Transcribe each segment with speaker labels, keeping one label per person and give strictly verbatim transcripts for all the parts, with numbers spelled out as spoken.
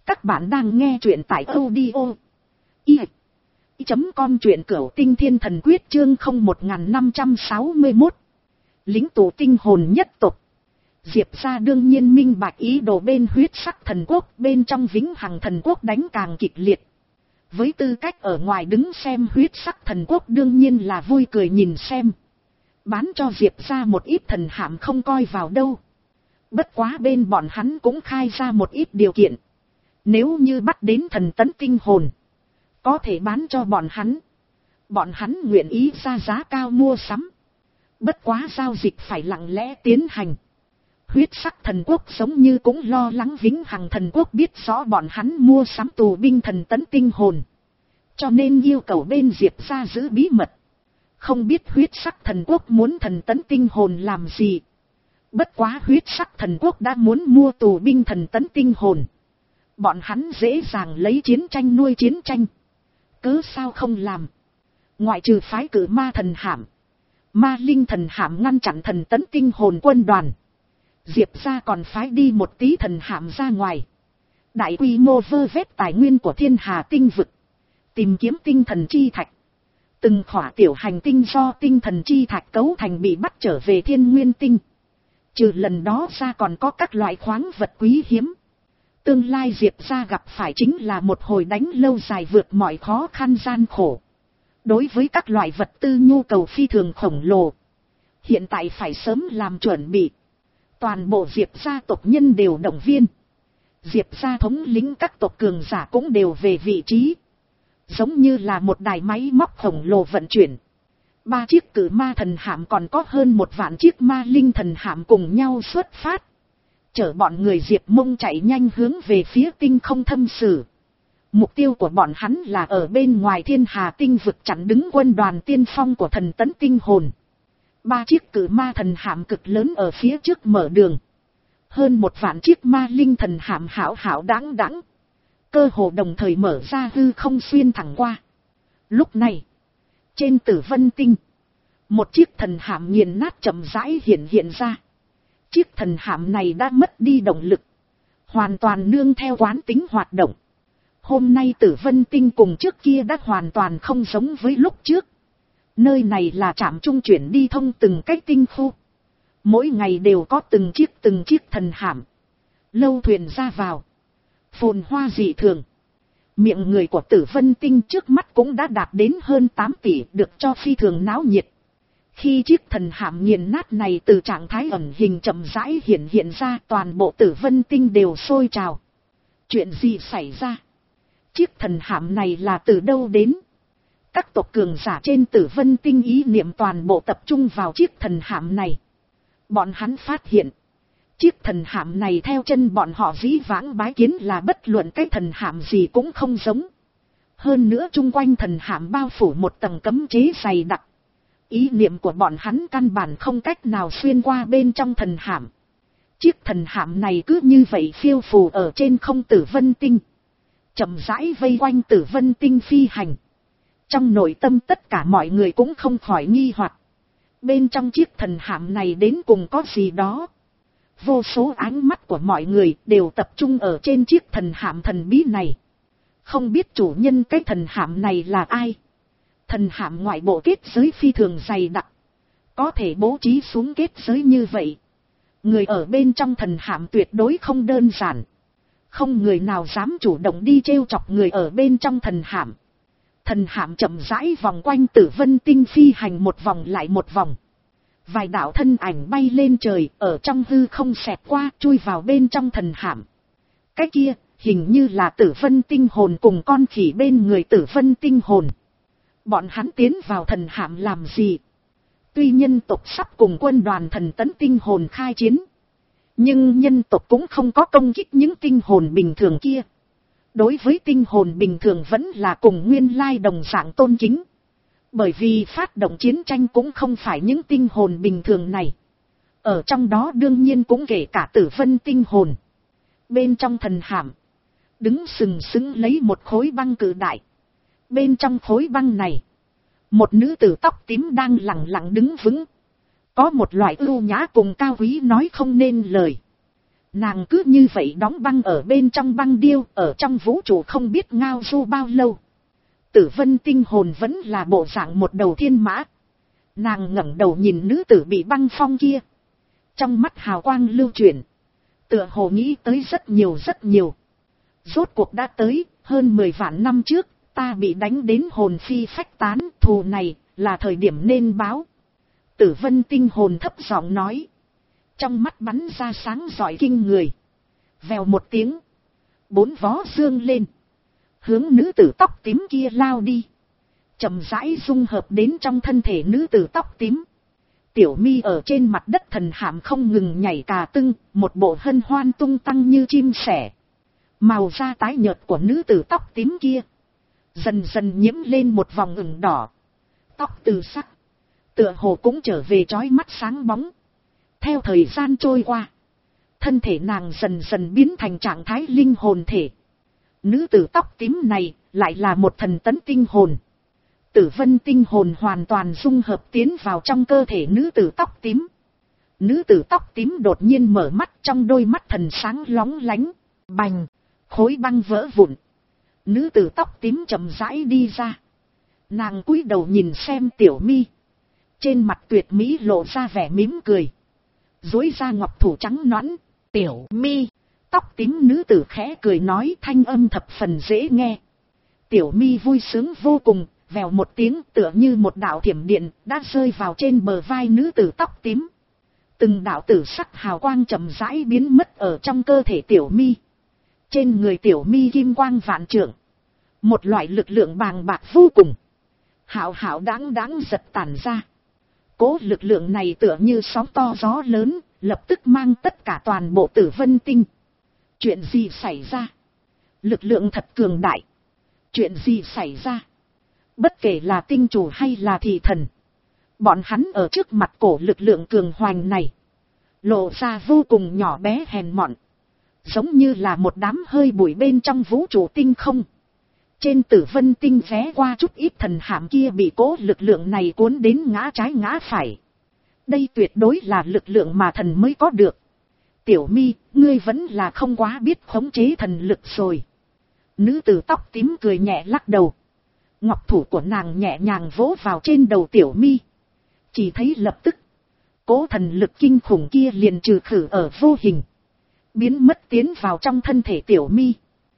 Speaker 1: Các bạn đang nghe truyện tại audio i chấm com, truyện cửu tinh thiên thần quyết chương không một năm sáu mốt. Lính tù tinh hồn nhất tộc. Diệp gia đương nhiên minh bạch ý đồ bên huyết sắc thần quốc, bên trong vĩnh hằng thần quốc đánh càng kịch liệt. Với tư cách ở ngoài đứng xem, huyết sắc thần quốc đương nhiên là vui cười nhìn xem. Bán cho Diệp gia một ít thần hạm không coi vào đâu. Bất quá bên bọn hắn cũng khai ra một ít điều kiện. Nếu như bắt đến thần tấn tinh hồn, có thể bán cho bọn hắn. Bọn hắn nguyện ý ra giá cao mua sắm. Bất quá giao dịch phải lặng lẽ tiến hành. Huyết sắc thần quốc giống như cũng lo lắng vĩnh hằng thần quốc biết rõ bọn hắn mua sắm tù binh thần tấn tinh hồn. Cho nên yêu cầu bên Diệp gia giữ bí mật. Không biết huyết sắc thần quốc muốn thần tấn tinh hồn làm gì. Bất quá huyết sắc thần quốc đã muốn mua tù binh thần tấn tinh hồn. Bọn hắn dễ dàng lấy chiến tranh nuôi chiến tranh. Cứ sao không làm. Ngoại trừ phái cử ma thần hạm, ma linh thần hạm ngăn chặn thần tấn tinh hồn quân đoàn. Diệp gia còn phái đi một tí thần hạm ra ngoài. Đại quy mô vơ vét tài nguyên của thiên hà tinh vực. Tìm kiếm tinh thần chi thạch. Từng khỏa tiểu hành tinh do tinh thần chi thạch cấu thành bị bắt trở về thiên nguyên tinh. Trừ lần đó ra còn có các loại khoáng vật quý hiếm. Tương lai Diệp gia gặp phải chính là một hồi đánh lâu dài vượt mọi khó khăn gian khổ. Đối với các loại vật tư nhu cầu phi thường khổng lồ. Hiện tại phải sớm làm chuẩn bị. Toàn bộ Diệp gia tộc nhân đều động viên. Diệp gia thống lĩnh các tộc cường giả cũng đều về vị trí. Giống như là một đài máy móc khổng lồ vận chuyển. Ba chiếc cử ma thần hạm còn có hơn một vạn chiếc ma linh thần hạm cùng nhau xuất phát. Chở bọn người Diệp Mông chạy nhanh hướng về phía tinh không thâm sử. Mục tiêu của bọn hắn là ở bên ngoài thiên hà tinh vực chặn đứng quân đoàn tiên phong của thần tấn tinh hồn. Ba chiếc cử ma thần hạm cực lớn ở phía trước mở đường. Hơn một vạn chiếc ma linh thần hạm hảo hảo đáng đáng. Cơ hồ đồng thời mở ra hư không xuyên thẳng qua. Lúc này, trên Tử Vân Tinh, một chiếc thần hạm nghiền nát chậm rãi hiện hiện ra. Chiếc thần hạm này đã mất đi động lực, hoàn toàn nương theo quán tính hoạt động. Hôm nay Tử Vân Tinh cùng trước kia đã hoàn toàn không giống với lúc trước. Nơi này là trạm trung chuyển đi thông từng cái tinh khu. Mỗi ngày đều có từng chiếc từng chiếc thần hạm, lâu thuyền ra vào, phồn hoa dị thường. Miệng người của Tử Vân Tinh trước mắt cũng đã đạt đến hơn tám tỷ, được cho phi thường náo nhiệt. Khi chiếc thần hạm nghiền nát này từ trạng thái ẩn hình chậm rãi hiện hiện ra, toàn bộ Tử Vân Tinh đều sôi trào. Chuyện gì xảy ra? Chiếc thần hạm này là từ đâu đến? Các tộc cường giả trên Tử Vân Tinh ý niệm toàn bộ tập trung vào chiếc thần hạm này. Bọn hắn phát hiện, chiếc thần hạm này theo chân bọn họ dĩ vãng bái kiến là bất luận cái thần hạm gì cũng không giống. Hơn nữa chung quanh thần hạm bao phủ một tầng cấm chế dày đặc. Ý niệm của bọn hắn căn bản không cách nào xuyên qua bên trong thần hạm. Chiếc thần hạm này cứ như vậy phiêu phù ở trên không Tử Vân Tinh, chậm rãi vây quanh Tử Vân Tinh phi hành. Trong nội tâm tất cả mọi người cũng không khỏi nghi hoặc. Bên trong chiếc thần hạm này đến cùng có gì đó. Vô số ánh mắt của mọi người đều tập trung ở trên chiếc thần hạm thần bí này. Không biết chủ nhân cái thần hạm này là ai. Thần hạm ngoại bộ kết giới phi thường dày đặc. Có thể bố trí xuống kết giới như vậy. Người ở bên trong thần hạm tuyệt đối không đơn giản. Không người nào dám chủ động đi trêu chọc người ở bên trong thần hạm. Thần hạm chậm rãi vòng quanh Tử Vân Tinh phi hành một vòng lại một vòng. Vài đạo thân ảnh bay lên trời, ở trong hư không xẹt qua, chui vào bên trong thần hạm. Cái kia, hình như là Tử Vân Tinh hồn cùng con khỉ bên người Tử Vân Tinh hồn. Bọn hắn tiến vào thần hạm làm gì? Tuy nhân tộc sắp cùng quân đoàn thần tấn tinh hồn khai chiến, nhưng nhân tộc cũng không có công kích những tinh hồn bình thường kia. Đối với tinh hồn bình thường vẫn là cùng nguyên lai đồng dạng tôn kính. Bởi vì phát động chiến tranh cũng không phải những tinh hồn bình thường này. Ở trong đó đương nhiên cũng kể cả Tử Vân Tinh hồn. Bên trong thần hạm, đứng sừng sững lấy một khối băng cự đại. Bên trong khối băng này, một nữ tử tóc tím đang lặng lặng đứng vững. Có một loại ưu nhã cùng cao quý nói không nên lời. Nàng cứ như vậy đóng băng ở bên trong băng điêu, ở trong vũ trụ không biết ngao du bao lâu. Tử vân tinh hồn vẫn là bộ dạng một đầu thiên mã. Nàng ngẩng đầu nhìn nữ tử bị băng phong kia. Trong mắt hào quang lưu chuyển. Tựa hồ nghĩ tới rất nhiều rất nhiều. Rốt cuộc đã tới, hơn mười vạn năm trước, ta bị đánh đến hồn phi phách tán, thù này, là thời điểm nên báo. Tử vân tinh hồn thấp giọng nói. Trong mắt bắn ra sáng rọi kinh người. Vèo một tiếng. Bốn vó dương lên. Hướng nữ tử tóc tím kia lao đi. Chậm rãi dung hợp đến trong thân thể nữ tử tóc tím. Tiểu Mi ở trên mặt đất thần hạm không ngừng nhảy cà tưng, một bộ hân hoan tung tăng như chim sẻ. Màu da tái nhợt của nữ tử tóc tím kia dần dần nhiễm lên một vòng ửng đỏ. Tóc từ sắc, tựa hồ cũng trở về trói mắt sáng bóng. Theo thời gian trôi qua, thân thể nàng dần dần biến thành trạng thái linh hồn thể. Nữ tử tóc tím này lại là một thần tấn tinh hồn. Tử vân tinh hồn hoàn toàn dung hợp tiến vào trong cơ thể nữ tử tóc tím. Nữ tử tóc tím đột nhiên mở mắt, trong đôi mắt thần sáng lóng lánh. Bành, khối băng vỡ vụn. Nữ tử tóc tím chậm rãi đi ra. Nàng cúi đầu nhìn xem Tiểu Mi. Trên mặt tuyệt mỹ lộ ra vẻ mỉm cười. Duỗi ra ngọc thủ trắng nõn. Tiểu Mi. Tóc tím nữ tử khẽ cười nói, thanh âm thập phần dễ nghe. Tiểu Mi vui sướng vô cùng, vèo một tiếng tựa như một đạo thiểm điện đã rơi vào trên bờ vai nữ tử tóc tím. Từng đạo tử sắc hào quang chậm rãi biến mất ở trong cơ thể Tiểu Mi. Trên người Tiểu Mi kim quang vạn trượng. Một loại lực lượng bàng bạc vô cùng. Hảo hảo đáng đáng giật tản ra. Cố lực lượng này tựa như sóng to gió lớn, lập tức mang tất cả toàn bộ Tử vân tinh. Chuyện gì xảy ra? Lực lượng thật cường đại. Chuyện gì xảy ra? Bất kể là tinh chủ hay là thị thần, bọn hắn ở trước mặt cổ lực lượng cường hoành này, lộ ra vô cùng nhỏ bé hèn mọn. Giống như là một đám hơi bụi bên trong vũ trụ tinh không. Trên Tử vân tinh vé qua chút ít thần hạm kia bị cố lực lượng này cuốn đến ngã trái ngã phải. Đây tuyệt đối là lực lượng mà thần mới có được. Tiểu Mi, ngươi vẫn là không quá biết khống chế thần lực rồi. Nữ tử tóc tím cười nhẹ lắc đầu. Ngọc thủ của nàng nhẹ nhàng vỗ vào trên đầu Tiểu Mi. Chỉ thấy lập tức, cố thần lực kinh khủng kia liền trừ khử ở vô hình. Biến mất tiến vào trong thân thể Tiểu Mi.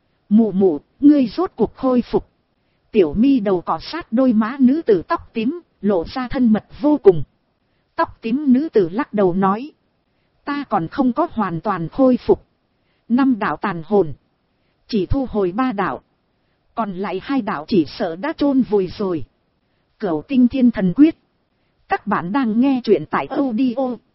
Speaker 1: Mụ mụ, ngươi rốt cuộc khôi phục. Tiểu Mi đầu cọ sát đôi má nữ tử tóc tím, lộ ra thân mật vô cùng. Tóc tím nữ tử lắc đầu nói. Ta còn không có hoàn toàn khôi phục. Năm đạo tàn hồn. Chỉ thu hồi ba đạo. Còn lại hai đạo chỉ sợ đã chôn vùi rồi. Cửu Tinh Thiên Thần Quyết. Các bạn đang nghe truyện tại audio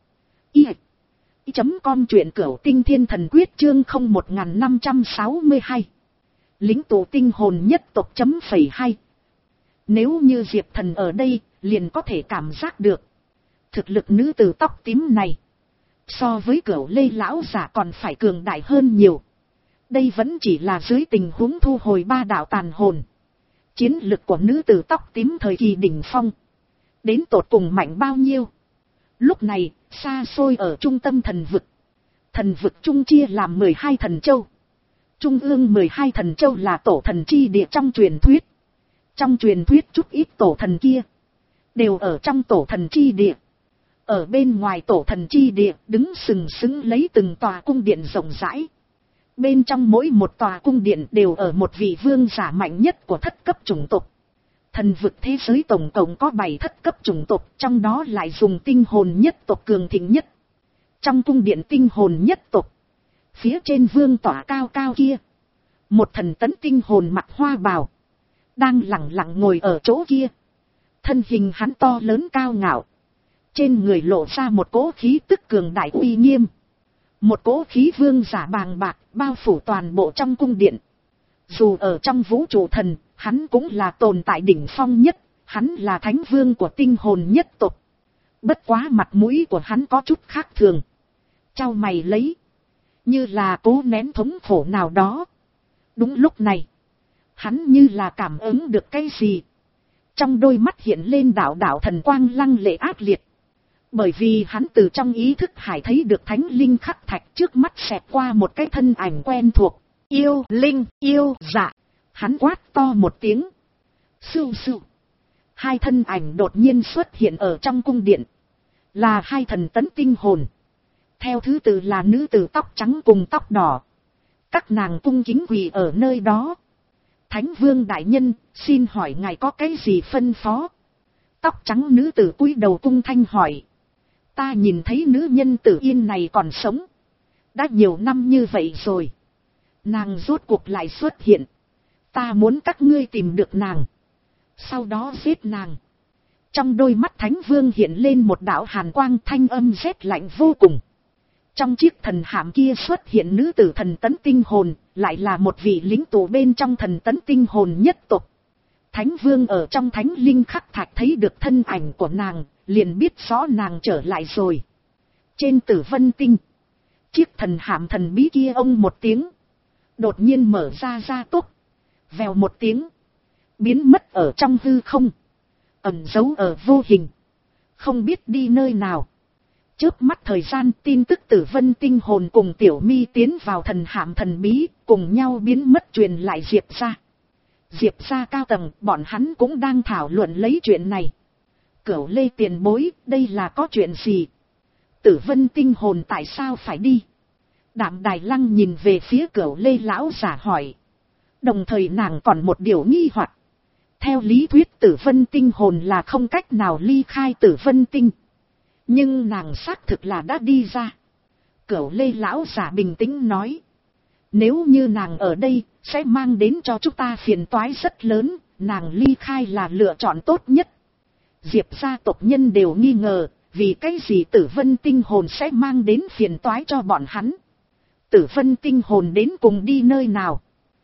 Speaker 1: i chấm com, truyện Cửu Tinh Thiên Thần Quyết chương không một năm sáu hai. Lính tụ tinh hồn nhất tộc chấm phẩy hai. Nếu như Diệp Thần ở đây, liền có thể cảm giác được. Thực lực nữ tử tóc tím này, so với Cửu Lê lão giả còn phải cường đại hơn nhiều. Đây vẫn chỉ là dưới tình huống thu hồi ba đạo tàn hồn. Chiến lực của nữ tử tóc tím thời kỳ đỉnh phong, đến tột cùng mạnh bao nhiêu. Lúc này, xa xôi ở trung tâm thần vực. Thần vực trung chia làm mười hai thần châu. Trung ương mười hai thần châu là tổ thần chi địa trong truyền thuyết. Trong truyền thuyết chút ít tổ thần kia, đều ở trong tổ thần chi địa. Ở bên ngoài tổ thần chi địa, đứng sừng sững lấy từng tòa cung điện rộng rãi. Bên trong mỗi một tòa cung điện đều ở một vị vương giả mạnh nhất của thất cấp chủng tộc. Thần vực thế giới tổng cộng có bảy thất cấp chủng tộc, trong đó lại dùng tinh hồn nhất tộc cường thịnh nhất. Trong cung điện tinh hồn nhất tộc, phía trên vương tỏa cao cao kia, một thần tấn tinh hồn mặc hoa bào, đang lặng lặng ngồi ở chỗ kia. Thân hình hắn to lớn cao ngạo, trên người lộ ra một cỗ khí tức cường đại uy nghiêm. Một cỗ khí vương giả bàng bạc bao phủ toàn bộ trong cung điện. Dù ở trong vũ trụ thần, hắn cũng là tồn tại đỉnh phong nhất, hắn là thánh vương của tinh hồn nhất tộc. Bất quá mặt mũi của hắn có chút khác thường. Chau mày lấy, như là cố nén thống khổ nào đó. Đúng lúc này, hắn như là cảm ứng được cái gì. Trong đôi mắt hiện lên đạo đạo thần quang lăng lệ ác liệt. Bởi vì hắn từ trong ý thức hải thấy được thánh linh khắc thạch trước mắt xẹt qua một cái thân ảnh quen thuộc. Yêu linh, yêu dạ. Hắn quát to một tiếng. Sưu sưu. Hai thân ảnh đột nhiên xuất hiện ở trong cung điện. Là hai thần tấn tinh hồn. Theo thứ tự là nữ tử tóc trắng cùng tóc đỏ. Các nàng cung kính quỳ ở nơi đó. Thánh vương đại nhân, xin hỏi ngài có cái gì phân phó? Tóc trắng nữ tử cúi đầu cung thanh hỏi. Ta nhìn thấy nữ nhân tử yên này còn sống. Đã nhiều năm như vậy rồi. Nàng rốt cuộc lại xuất hiện. Ta muốn các ngươi tìm được nàng. Sau đó giết nàng. Trong đôi mắt thánh vương hiện lên một đạo hàn quang, thanh âm rét lạnh vô cùng. Trong chiếc thần hạm kia xuất hiện nữ tử thần tấn tinh hồn, lại là một vị lính tù bên trong thần tấn tinh hồn nhất tộc. Thánh vương ở trong thánh linh khắc thạch thấy được thân ảnh của nàng, liền biết rõ nàng trở lại rồi. Trên Tử Vân Tinh, chiếc thần hạm thần bí kia ông một tiếng, đột nhiên mở ra ra tốc, vèo một tiếng, biến mất ở trong hư không, ẩn giấu ở vô hình, không biết đi nơi nào. Chớp mắt thời gian, tin tức Tử Vân Tinh hồn cùng Tiểu Mi tiến vào thần hạm thần bí, cùng nhau biến mất truyền lại Diệp ra. Diệp ra cao tầng, bọn hắn cũng đang thảo luận lấy chuyện này. Cửu Lê tiền bối, đây là có chuyện gì? Tử Vân Tinh hồn tại sao phải đi? Đạm Đài Lăng nhìn về phía Cửu Lê lão giả hỏi. Đồng thời nàng còn một điều nghi hoặc. Theo lý thuyết Tử Vân Tinh hồn là không cách nào ly khai Tử Vân Tinh. Nhưng nàng xác thực là đã đi ra. Cửu Lê lão giả bình tĩnh nói. Nếu như nàng ở đây, sẽ mang đến cho chúng ta phiền toái rất lớn, nàng ly khai là lựa chọn tốt nhất. Diệp gia tộc nhân đều nghi ngờ, vì cái gì Tử Vân Tinh hồn sẽ mang đến phiền toái cho bọn hắn. Tử Vân Tinh hồn đến cùng đi nơi nào?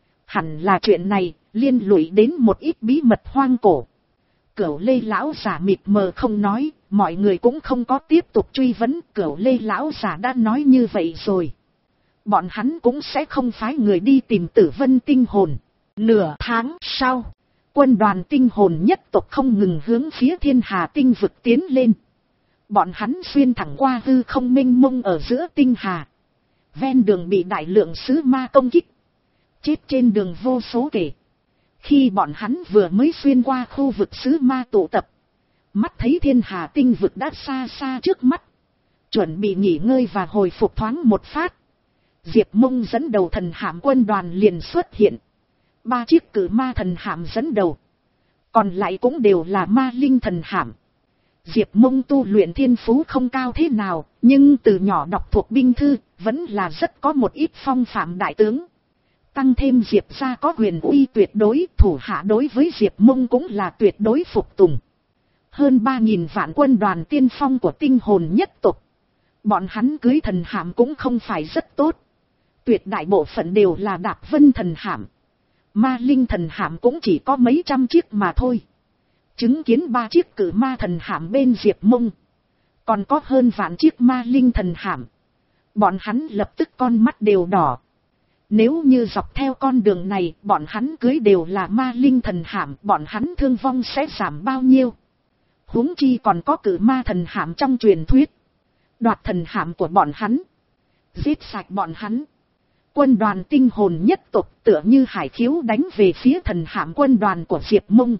Speaker 1: Hẳn là chuyện này, liên lụy đến một ít bí mật hoang cổ. Cửu Lê lão giả mịt mờ không nói, mọi người cũng không có tiếp tục truy vấn. Cửu Lê lão giả đã nói như vậy rồi. Bọn hắn cũng sẽ không phái người đi tìm Tử Vân Tinh hồn. Nửa tháng sau, quân đoàn tinh hồn nhất tộc không ngừng hướng phía Thiên Hà tinh vực tiến lên. Bọn hắn xuyên thẳng qua hư không mênh mông ở giữa tinh hà. Ven đường bị đại lượng sứ ma công kích. Chết trên đường vô số kể. Khi bọn hắn vừa mới xuyên qua khu vực sứ ma tụ tập, mắt thấy Thiên Hà tinh vực đã xa xa trước mắt. Chuẩn bị nghỉ ngơi và hồi phục thoáng một phát. Diệp Mông dẫn đầu thần hạm quân đoàn liền xuất hiện. Ba chiếc cử ma thần hạm dẫn đầu. Còn lại cũng đều là ma linh thần hạm. Diệp Mông tu luyện thiên phú không cao thế nào, nhưng từ nhỏ đọc thuộc binh thư, vẫn là rất có một ít phong phạm đại tướng. Tăng thêm Diệp gia có quyền uy tuyệt đối, thủ hạ đối với Diệp Mông cũng là tuyệt đối phục tùng. Hơn ba nghìn vạn quân đoàn tiên phong của tinh hồn nhất tộc. Bọn hắn cưới thần hạm cũng không phải rất tốt. Tuyệt đại bộ phận đều là đạp vân thần hạm. Ma linh thần hạm cũng chỉ có mấy trăm chiếc mà thôi. Chứng kiến ba chiếc cử ma thần hạm bên Diệp Mông. Còn có hơn vạn chiếc ma linh thần hạm. Bọn hắn lập tức con mắt đều đỏ. Nếu như dọc theo con đường này bọn hắn cưới đều là ma linh thần hạm, bọn hắn thương vong sẽ giảm bao nhiêu. Huống chi còn có cử ma thần hạm trong truyền thuyết. Đoạt thần hạm của bọn hắn. Giết sạch bọn hắn. Quân đoàn tinh hồn nhất tộc tựa như hải khiếu đánh về phía thần hạm quân đoàn của Diệp Mông.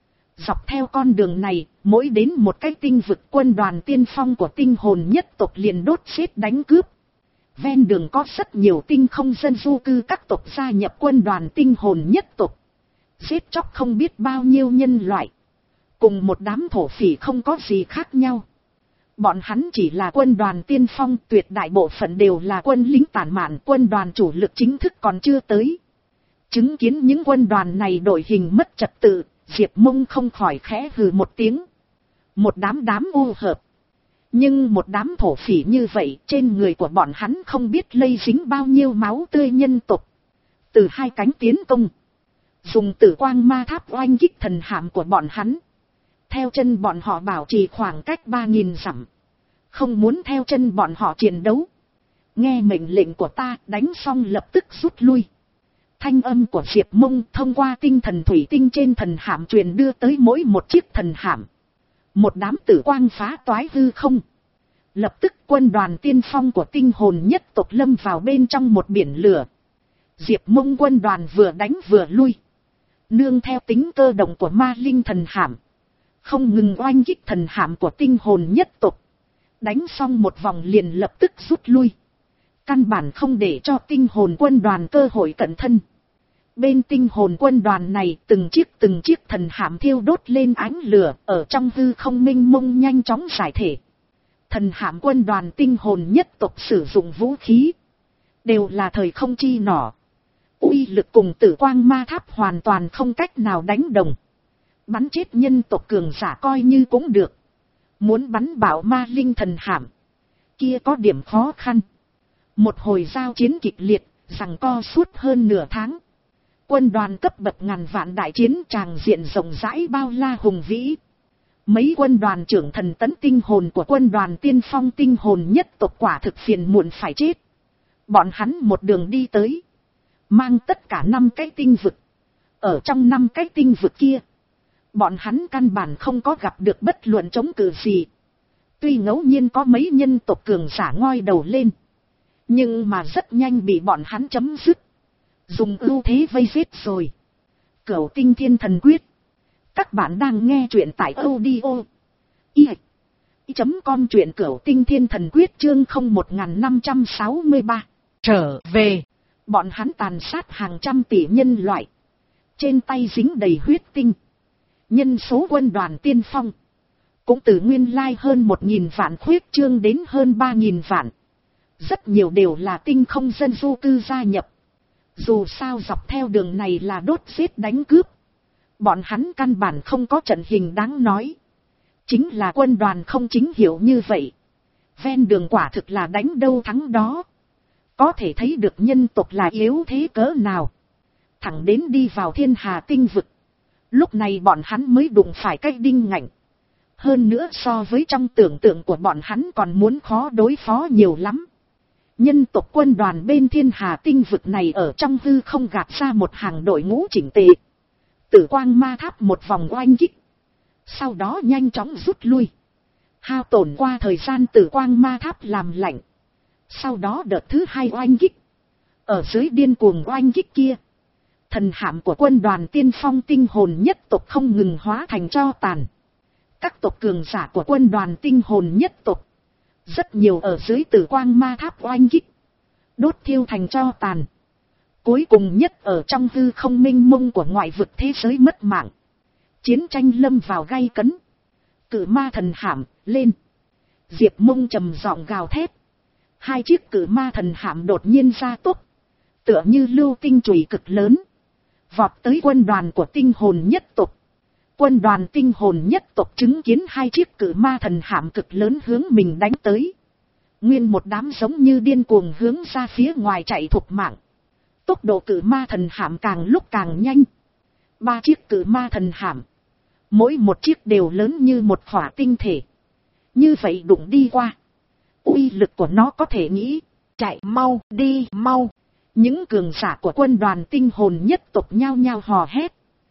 Speaker 1: Dọc theo con đường này, mỗi đến một cái tinh vực quân đoàn tiên phong của tinh hồn nhất tộc liền đốt xếp đánh cướp. Ven đường có rất nhiều tinh không dân du cư các tộc gia nhập quân đoàn tinh hồn nhất tộc. Giết chóc không biết bao nhiêu nhân loại. Cùng một đám thổ phỉ không có gì khác nhau. Bọn hắn chỉ là quân đoàn tiên phong, tuyệt đại bộ phận đều là quân lính tản mạn, quân đoàn chủ lực chính thức còn chưa tới. Chứng kiến những quân đoàn này đội hình mất trật tự, Diệp Mông không khỏi khẽ hừ một tiếng. Một đám đám u hợp. Nhưng một đám thổ phỉ như vậy, trên người của bọn hắn không biết lây dính bao nhiêu máu tươi nhân tộc. Từ hai cánh tiến công, dùng tử quang ma tháp oanh kích thần hạm của bọn hắn. Theo chân bọn họ bảo trì khoảng cách ba nghìn dặm. Không muốn theo chân bọn họ chiến đấu. Nghe mệnh lệnh của ta, đánh xong lập tức rút lui. Thanh âm của Diệp Mông thông qua tinh thần thủy tinh trên thần hạm truyền đưa tới mỗi một chiếc thần hạm. Một đám tử quang phá toái hư không. Lập tức quân đoàn tiên phong của tinh hồn nhất tộc lâm vào bên trong một biển lửa. Diệp Mông quân đoàn vừa đánh vừa lui. Nương theo tính cơ động của ma linh thần hạm, không ngừng oanh kích thần hạm của tinh hồn nhất tộc. Đánh xong một vòng liền lập tức rút lui. Căn bản không để cho tinh hồn quân đoàn cơ hội cận thân. Bên tinh hồn quân đoàn này từng chiếc từng chiếc thần hạm thiêu đốt lên ánh lửa, ở trong hư không minh mông nhanh chóng giải thể. Thần hạm quân đoàn tinh hồn nhất tộc sử dụng vũ khí, đều là thời không chi nỏ. Uy lực cùng tử quang ma tháp hoàn toàn không cách nào đánh đồng. Bắn chết nhân tộc cường giả coi như cũng được. Muốn bắn bảo ma linh thần hạm, kia có điểm khó khăn. Một hồi giao chiến kịch liệt, giằng co suốt hơn nửa tháng. Quân đoàn cấp bậc ngàn vạn đại chiến tràng diện rộng rãi bao la hùng vĩ. Mấy quân đoàn trưởng thần tấn tinh hồn của quân đoàn tiên phong tinh hồn nhất tộc quả thực phiền muộn phải chết. Bọn hắn một đường đi tới, mang tất cả năm cái tinh vực. Ở trong năm cái tinh vực kia, bọn hắn căn bản không có gặp được bất luận chống cự gì. Tuy ngẫu nhiên có mấy nhân tộc cường giả ngoi đầu lên, nhưng mà rất nhanh bị bọn hắn chấm dứt. Dùng ưu thế vây giết rồi. Cửu tinh thiên thần quyết. Các bạn đang nghe truyện tại audio i chấm com, truyện cửu tinh thiên thần quyết chương không một năm sáu ba. Trở về. Bọn hắn tàn sát hàng trăm tỷ nhân loại. Trên tay dính đầy huyết tinh. Nhân số quân đoàn tiên phong cũng từ nguyên lai hơn một nghìn vạn khuyết trương đến hơn ba nghìn vạn. Rất nhiều đều là tinh không dân du cư gia nhập. Dù sao dọc theo đường này là đốt giết đánh cướp. Bọn hắn căn bản không có trận hình đáng nói. Chính là quân đoàn không chính hiểu như vậy. Ven đường quả thực là đánh đâu thắng đó. Có thể thấy được nhân tộc là yếu thế cỡ nào. Thẳng đến đi vào thiên hà tinh vực. Lúc này bọn hắn mới đụng phải cái đinh ngạnh. Hơn nữa so với trong tưởng tượng của bọn hắn còn muốn khó đối phó nhiều lắm. Nhân tộc quân đoàn bên thiên hà tinh vực này ở trong hư không gạt ra một hàng đội ngũ chỉnh tề. Tử quang ma tháp một vòng oanh kích. Sau đó nhanh chóng rút lui. Hao tổn qua thời gian tử quang ma tháp làm lạnh. Sau đó đợt thứ hai oanh kích. Ở dưới điên cuồng oanh kích kia, thần hạm của quân đoàn tiên phong tinh hồn nhất tộc không ngừng hóa thành tro tàn. Các tộc cường giả của quân đoàn tinh hồn nhất tộc, rất nhiều ở dưới tử quang ma tháp oanh kích, đốt thiêu thành tro tàn. Cuối cùng nhất ở trong hư không minh mông của ngoại vực thế giới mất mạng. Chiến tranh lâm vào gay cấn. Cử ma thần hạm lên. Diệp Mông trầm giọng gào thét. Hai chiếc cử ma thần hạm đột nhiên ra tốc, tựa như lưu tinh chùy cực lớn, vọt tới quân đoàn của tinh hồn nhất tộc. Quân đoàn tinh hồn nhất tộc chứng kiến hai chiếc cử ma thần hạm cực lớn hướng mình đánh tới. Nguyên một đám giống như điên cuồng hướng ra phía ngoài chạy thục mạng. Tốc độ cử ma thần hạm càng lúc càng nhanh. Ba chiếc cử ma thần hạm, mỗi một chiếc đều lớn như một hỏa tinh thể. Như vậy đụng đi qua, uy lực của nó có thể nghĩ. Chạy mau, đi mau. Những cường giả của quân đoàn tinh hồn nhất tộc nhao nhao hò hét.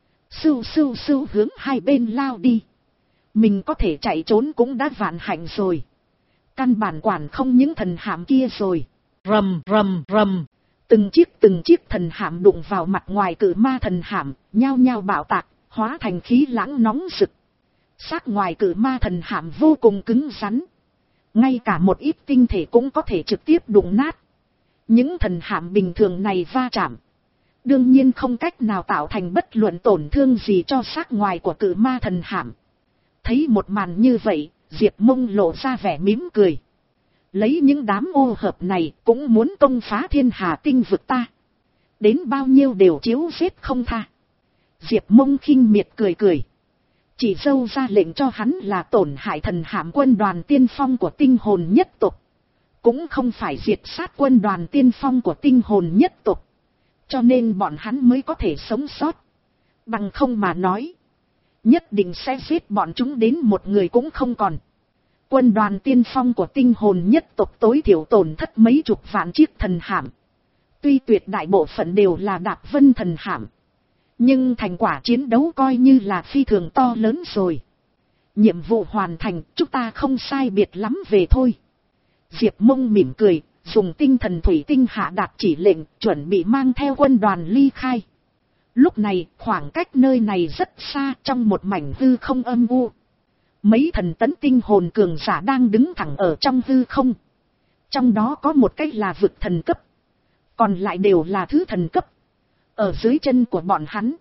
Speaker 1: Sưu sưu sưu hướng hai bên lao đi. Mình có thể chạy trốn cũng đã vạn hạnh rồi. Căn bản quản không những thần hạm kia rồi. Rầm rầm rầm. Từng chiếc từng chiếc thần hạm đụng vào mặt ngoài cử ma thần hạm, nhao nhao bạo tạc, hóa thành khí lãng nóng rực. Xác ngoài cử ma thần hạm vô cùng cứng rắn. Ngay cả một ít tinh thể cũng có thể trực tiếp đụng nát. Những thần hạm bình thường này va chạm, đương nhiên không cách nào tạo thành bất luận tổn thương gì cho xác ngoài của cử ma thần hạm. Thấy một màn như vậy, Diệp Mông lộ ra vẻ mỉm cười. Lấy những đám ô hợp này cũng muốn công phá thiên hà tinh vực ta. Đến bao nhiêu đều chiếu giết không tha. Diệp Mông khinh miệt cười cười. Chỉ dâu ra lệnh cho hắn là tổn hại thần hạm quân đoàn tiên phong của tinh hồn nhất tộc. Cũng không phải diệt sát quân đoàn tiên phong của tinh hồn nhất tộc. Cho nên bọn hắn mới có thể sống sót. Bằng không mà nói, nhất định sẽ giết bọn chúng đến một người cũng không còn. Quân đoàn tiên phong của tinh hồn nhất tộc tối thiểu tổn thất mấy chục vạn chiếc thần hạm. Tuy tuyệt đại bộ phận đều là đạp vân thần hạm, nhưng thành quả chiến đấu coi như là phi thường to lớn rồi. Nhiệm vụ hoàn thành, chúng ta không sai biệt lắm về thôi. Diệp Mông mỉm cười, dùng tinh thần thủy tinh hạ đạt chỉ lệnh, chuẩn bị mang theo quân đoàn ly khai. Lúc này, khoảng cách nơi này rất xa, trong một mảnh hư không âm u. Mấy thần tấn tinh hồn cường giả đang đứng thẳng ở trong hư không. Trong đó có một cái là vực thần cấp, còn lại đều là thứ thần cấp. Ở dưới chân của bọn hắn,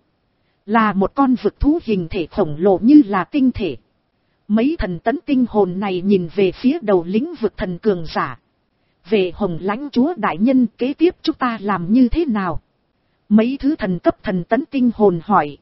Speaker 1: là một con vực thú hình thể khổng lồ như là tinh thể. Mấy thần tấn tinh hồn này nhìn về phía đầu lĩnh vực thần cường giả. Về Hồng lãnh chúa đại nhân, kế tiếp chúng ta làm như thế nào? Mấy thứ thần cấp thần tấn tinh hồn hỏi.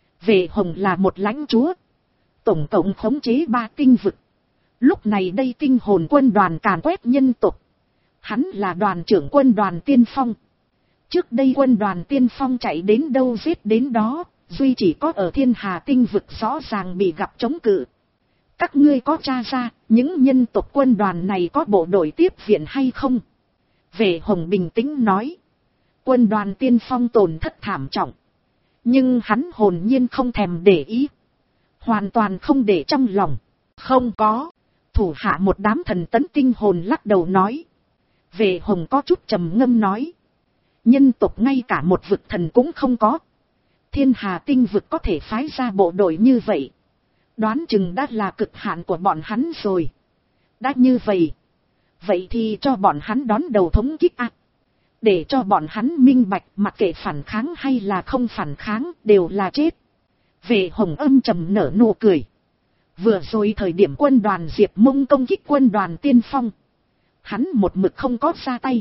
Speaker 1: Về Hồng là một lãnh chúa, tổng cộng khống chế ba tinh vực. Lúc này đây tinh hồn quân đoàn càn quét nhân tộc. Hắn là đoàn trưởng quân đoàn tiên phong. Trước đây quân đoàn tiên phong chạy đến đâu giết đến đó, duy chỉ có ở Thiên Hà tinh vực rõ ràng bị gặp chống cự. Các ngươi có tra ra, những nhân tộc quân đoàn này có bộ đội tiếp viện hay không? Về Hồng bình tĩnh nói. Quân đoàn tiên phong tổn thất thảm trọng. Nhưng hắn hồn nhiên không thèm để ý. Hoàn toàn không để trong lòng. Không có. Thủ hạ một đám thần tấn tinh hồn lắc đầu nói. Về Hồng có chút trầm ngâm nói. Nhân tộc ngay cả một vực thần cũng không có. Thiên Hà tinh vực có thể phái ra bộ đội như vậy. Đoán chừng đã là cực hạn của bọn hắn rồi. Đã như vậy. Vậy thì cho bọn hắn đón đầu thống kích ác. Để cho bọn hắn minh bạch, mặc kệ phản kháng hay là không phản kháng đều là chết. Về Hồng âm trầm nở nụ cười. Vừa rồi thời điểm quân đoàn Diệp Mông công kích quân đoàn tiên phong, hắn một mực không có ra tay.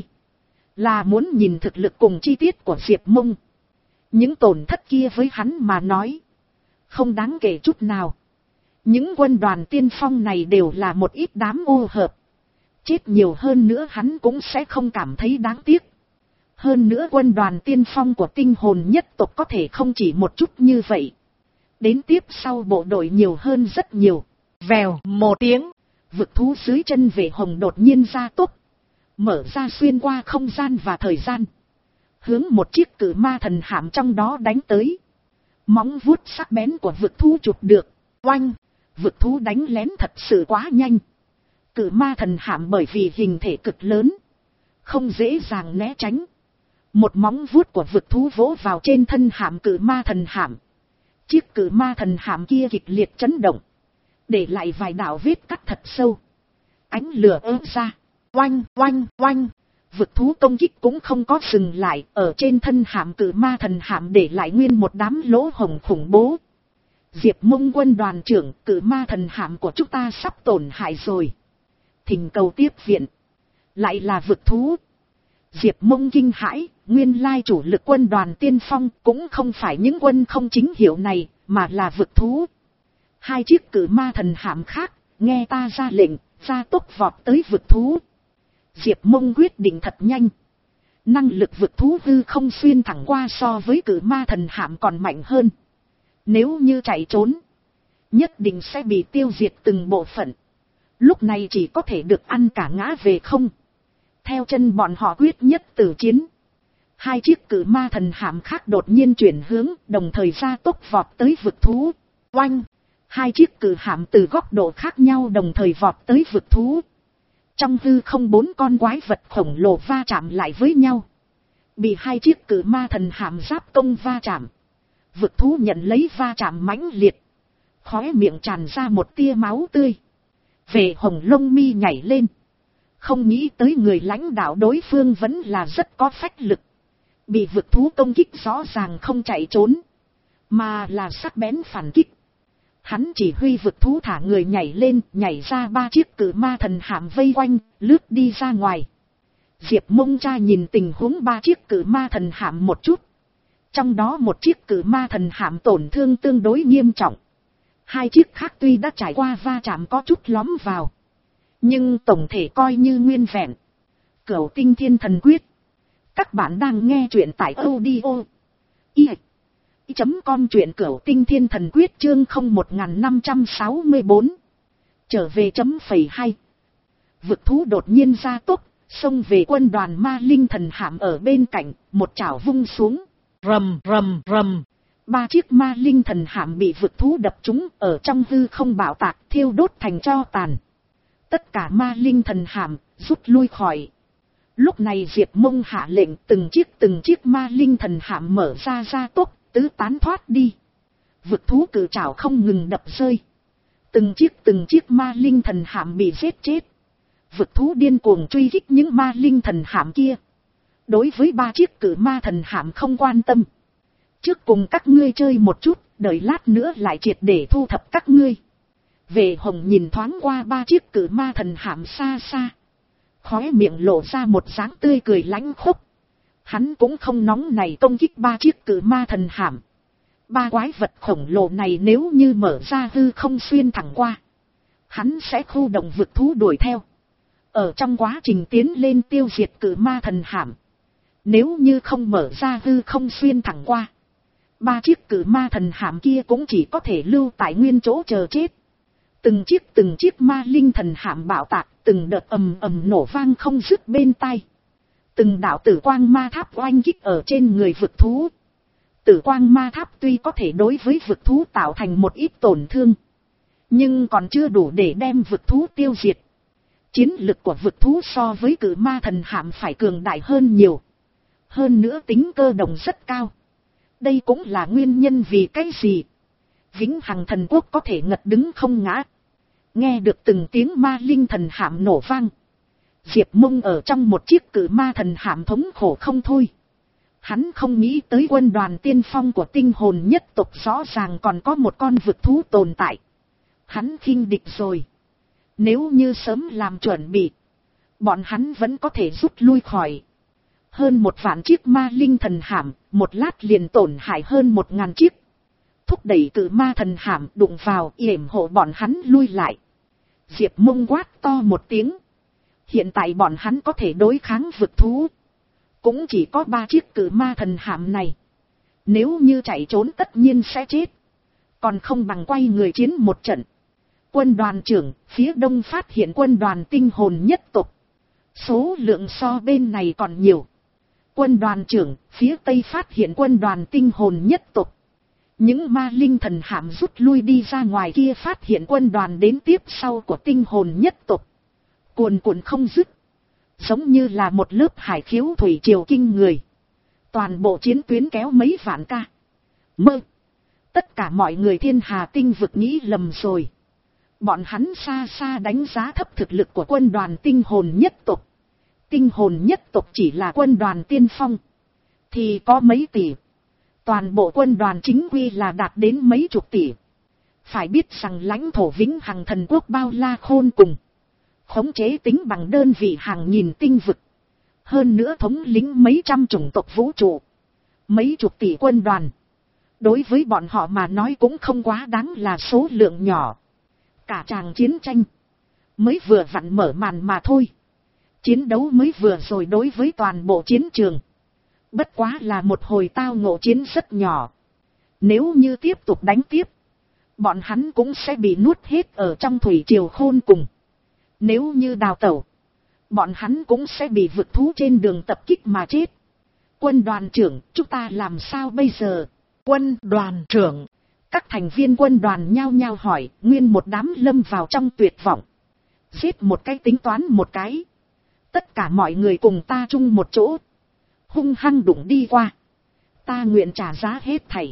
Speaker 1: Là muốn nhìn thực lực cùng chi tiết của Diệp Mông. Những tổn thất kia với hắn mà nói không đáng kể chút nào. Những quân đoàn tiên phong này đều là một ít đám ô hợp. Chết nhiều hơn nữa hắn cũng sẽ không cảm thấy đáng tiếc. Hơn nữa quân đoàn tiên phong của tinh hồn nhất tộc có thể không chỉ một chút như vậy. Đến tiếp sau bộ đội nhiều hơn rất nhiều. Vèo một tiếng, vực thú dưới chân Vệ Hồng đột nhiên ra tốc, mở ra xuyên qua không gian và thời gian, hướng một chiếc cử ma thần hạm trong đó đánh tới. Móng vuốt sắc bén của vực thú chụp được, oanh, vực thú đánh lén thật sự quá nhanh. Cử ma thần hạm bởi vì hình thể cực lớn, không dễ dàng né tránh. Một móng vuốt của vực thú vỗ vào trên thân hạm cử ma thần hạm. Chiếc cử ma thần hạm kia kịch liệt chấn động, để lại vài đạo vết cắt thật sâu. Ánh lửa ớt ra, oanh oanh oanh. Vực thú công kích cũng không có dừng lại, ở trên thân hạm cử ma thần hạm để lại nguyên một đám lỗ hổng khủng bố. Diệp Mông quân đoàn trưởng, cử ma thần hạm của chúng ta sắp tổn hại rồi. Thỉnh cầu tiếp viện. Lại là vực thú. Diệp Mông kinh hãi, nguyên lai chủ lực quân đoàn tiên phong cũng không phải những quân không chính hiệu này, mà là vực thú. Hai chiếc cử ma thần hạm khác, nghe ta ra lệnh, ra tốc vọt tới vực thú. Diệp Mông quyết định thật nhanh. Năng lực vực thú hư không xuyên thẳng qua so với cử ma thần hạm còn mạnh hơn. Nếu như chạy trốn, nhất định sẽ bị tiêu diệt từng bộ phận. Lúc này chỉ có thể được ăn cả ngã về không. Theo chân bọn họ quyết nhất tử chiến. Hai chiếc cử ma thần hạm khác đột nhiên chuyển hướng, đồng thời ra tốc vọt tới vực thú. Oanh! Hai chiếc cử hạm từ góc độ khác nhau đồng thời vọt tới vực thú. Trong hư không bốn con quái vật khổng lồ va chạm lại với nhau. Bị hai chiếc cử ma thần hạm giáp công va chạm. Vực thú nhận lấy va chạm mãnh liệt. Khóe miệng tràn ra một tia máu tươi. Về Hồng lông mi nhảy lên. Không nghĩ tới người lãnh đạo đối phương vẫn là rất có phách lực. Bị vực thú công kích rõ ràng không chạy trốn, mà là sắc bén phản kích. Hắn chỉ huy vực thú thả người nhảy lên, nhảy ra ba chiếc cử ma thần hạm vây quanh, lướt đi ra ngoài. Diệp Mông cha nhìn tình huống ba chiếc cử ma thần hạm một chút. Trong đó một chiếc cử ma thần hạm tổn thương tương đối nghiêm trọng. Hai chiếc khác tuy đã trải qua va chạm có chút lóm vào, nhưng tổng thể coi như nguyên vẹn. Cửu Tinh Thiên Thần Quyết. Các bạn đang nghe truyện tại audio i chấm com, truyện Cửu Tinh Thiên Thần Quyết chương không một năm sáu bốn. Trở về chấm phẩy hai. Vực thú đột nhiên ra tốc, xông về quân đoàn ma linh thần hạm ở bên cạnh, một chảo vung xuống. Rầm rầm rầm. Ba chiếc ma linh thần hạm bị vực thú đập trúng, ở trong hư không bạo tạc, thiêu đốt thành tro tàn. Tất cả ma linh thần hàm rút lui khỏi. Lúc này Diệp Mông hạ lệnh từng chiếc từng chiếc ma linh thần hàm mở ra ra tốc, tứ tán thoát đi. Vực thú cự trảo không ngừng đập rơi. Từng chiếc từng chiếc ma linh thần hàm bị giết chết. Vực thú điên cuồng truy kích những ma linh thần hàm kia. Đối với ba chiếc cự ma thần hàm không quan tâm. Trước cùng các ngươi chơi một chút, đợi lát nữa lại triệt để thu thập các ngươi. Vệ Hồng nhìn thoáng qua ba chiếc cự ma thần hàm xa xa. Khóe miệng lộ ra một dáng tươi cười lãnh khốc. Hắn cũng không nóng này công kích ba chiếc cự ma thần hàm. Ba quái vật khổng lồ này nếu như mở ra hư không xuyên thẳng qua. Hắn sẽ khu động vực thú đuổi theo. Ở trong quá trình tiến lên tiêu diệt cự ma thần hàm. Nếu như không mở ra hư không xuyên thẳng qua. Ba chiếc cự ma thần hàm kia cũng chỉ có thể lưu tại nguyên chỗ chờ chết. Từng chiếc từng chiếc ma linh thần hàm bạo tạc, từng đợt ầm ầm nổ vang không dứt bên tai. Từng đạo tử quang ma tháp oanh kích ở trên người vực thú. Tử quang ma tháp tuy có thể đối với vực thú tạo thành một ít tổn thương. Nhưng còn chưa đủ để đem vực thú tiêu diệt. Chiến lực của vực thú so với cự ma thần hàm phải cường đại hơn nhiều. Hơn nữa tính cơ động rất cao. Đây cũng là nguyên nhân vì cái gì Vĩnh Hằng Thần Quốc có thể ngật đứng không ngã. Nghe được từng tiếng ma linh thần hàm nổ vang. Diệp Mông ở trong một chiếc cự ma thần hàm thống khổ không thôi. Hắn không nghĩ tới quân đoàn tiên phong của tinh hồn nhất tộc rõ ràng còn có một con vực thú tồn tại. Hắn khinh địch rồi. Nếu như sớm làm chuẩn bị, bọn hắn vẫn có thể rút lui khỏi. Hơn một vạn chiếc ma linh thần hàm, một lát liền tổn hại hơn một ngàn chiếc. Thúc đẩy cự ma thần hàm đụng vào yểm hộ bọn hắn lui lại. Diệp Mông quát to một tiếng. Hiện tại bọn hắn có thể đối kháng vực thú. Cũng chỉ có ba chiếc cự ma thần hàm này. Nếu như chạy trốn tất nhiên sẽ chết. Còn không bằng quay người chiến một trận. Quân đoàn trưởng, phía đông phát hiện quân đoàn tinh hồn nhất tộc. Số lượng so bên này còn nhiều. Quân đoàn trưởng, phía tây phát hiện quân đoàn tinh hồn nhất tộc. Những ma linh thần hàm rút lui đi ra ngoài kia phát hiện quân đoàn đến tiếp sau của tinh hồn nhất tộc. Cuồn cuộn không dứt. Giống như là một lớp hải khiếu thủy triều kinh người. Toàn bộ chiến tuyến kéo mấy vạn ca. Mơ. Tất cả mọi người thiên hà tinh vực nghĩ lầm rồi. Bọn hắn xa xa đánh giá thấp thực lực của quân đoàn tinh hồn nhất tộc. Tinh hồn nhất tộc chỉ là quân đoàn tiên phong. Thì có mấy tỷ. Toàn bộ quân đoàn chính quy là đạt đến mấy chục tỷ. Phải biết rằng lãnh thổ Vĩnh Hằng Thần Quốc bao la khôn cùng. Khống chế tính bằng đơn vị hàng nghìn tinh vực. Hơn nữa thống lĩnh mấy trăm chủng tộc vũ trụ. Mấy chục tỷ quân đoàn. Đối với bọn họ mà nói cũng không quá đáng là số lượng nhỏ. Cả tràng chiến tranh. Mới vừa vặn mở màn mà thôi. Chiến đấu mới vừa rồi đối với toàn bộ chiến trường. Bất quá là một hồi tao ngộ chiến rất nhỏ. Nếu như tiếp tục đánh tiếp. Bọn hắn cũng sẽ bị nuốt hết ở trong thủy triều khôn cùng. Nếu như đào tẩu. Bọn hắn cũng sẽ bị vực thú trên đường tập kích mà chết. Quân đoàn trưởng, chúng ta làm sao bây giờ? Quân đoàn trưởng. Các thành viên quân đoàn nhao nhao hỏi, nguyên một đám lâm vào trong tuyệt vọng. Giết một cái tính toán một cái. Tất cả mọi người cùng ta chung một chỗ. Hung hăng đụng đi qua. Ta nguyện trả giá hết thảy.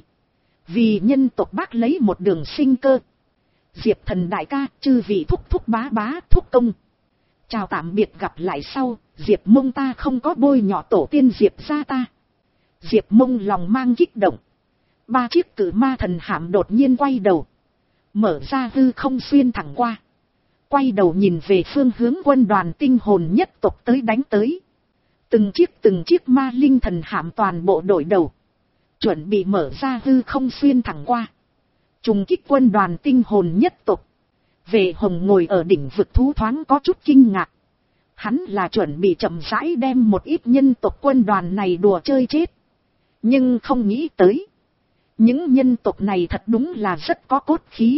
Speaker 1: Vì nhân tộc bác lấy một đường sinh cơ. Diệp Thần đại ca, chư vị thúc thúc bá bá, thúc công. Chào tạm biệt gặp lại sau, Diệp Mông ta không có bôi nhọ tổ tiên Diệp gia ta. Diệp Mông lòng mang kích động. Ba chiếc cử ma thần hàm đột nhiên quay đầu. Mở ra hư không xuyên thẳng qua. Quay đầu nhìn về phương hướng quân đoàn tinh hồn nhất tộc tới đánh tới. Từng chiếc từng chiếc ma linh thần hàm toàn bộ đổi đầu. Chuẩn bị mở ra hư không xuyên thẳng qua. Trùng kích quân đoàn tinh hồn nhất tộc. Vệ Hồng ngồi ở đỉnh vực thú thoáng có chút kinh ngạc. Hắn là chuẩn bị chậm rãi đem một ít nhân tộc quân đoàn này đùa chơi chết. Nhưng không nghĩ tới. Những nhân tộc này thật đúng là rất có cốt khí.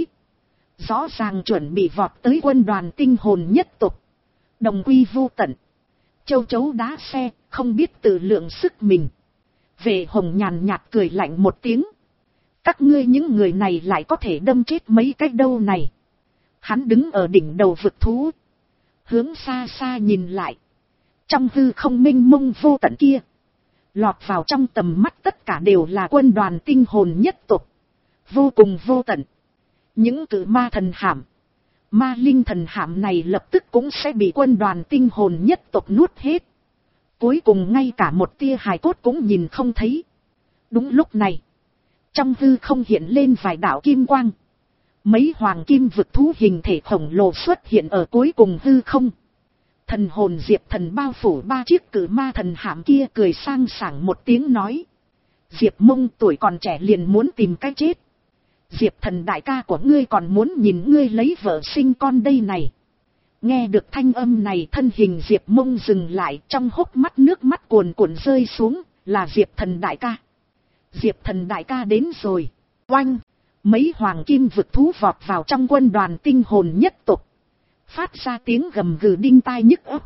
Speaker 1: Rõ ràng chuẩn bị vọt tới quân đoàn tinh hồn nhất tộc. Đồng quy vô tận. Châu chấu đá xe, không biết tự lượng sức mình. Vệ Hồng nhàn nhạt cười lạnh một tiếng. Các ngươi những người này lại có thể đâm chết mấy cái đâu này. Hắn đứng ở đỉnh đầu vực thú. Hướng xa xa nhìn lại. Trong hư không mênh mông vô tận kia. Lọt vào trong tầm mắt tất cả đều là quân đoàn tinh hồn nhất tộc. Vô cùng vô tận. Những cự ma thần hạm. Ma linh thần hạm này lập tức cũng sẽ bị quân đoàn tinh hồn nhất tộc nuốt hết. Cuối cùng ngay cả một tia hài cốt cũng nhìn không thấy. Đúng lúc này. Trong hư không hiện lên vài đạo kim quang. Mấy hoàng kim vực thú hình thể khổng lồ xuất hiện ở cuối cùng hư không. Thần hồn Diệp Thần bao phủ ba chiếc cử ma thần hạm kia, cười sang sảng một tiếng nói. Diệp Mông tuổi còn trẻ liền muốn tìm cái chết. Diệp Thần đại ca của ngươi còn muốn nhìn ngươi lấy vợ sinh con đây này. Nghe được thanh âm này, thân hình Diệp Mông dừng lại, trong hốc mắt nước mắt cuồn cuộn rơi xuống, là Diệp Thần đại ca. Diệp Thần đại ca đến rồi. Oanh! Mấy hoàng kim vực thú vọt vào trong quân đoàn tinh hồn nhất tộc. Phát ra tiếng gầm gừ đinh tai nhức óc.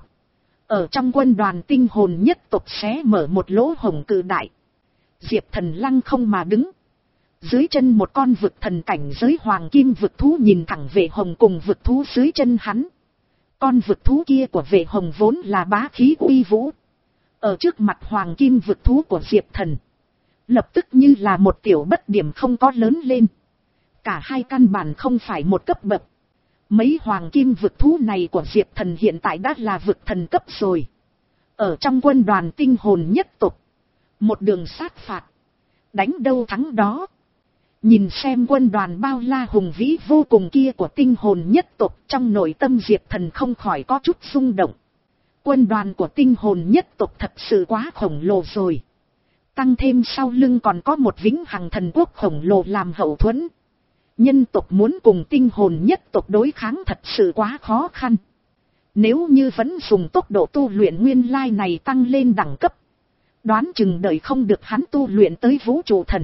Speaker 1: Ở trong quân đoàn tinh hồn nhất tộc xé mở một lỗ hổng cự đại. Diệp Thần lăng không mà đứng. Dưới chân một con vực thần cảnh giới hoàng kim vực thú nhìn thẳng Vệ Hồng cùng vực thú dưới chân hắn. Con vực thú kia của Vệ Hồng vốn là bá khí uy vũ. Ở trước mặt hoàng kim vực thú của Diệp Thần, lập tức như là một tiểu bất điểm không có lớn lên. Cả hai căn bản không phải một cấp bậc. Mấy hoàng kim vực thú này của Diệp Thần hiện tại đã là vực thần cấp rồi. Ở trong quân đoàn tinh hồn nhất tộc, một đường sát phạt, đánh đâu thắng đó. Nhìn xem quân đoàn bao la hùng vĩ vô cùng kia của tinh hồn nhất tộc, trong nội tâm Diệp Thần không khỏi có chút rung động. Quân đoàn của tinh hồn nhất tộc thật sự quá khổng lồ rồi. Tăng thêm sau lưng còn có một vĩnh hằng thần quốc khổng lồ làm hậu thuẫn. Nhân tộc muốn cùng tinh hồn nhất tộc đối kháng thật sự quá khó khăn. Nếu như vẫn dùng tốc độ tu luyện nguyên lai này tăng lên đẳng cấp, đoán chừng đợi không được hắn tu luyện tới vũ trụ thần,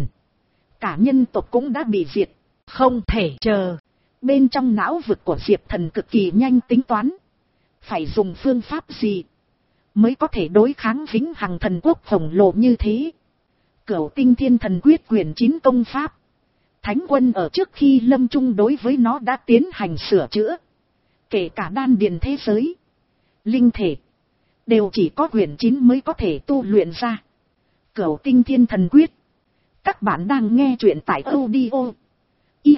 Speaker 1: cả nhân tộc cũng đã bị diệt. Không thể chờ. Bên trong não vực của Diệp Thần cực kỳ nhanh tính toán. Phải dùng phương pháp gì mới có thể đối kháng vĩnh hằng thần quốc khổng lồ như thế. Cửu tinh thiên thần quyết quyển chín công pháp. Thánh quân ở trước khi lâm chung đối với nó đã tiến hành sửa chữa. Kể cả đan điền thế giới, linh thể, đều chỉ có quyển chín mới có thể tu luyện ra. Cửu tinh thiên thần quyết. Các bạn đang nghe truyện tại audio i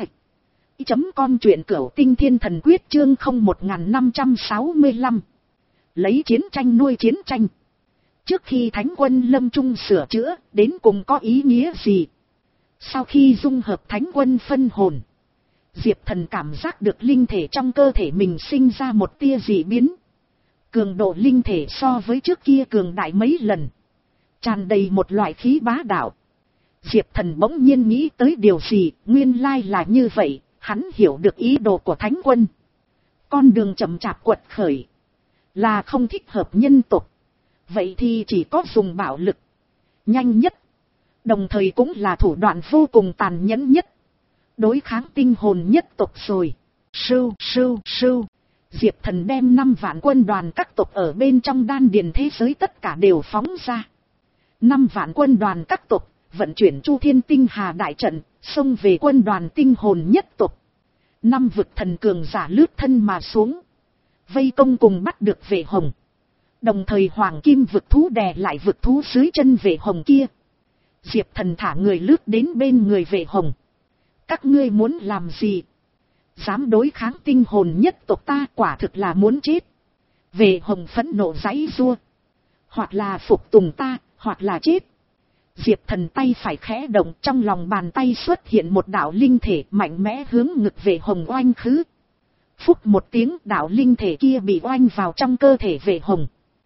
Speaker 1: chấm com truyện Cửu tinh thiên thần quyết chương không một năm sáu lăm. Lấy chiến tranh nuôi chiến tranh. Trước khi Thánh quân lâm chung sửa chữa, đến cùng có ý nghĩa gì? Sau khi dung hợp Thánh quân phân hồn, Diệp Thần cảm giác được linh thể trong cơ thể mình sinh ra một tia dị biến. Cường độ linh thể so với trước kia cường đại mấy lần, tràn đầy một loại khí bá đạo. Diệp Thần bỗng nhiên nghĩ tới điều gì, nguyên lai là như vậy, hắn hiểu được ý đồ của Thánh quân. Con đường chậm chạp quật khởi là không thích hợp nhân tộc. Vậy thì chỉ có dùng bạo lực nhanh nhất, đồng thời cũng là thủ đoạn vô cùng tàn nhẫn nhất, đối kháng tinh hồn nhất tộc rồi. Sưu sưu sưu. Diệp Thần đem năm vạn quân đoàn các tộc ở bên trong đan điền thế giới tất cả đều phóng ra. Năm vạn quân đoàn các tộc vận chuyển Chu Thiên Tinh Hà đại trận, xông về quân đoàn tinh hồn nhất tộc. Năm vực thần cường giả lướt thân mà xuống, vây công cùng bắt được Vệ Hồng. Đồng thời hoàng kim vực thú đè lại vực thú dưới chân Vệ Hồng kia. Diệp Thần thả người lướt đến bên người Vệ Hồng. Các ngươi muốn làm gì? Dám đối kháng tinh hồn nhất tộc ta, quả thực là muốn chết. Vệ Hồng phẫn nộ giãy giụa. Hoặc là phục tùng ta, hoặc là chết. Diệp Thần tay phải khẽ động, trong lòng bàn tay xuất hiện một đạo linh thể mạnh mẽ hướng ngực Vệ Hồng oanh khứ. Phúc một tiếng, đạo linh thể kia bị oanh vào trong cơ thể Vệ Hồng.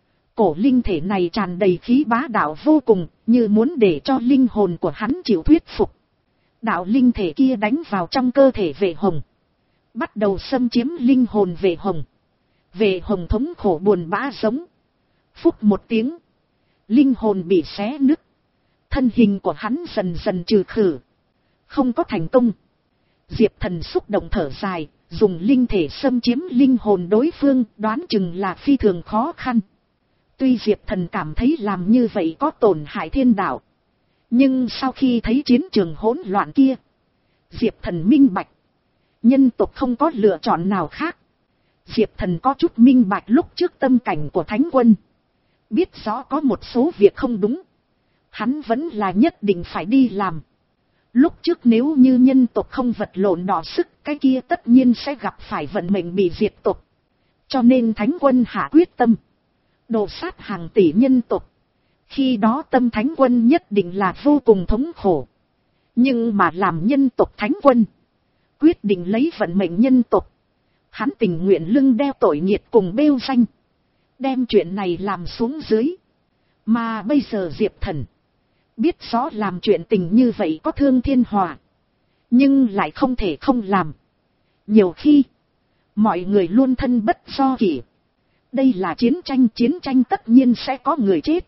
Speaker 1: Cổ linh thể này tràn đầy khí bá đạo vô cùng, như muốn để cho linh hồn của hắn chịu thuyết phục. Đạo linh thể kia đánh vào trong cơ thể Vệ Hồng, bắt đầu xâm chiếm linh hồn Vệ Hồng. Vệ Hồng thống khổ buồn bã giống. Phúc một tiếng, linh hồn bị xé nứt. Thân hình của hắn dần dần trừ khử. Không có thành công. Diệp Thần xúc động thở dài, dùng linh thể xâm chiếm linh hồn đối phương, đoán chừng là phi thường khó khăn. Tuy Diệp Thần cảm thấy làm như vậy có tổn hại thiên đạo, nhưng sau khi thấy chiến trường hỗn loạn kia, Diệp Thần minh bạch, nhân tộc không có lựa chọn nào khác. Diệp Thần có chút minh bạch lúc trước tâm cảnh của Thánh Quân. Biết rõ có một số việc không đúng. Hắn vẫn là nhất định phải đi làm. Lúc trước nếu như nhân tộc không vật lộn đỏ sức, cái kia tất nhiên sẽ gặp phải vận mệnh bị diệt tộc. Cho nên Thánh Quân hạ quyết tâm. Đồ sát hàng tỷ nhân tộc. Khi đó tâm Thánh Quân nhất định là vô cùng thống khổ. Nhưng mà làm nhân tộc Thánh Quân. Quyết định lấy vận mệnh nhân tộc. Hắn tình nguyện lưng đeo tội nghiệt cùng bêu danh. Đem chuyện này làm xuống dưới. Mà bây giờ Diệp Thần. Biết rõ làm chuyện tình như vậy có thương thiên hòa. Nhưng lại không thể không làm. Nhiều khi. Mọi người luôn thân bất do kỷ. Đây là chiến tranh. Chiến tranh tất nhiên sẽ có người chết.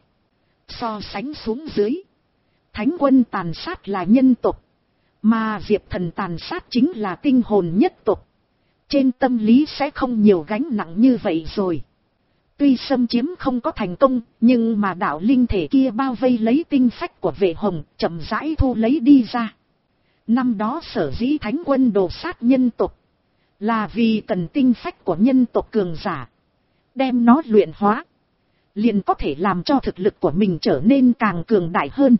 Speaker 1: So sánh xuống dưới. Thánh Quân tàn sát là nhân tộc. Mà Diệp Thần tàn sát chính là tinh hồn nhất tộc. Trên tâm lý sẽ không nhiều gánh nặng như vậy rồi. Tuy xâm chiếm không có thành công, nhưng mà đạo linh thể kia bao vây lấy tinh phách của Vệ Hồng, chậm rãi thu lấy đi ra. Năm đó sở dĩ Thánh Quân đồ sát nhân tộc, là vì cần tinh phách của nhân tộc cường giả. Đem nó luyện hóa, liền có thể làm cho thực lực của mình trở nên càng cường đại hơn.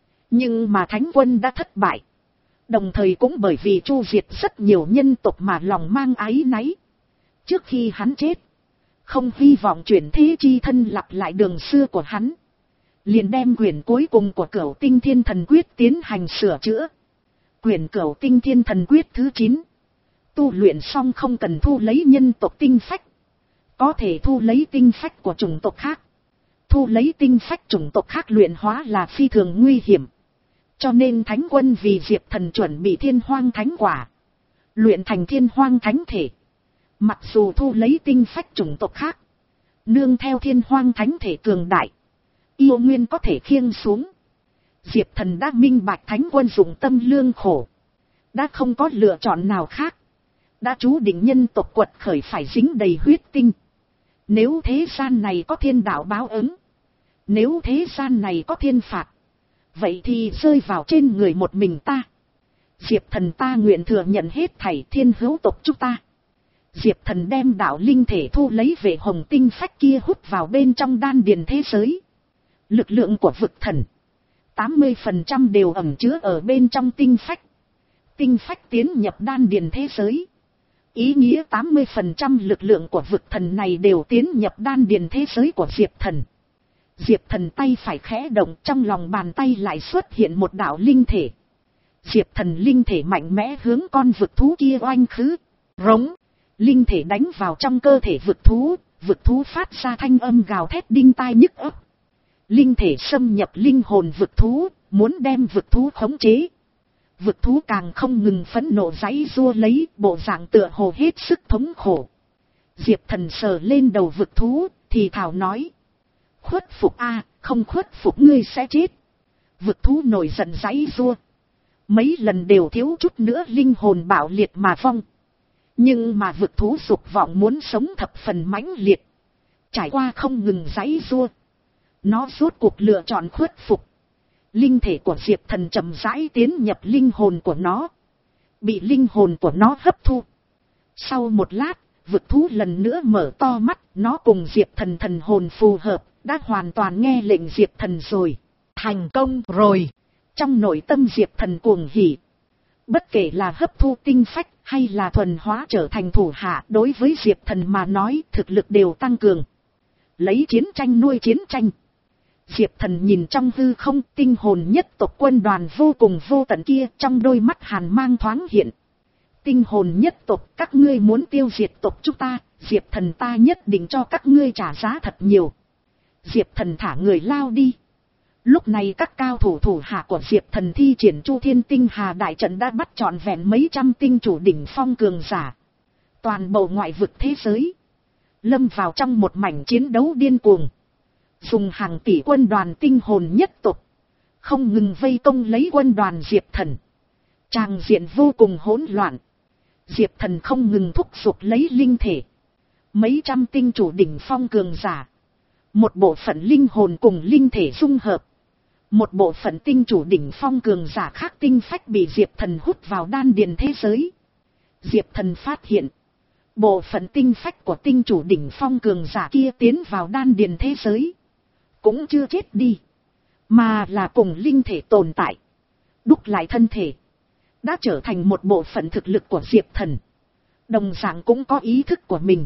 Speaker 1: Nhưng mà Thánh Quân đã thất bại. Đồng thời cũng bởi vì chu diệt rất nhiều nhân tộc mà lòng mang áy náy. Trước khi hắn chết, không hy vọng chuyển thế chi thân lặp lại đường xưa của hắn. Liền đem quyển cuối cùng của Cửu Tinh Thiên Thần Quyết tiến hành sửa chữa. Quyển Cửu Tinh Thiên Thần Quyết thứ chín. Tu luyện xong không cần thu lấy nhân tộc tinh phách. Có thể thu lấy tinh phách của chủng tộc khác. Thu lấy tinh phách chủng tộc khác luyện hóa là phi thường nguy hiểm. Cho nên Thánh Quân vì Diệp Thần chuẩn bị Thiên Hoang Thánh Quả. Luyện thành Thiên Hoang Thánh Thể. Mặc dù thu lấy tinh phách chủng tộc khác. Nương theo Thiên Hoang Thánh Thể cường đại. Yêu nguyên có thể khiêng xuống. Diệp Thần đã minh bạch Thánh Quân dụng tâm lương khổ. Đã không có lựa chọn nào khác. Đã chú định nhân tộc quật khởi phải dính đầy huyết tinh. Nếu thế gian này có thiên đạo báo ứng. Nếu thế gian này có thiên phạt. Vậy thì rơi vào trên người một mình ta. Diệp Thần ta nguyện thừa nhận hết thảy thiên hữu tộc chúng ta. Diệp Thần đem đạo linh thể thu lấy Vệ Hồng tinh phách kia hút vào bên trong đan điền thế giới. Lực lượng của vực thần. tám mươi phần trăm đều ẩn chứa ở bên trong tinh phách. Tinh phách tiến nhập đan điền thế giới. Ý nghĩa tám mươi phần trăm lực lượng của vực thần này đều tiến nhập đan điền thế giới của Diệp Thần. Diệp Thần tay phải khẽ động, trong lòng bàn tay lại xuất hiện một đạo linh thể. Diệp Thần linh thể mạnh mẽ hướng con vực thú kia oanh khứ. Rống. Linh thể đánh vào trong cơ thể vực thú. Vực thú phát ra thanh âm gào thét đinh tai nhức óc. Linh thể xâm nhập linh hồn vực thú, muốn đem vực thú khống chế. Vực thú càng không ngừng phẫn nộ giãy giụa lấy, bộ dạng tựa hồ hết sức thống khổ. Diệp Thần sờ lên đầu vực thú, thì thào nói. Khuất phục a, không khuất phục ngươi sẽ chết. Vực thú nổi giận giãy giụa. Mấy lần đều thiếu chút nữa linh hồn bạo liệt mà vong. Nhưng mà vực thú dục vọng muốn sống thập phần mãnh liệt. Trải qua không ngừng giãy giụa. Nó rốt cuộc lựa chọn khuất phục. Linh thể của Diệp Thần chậm rãi tiến nhập linh hồn của nó. Bị linh hồn của nó hấp thu. Sau một lát, vực thú lần nữa mở to mắt. Nó cùng Diệp Thần thần hồn phù hợp. Đã hoàn toàn nghe lệnh Diệp Thần rồi. Thành công rồi. Trong nội tâm Diệp Thần cuồng hỉ. Bất kể là hấp thu tinh phách hay là thuần hóa trở thành thủ hạ, đối với Diệp Thần mà nói thực lực đều tăng cường. Lấy chiến tranh nuôi chiến tranh. Diệp Thần nhìn trong hư không, tinh hồn nhất tộc quân đoàn vô cùng vô tận kia, trong đôi mắt hàn mang thoáng hiện. Tinh hồn nhất tộc, các ngươi muốn tiêu diệt tộc chúng ta, Diệp Thần ta nhất định cho các ngươi trả giá thật nhiều. Diệp Thần thả người lao đi. Lúc này các cao thủ thủ hạ của Diệp Thần thi triển Chu Thiên Tinh Hà đại trận đã bắt trọn vẹn mấy trăm tinh chủ đỉnh phong cường giả. Toàn bộ ngoại vực thế giới lâm vào trong một mảnh chiến đấu điên cuồng. Dùng hàng tỷ quân đoàn tinh hồn nhất tộc không ngừng vây công lấy quân đoàn Diệp Thần. Tràng diện vô cùng hỗn loạn. Diệp Thần không ngừng thúc giục lấy linh thể. Mấy trăm tinh chủ đỉnh phong cường giả. Một bộ phận linh hồn cùng linh thể dung hợp. Một bộ phận tinh chủ đỉnh phong cường giả khác tinh phách bị Diệp Thần hút vào đan điền thế giới. Diệp Thần phát hiện. Bộ phận tinh phách của tinh chủ đỉnh phong cường giả kia tiến vào đan điền thế giới. Cũng chưa chết đi. Mà là cùng linh thể tồn tại. Đúc lại thân thể. Đã trở thành một bộ phận thực lực của Diệp Thần. Đồng dạng cũng có ý thức của mình.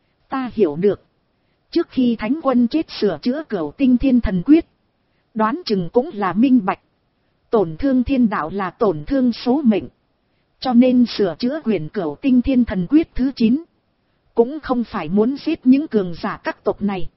Speaker 1: Ta hiểu được. Trước khi Thánh Quân chết sửa chữa Cửu Tinh Thiên Thần Quyết. Đoán chừng cũng là minh bạch. Tổn thương thiên đạo là tổn thương số mệnh. Cho nên sửa chữa quyển Cửu Tinh Thiên Thần Quyết thứ chín. Cũng không phải muốn giết những cường giả các tộc này.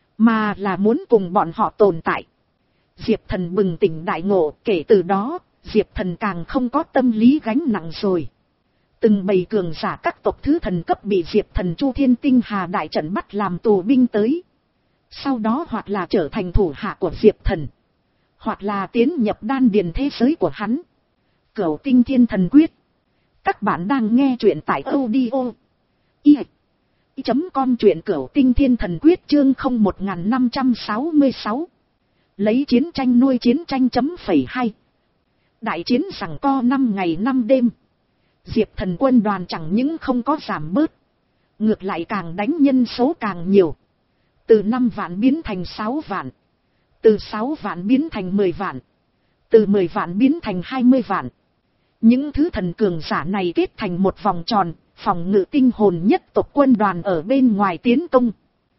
Speaker 1: Mà là muốn cùng bọn họ tồn tại. Diệp Thần bừng tỉnh đại ngộ, kể từ đó, Diệp Thần càng không có tâm lý gánh nặng rồi. Từng bầy cường giả các tộc thứ thần cấp bị Diệp Thần Chu Thiên Tinh Hà đại trận bắt làm tù binh tới. Sau đó hoặc là trở thành thủ hạ của Diệp Thần. Hoặc là tiến nhập đan điền thế giới của hắn. Cửu Tinh Thiên Thần Quyết. Các bạn đang nghe truyện tại audio. I. Chấm com truyện Cửu Tinh Thiên Thần Quyết chương không một năm sáu sáu. Lấy chiến tranh nuôi chiến tranh chấm phẩy hai. Đại chiến giằng co năm ngày năm đêm. Diệp Thần quân đoàn chẳng những không có giảm bớt. Ngược lại càng đánh nhân số càng nhiều. Từ năm vạn biến thành sáu vạn. Từ sáu vạn biến thành mười vạn. Từ mười vạn biến thành hai mươi vạn. Những thứ thần cường giả này kết thành một vòng tròn, phòng ngự tinh hồn nhất tộc quân đoàn ở bên ngoài tiến công.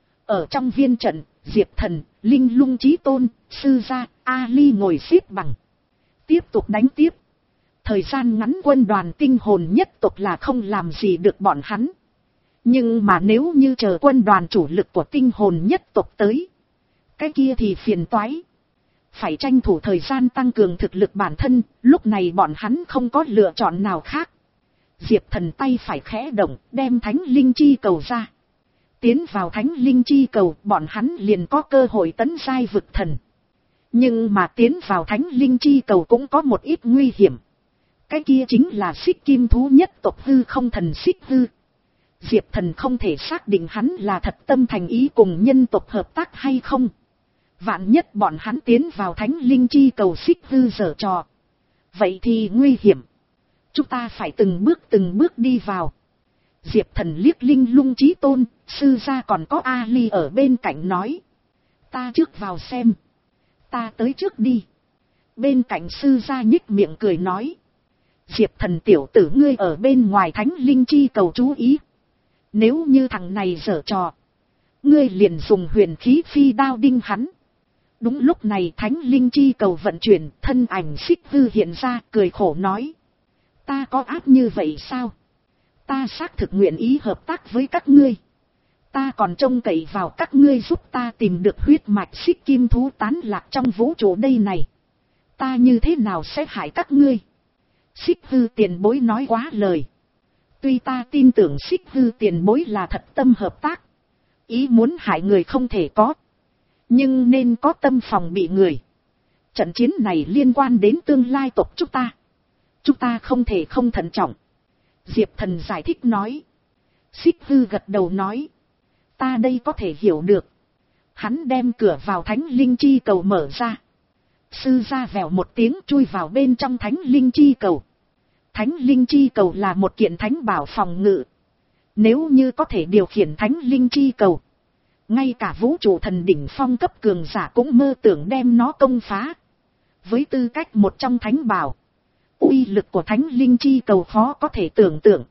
Speaker 1: Ở trong viên trận, Diệp Thần, Linh Lung Chí Tôn, Sư Gia, Ali ngồi xếp bằng. Tiếp tục đánh tiếp. Thời gian ngắn quân đoàn tinh hồn nhất tộc là không làm gì được bọn hắn. Nhưng mà nếu như chờ quân đoàn chủ lực của tinh hồn nhất tộc tới, cái kia thì phiền toái. Phải tranh thủ thời gian tăng cường thực lực bản thân, lúc này bọn hắn không có lựa chọn nào khác. Diệp Thần tay phải khẽ động, đem Thánh Linh Chi Cầu ra. Tiến vào Thánh Linh Chi Cầu, bọn hắn liền có cơ hội tấn giai vực thần. Nhưng mà tiến vào Thánh Linh Chi Cầu cũng có một ít nguy hiểm. Cái kia chính là Xích Kim Thú nhất tộc hư không thần Xích Hư. Diệp Thần không thể xác định hắn là thật tâm thành ý cùng nhân tộc hợp tác hay không. Vạn nhất bọn hắn tiến vào Thánh Linh Chi Cầu Xích Hư giở trò. Vậy thì nguy hiểm. Chúng ta phải từng bước từng bước đi vào. Diệp Thần liếc Linh Lung Chí Tôn, Sư Gia còn có Ali ở bên cạnh nói. Ta trước vào xem. Ta tới trước đi. Bên cạnh Sư Gia nhích miệng cười nói. Diệp Thần tiểu tử ngươi ở bên ngoài Thánh Linh Chi Cầu chú ý. Nếu như thằng này giở trò, ngươi liền dùng huyền khí phi đao đinh hắn. Đúng lúc này Thánh Linh Chi Cầu vận chuyển, thân ảnh Xích Hư hiện ra, cười khổ nói. Ta có ác như vậy sao? Ta xác thực nguyện ý hợp tác với các ngươi. Ta còn trông cậy vào các ngươi giúp ta tìm được huyết mạch Xích Kim Thú tán lạc trong vũ trụ đây này. Ta như thế nào sẽ hại các ngươi? Xích Hư tiền bối nói quá lời. Tuy ta tin tưởng Xích Hư tiền bối là thật tâm hợp tác. Ý muốn hại người không thể có. Nhưng nên có tâm phòng bị người. Trận chiến này liên quan đến tương lai tộc chúng ta. Chúng ta không thể không thận trọng. Diệp Thần giải thích nói. Xích Hư gật đầu nói. Ta đây có thể hiểu được. Hắn đem cửa vào Thánh Linh Chi Cầu mở ra. Sư Gia vèo một tiếng chui vào bên trong Thánh Linh Chi Cầu. Thánh Linh Chi Cầu là một kiện thánh bảo phòng ngự. Nếu như có thể điều khiển Thánh Linh Chi Cầu, ngay cả vũ trụ thần đỉnh phong cấp cường giả cũng mơ tưởng đem nó công phá. Với tư cách một trong thánh bảo, uy lực của Thánh Linh Chi Cầu khó có thể tưởng tượng.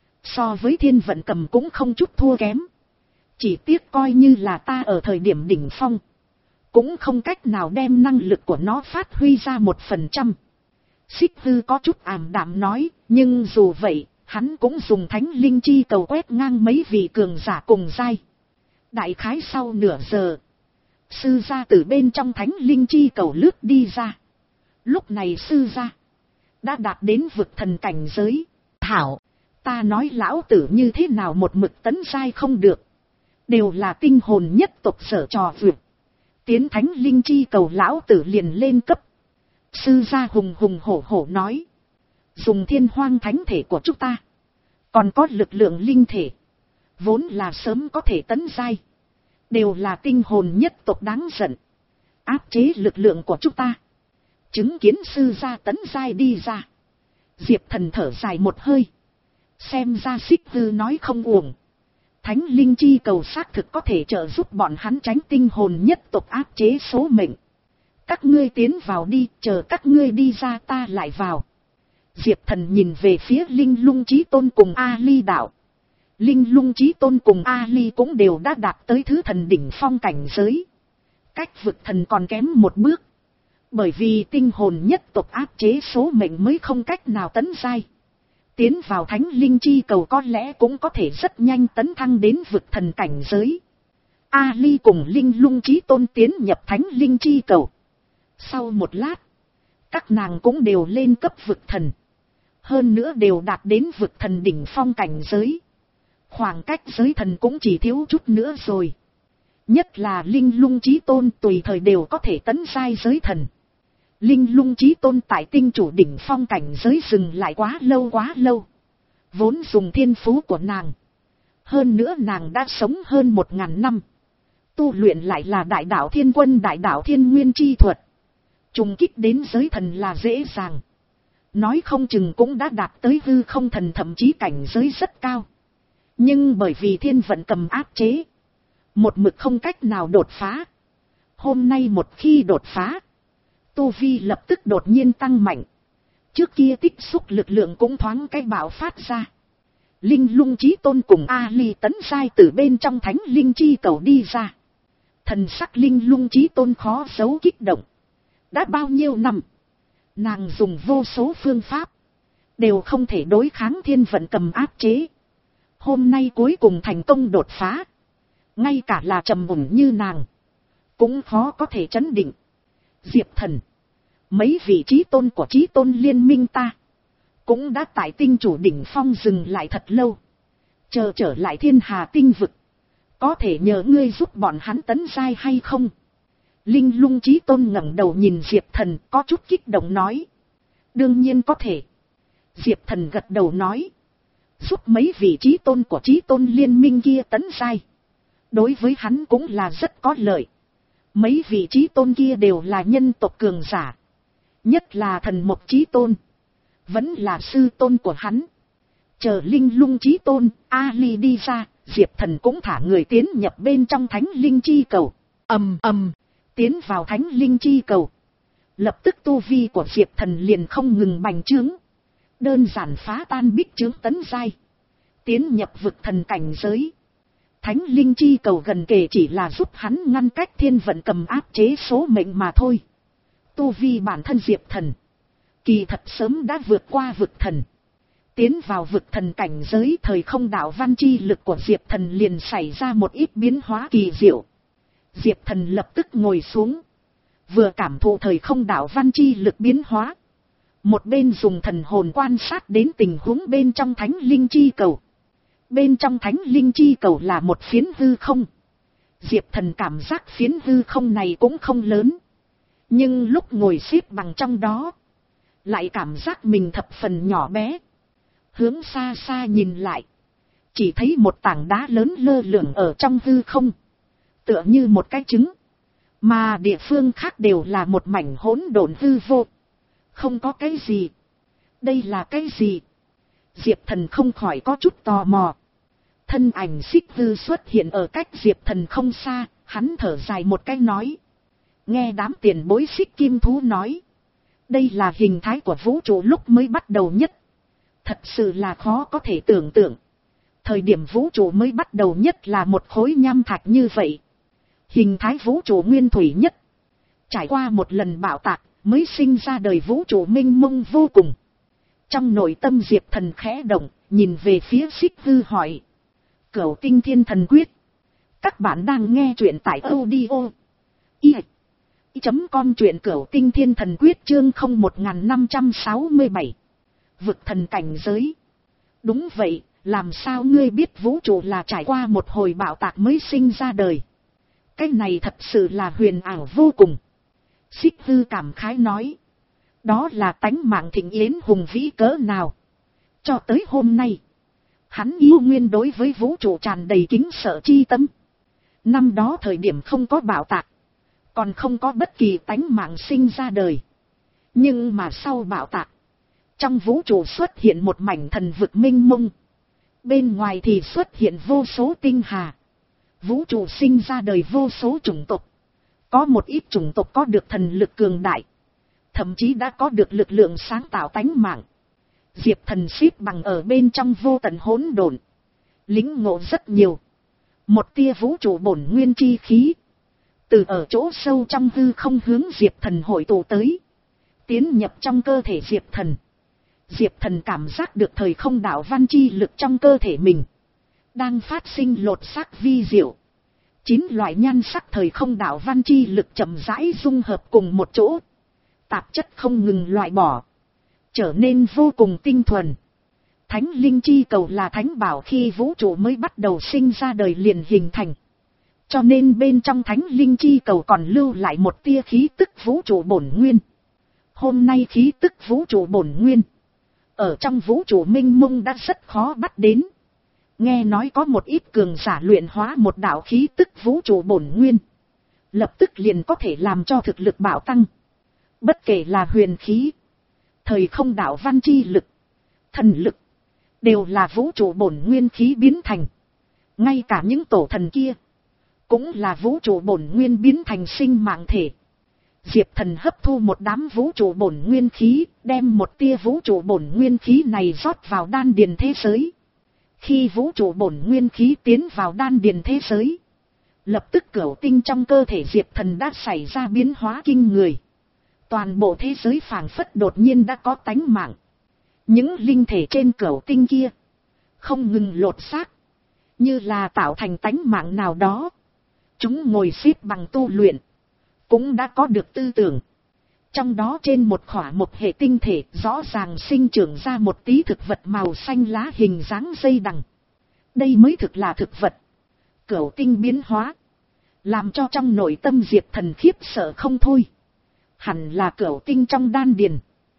Speaker 1: So với thiên vận cầm cũng không chút thua kém. Chỉ tiếc coi như là ta ở thời điểm đỉnh phong, cũng không cách nào đem năng lực của nó phát huy ra một phần trăm. Xích Hư có chút ảm đạm nói, nhưng dù vậy, hắn cũng dùng Thánh Linh Chi Cầu quét ngang mấy vị cường giả cùng giai. Đại khái sau nửa giờ, Sư Gia từ bên trong Thánh Linh Chi Cầu lướt đi ra. Lúc này Sư Gia đã đạt đến vực thần cảnh giới. Thảo, ta nói lão tử như thế nào một mực tấn giai không được. Đều là tinh hồn nhất tộc sở trò vượt. Tiến Thánh Linh Chi Cầu lão tử liền lên cấp. Sư Gia hùng hùng hổ hổ nói. Dùng thiên hoang thánh thể của chúng ta, còn có lực lượng linh thể, vốn là sớm có thể tấn giai. Đều là tinh hồn nhất tộc đáng giận. Áp chế lực lượng của chúng ta. Chứng kiến Sư Gia tấn giai đi ra, Diệp Thần thở dài một hơi. Xem ra Xích Hư nói không uổng. Thánh linh chi cầu xác thực có thể trợ giúp bọn hắn tránh tinh hồn nhất tộc áp chế số mệnh. Các ngươi tiến vào đi, chờ các ngươi đi ra ta lại vào. Diệp Thần nhìn về phía Linh Lung Chí Tôn cùng A Ly đạo. Linh Lung Chí Tôn cùng A Ly cũng đều đã đạt tới thứ thần đỉnh phong cảnh giới. Cách vực thần còn kém một bước. Bởi vì tinh hồn nhất tộc áp chế số mệnh mới không cách nào tấn giai. Tiến vào thánh linh chi cầu có lẽ cũng có thể rất nhanh tấn thăng đến vực thần cảnh giới. A Ly cùng Linh Lung Chí Tôn tiến nhập thánh linh chi cầu. Sau một lát, các nàng cũng đều lên cấp vực thần. Hơn nữa đều đạt đến vực thần đỉnh phong cảnh giới. Khoảng cách giới thần cũng chỉ thiếu chút nữa rồi. Nhất là Linh Lung Chí Tôn tùy thời đều có thể tấn giai giới thần. Linh Lung Chí Tôn tại tinh chủ đỉnh phong cảnh giới dừng lại quá lâu quá lâu. Vốn dùng thiên phú của nàng. Hơn nữa nàng đã sống hơn một ngàn năm. Tu luyện lại là đại đạo thiên quân đại đạo thiên nguyên chi thuật. Trùng kích đến giới thần là dễ dàng. Nói không chừng cũng đã đạt tới hư không thần thậm chí cảnh giới rất cao. Nhưng bởi vì thiên vận cầm áp chế. Một mực không cách nào đột phá. Hôm nay một khi đột phá. Tu vi lập tức đột nhiên tăng mạnh. Trước kia tích xúc lực lượng cũng thoáng cái bạo phát ra. Linh Lung Chí Tôn cùng A Ly tấn giai từ bên trong thánh linh chi cầu đi ra. Thần sắc Linh Lung Chí Tôn khó giấu kích động. Đã bao nhiêu năm. Nàng dùng vô số phương pháp. Đều không thể đối kháng thiên vận cầm áp chế. Hôm nay cuối cùng thành công đột phá. Ngay cả là trầm ổn như nàng. Cũng khó có thể chấn định. Diệp Thần. Mấy vị Chí Tôn của Chí Tôn liên minh ta. Cũng đã tại tinh chủ đỉnh phong dừng lại thật lâu. Chờ trở lại thiên hà tinh vực. Có thể nhờ ngươi giúp bọn hắn tấn giai hay không? Linh Lung Chí Tôn ngẩng đầu nhìn Diệp Thần có chút kích động nói. Đương nhiên có thể. Diệp Thần gật đầu nói. Giúp mấy vị Chí Tôn của Chí Tôn liên minh kia tấn giai. Đối với hắn cũng là rất có lợi. Mấy vị Chí Tôn kia đều là nhân tộc cường giả. Nhất là Thần Mộc Chí Tôn. Vẫn là sư tôn của hắn. Chờ Linh Lung Chí Tôn, A Ly đi ra, Diệp Thần cũng thả người tiến nhập bên trong thánh linh chi cầu. Ầm ầm, tiến vào thánh linh chi cầu. Lập tức tu vi của Diệp Thần liền không ngừng bành trướng. Đơn giản phá tan bích trướng tấn giai. Tiến nhập vực thần cảnh giới. Thánh linh chi cầu gần kề chỉ là giúp hắn ngăn cách thiên vận cầm áp chế số mệnh mà thôi. Tu vi bản thân Diệp Thần. Kỳ thật sớm đã vượt qua vực thần. Tiến vào vực thần cảnh giới thời không đạo văn chi lực của Diệp Thần liền xảy ra một ít biến hóa kỳ diệu. Diệp Thần lập tức ngồi xuống. Vừa cảm thụ thời không đạo văn chi lực biến hóa. Một bên dùng thần hồn quan sát đến tình huống bên trong thánh linh chi cầu. Bên trong thánh linh chi cầu là một phiến hư không. Diệp Thần cảm giác phiến hư không này cũng không lớn. Nhưng lúc ngồi xếp bằng trong đó. Lại cảm giác mình thập phần nhỏ bé. Hướng xa xa nhìn lại. Chỉ thấy một tảng đá lớn lơ lửng ở trong hư không. Tựa như một cái trứng. Mà địa phương khác đều là một mảnh hỗn độn hư vô. Không có cái gì. Đây là cái gì? Diệp Thần không khỏi có chút tò mò. Thân ảnh Xích Hư xuất hiện ở cách Diệp Thần không xa. Hắn thở dài một cái nói. Nghe đám tiền bối Xích Kim Thú nói. Đây là hình thái của vũ trụ lúc mới bắt đầu nhất. Thật sự là khó có thể tưởng tượng. Thời điểm vũ trụ mới bắt đầu nhất là một khối nham thạch như vậy. Hình thái vũ trụ nguyên thủy nhất. Trải qua một lần bạo tạc mới sinh ra đời vũ trụ mênh mông vô cùng. Trong nội tâm Diệp Thần khẽ động, nhìn về phía Xích Hư hỏi. Cửu Tinh Thiên Thần Quyết. Các bạn đang nghe truyện tại audio. Y. Chấm com truyện Cửu Tinh Thiên Thần Quyết chương không một năm sáu bảy. Vực thần cảnh giới. Đúng vậy, làm sao ngươi biết vũ trụ là trải qua một hồi bạo tạc mới sinh ra đời? Cái này thật sự là huyền ảo vô cùng. Xích Hư cảm khái nói. Đó là tánh mạng thịnh yến hùng vĩ cỡ nào. Cho tới hôm nay. Hắn yêu nguyên đối với vũ trụ tràn đầy kính sợ chi tâm. Năm đó thời điểm không có bạo tạc. Còn không có bất kỳ tánh mạng sinh ra đời. Nhưng mà sau bạo tạc. Trong vũ trụ xuất hiện một mảnh thần vực mênh mông. Bên ngoài thì xuất hiện vô số tinh hà. Vũ trụ sinh ra đời vô số chủng tộc. Có một ít chủng tộc có được thần lực cường đại. Thậm chí đã có được lực lượng sáng tạo tánh mạng. Diệp Thần xếp bằng ở bên trong vô tận hỗn độn. Lĩnh ngộ rất nhiều. Một tia vũ trụ bổn nguyên chi khí. Từ ở chỗ sâu trong hư không hướng Diệp Thần hội tụ tới. Tiến nhập trong cơ thể Diệp Thần. Diệp Thần cảm giác được thời không đạo văn chi lực trong cơ thể mình. Đang phát sinh lột xác vi diệu. Chín loại nhan sắc thời không đạo văn chi lực chậm rãi dung hợp cùng một chỗ. Tạp chất không ngừng loại bỏ. Trở nên vô cùng tinh thuần. Thánh linh chi cầu là thánh bảo khi vũ trụ mới bắt đầu sinh ra đời liền hình thành. Cho nên bên trong thánh linh chi cầu còn lưu lại một tia khí tức vũ trụ bổn nguyên. Hôm nay khí tức vũ trụ bổn nguyên. Ở trong vũ trụ minh mông đã rất khó bắt đến. Nghe nói có một ít cường giả luyện hóa một đạo khí tức vũ trụ bổn nguyên. Lập tức liền có thể làm cho thực lực bạo tăng. Bất kể là huyền khí, thời không đạo văn chi lực, thần lực, đều là vũ trụ bổn nguyên khí biến thành. Ngay cả những tổ thần kia, cũng là vũ trụ bổn nguyên biến thành sinh mạng thể. Diệp Thần hấp thu một đám vũ trụ bổn nguyên khí, đem một tia vũ trụ bổn nguyên khí này rót vào đan điền thế giới. Khi vũ trụ bổn nguyên khí tiến vào đan điền thế giới, lập tức cửu tinh trong cơ thể Diệp Thần đã xảy ra biến hóa kinh người. Toàn bộ thế giới phảng phất đột nhiên đã có tánh mạng. Những linh thể trên cửu tinh kia không ngừng lột xác, như là tạo thành tánh mạng nào đó. Chúng ngồi xếp bằng tu luyện, cũng đã có được tư tưởng. Trong đó trên một khỏa một hệ tinh thể rõ ràng sinh trưởng ra một tí thực vật màu xanh lá hình dáng dây đằng. Đây mới thực là thực vật. Cửu tinh biến hóa, làm cho trong nội tâm Diệp Thần khiếp sợ không thôi. Hẳn là cửu tinh trong đan điền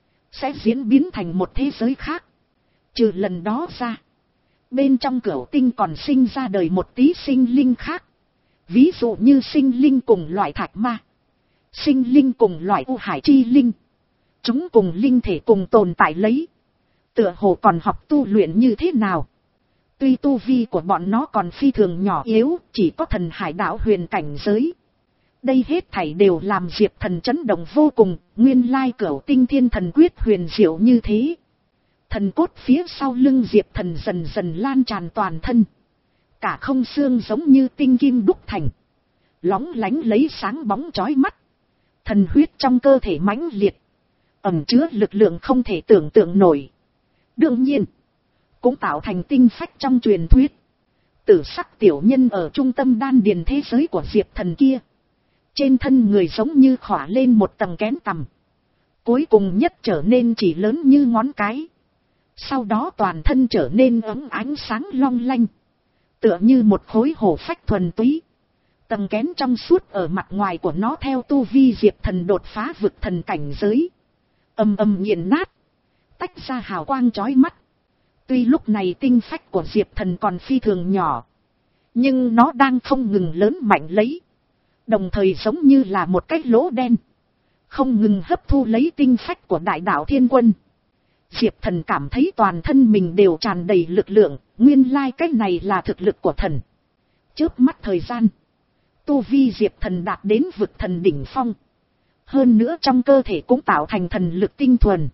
Speaker 1: sẽ diễn biến thành một thế giới khác. Trừ lần đó ra, bên trong cửu tinh còn sinh ra đời một tí sinh linh khác. Ví dụ như sinh linh cùng loại thạch ma, sinh linh cùng loại u hải chi linh. Chúng cùng linh thể cùng tồn tại lấy. Tựa hồ còn học tu luyện như thế nào. Tuy tu vi của bọn nó còn phi thường nhỏ yếu, chỉ có thần hải đạo huyền cảnh giới. Đây hết thảy đều làm Diệp Thần chấn động vô cùng. Nguyên lai cửu tinh thiên thần quyết huyền diệu như thế. Thần cốt phía sau lưng Diệp Thần dần dần lan tràn toàn thân. Cả không xương giống như tinh kim đúc thành, lóng lánh lấy sáng bóng chói mắt. Thần huyết trong cơ thể mãnh liệt, ẩn chứa lực lượng không thể tưởng tượng nổi. Đương nhiên, cũng tạo thành tinh phách trong truyền thuyết. Tử sắc tiểu nhân ở trung tâm đan điền thế giới của Diệp Thần kia. Trên thân người giống như khỏa lên một tầng kén tằm. Cuối cùng nhất trở nên chỉ lớn như ngón cái. Sau đó toàn thân trở nên ấm ánh sáng long lanh. Tựa như một khối hổ phách thuần túy. Tầng kén trong suốt ở mặt ngoài của nó theo tu vi Diệp Thần đột phá vực thần cảnh giới. Âm âm nghiền nát, tách ra hào quang chói mắt. Tuy lúc này tinh phách của Diệp Thần còn phi thường nhỏ, nhưng nó đang không ngừng lớn mạnh lấy. Đồng thời giống như là một cái lỗ đen, không ngừng hấp thu lấy tinh phách của đại đạo thiên quân. Diệp Thần cảm thấy toàn thân mình đều tràn đầy lực lượng, nguyên lai cái này là thực lực của thần. Chớp mắt thời gian, tu vi Diệp Thần đạt đến vực thần đỉnh phong. Hơn nữa trong cơ thể cũng tạo thành thần lực tinh thuần.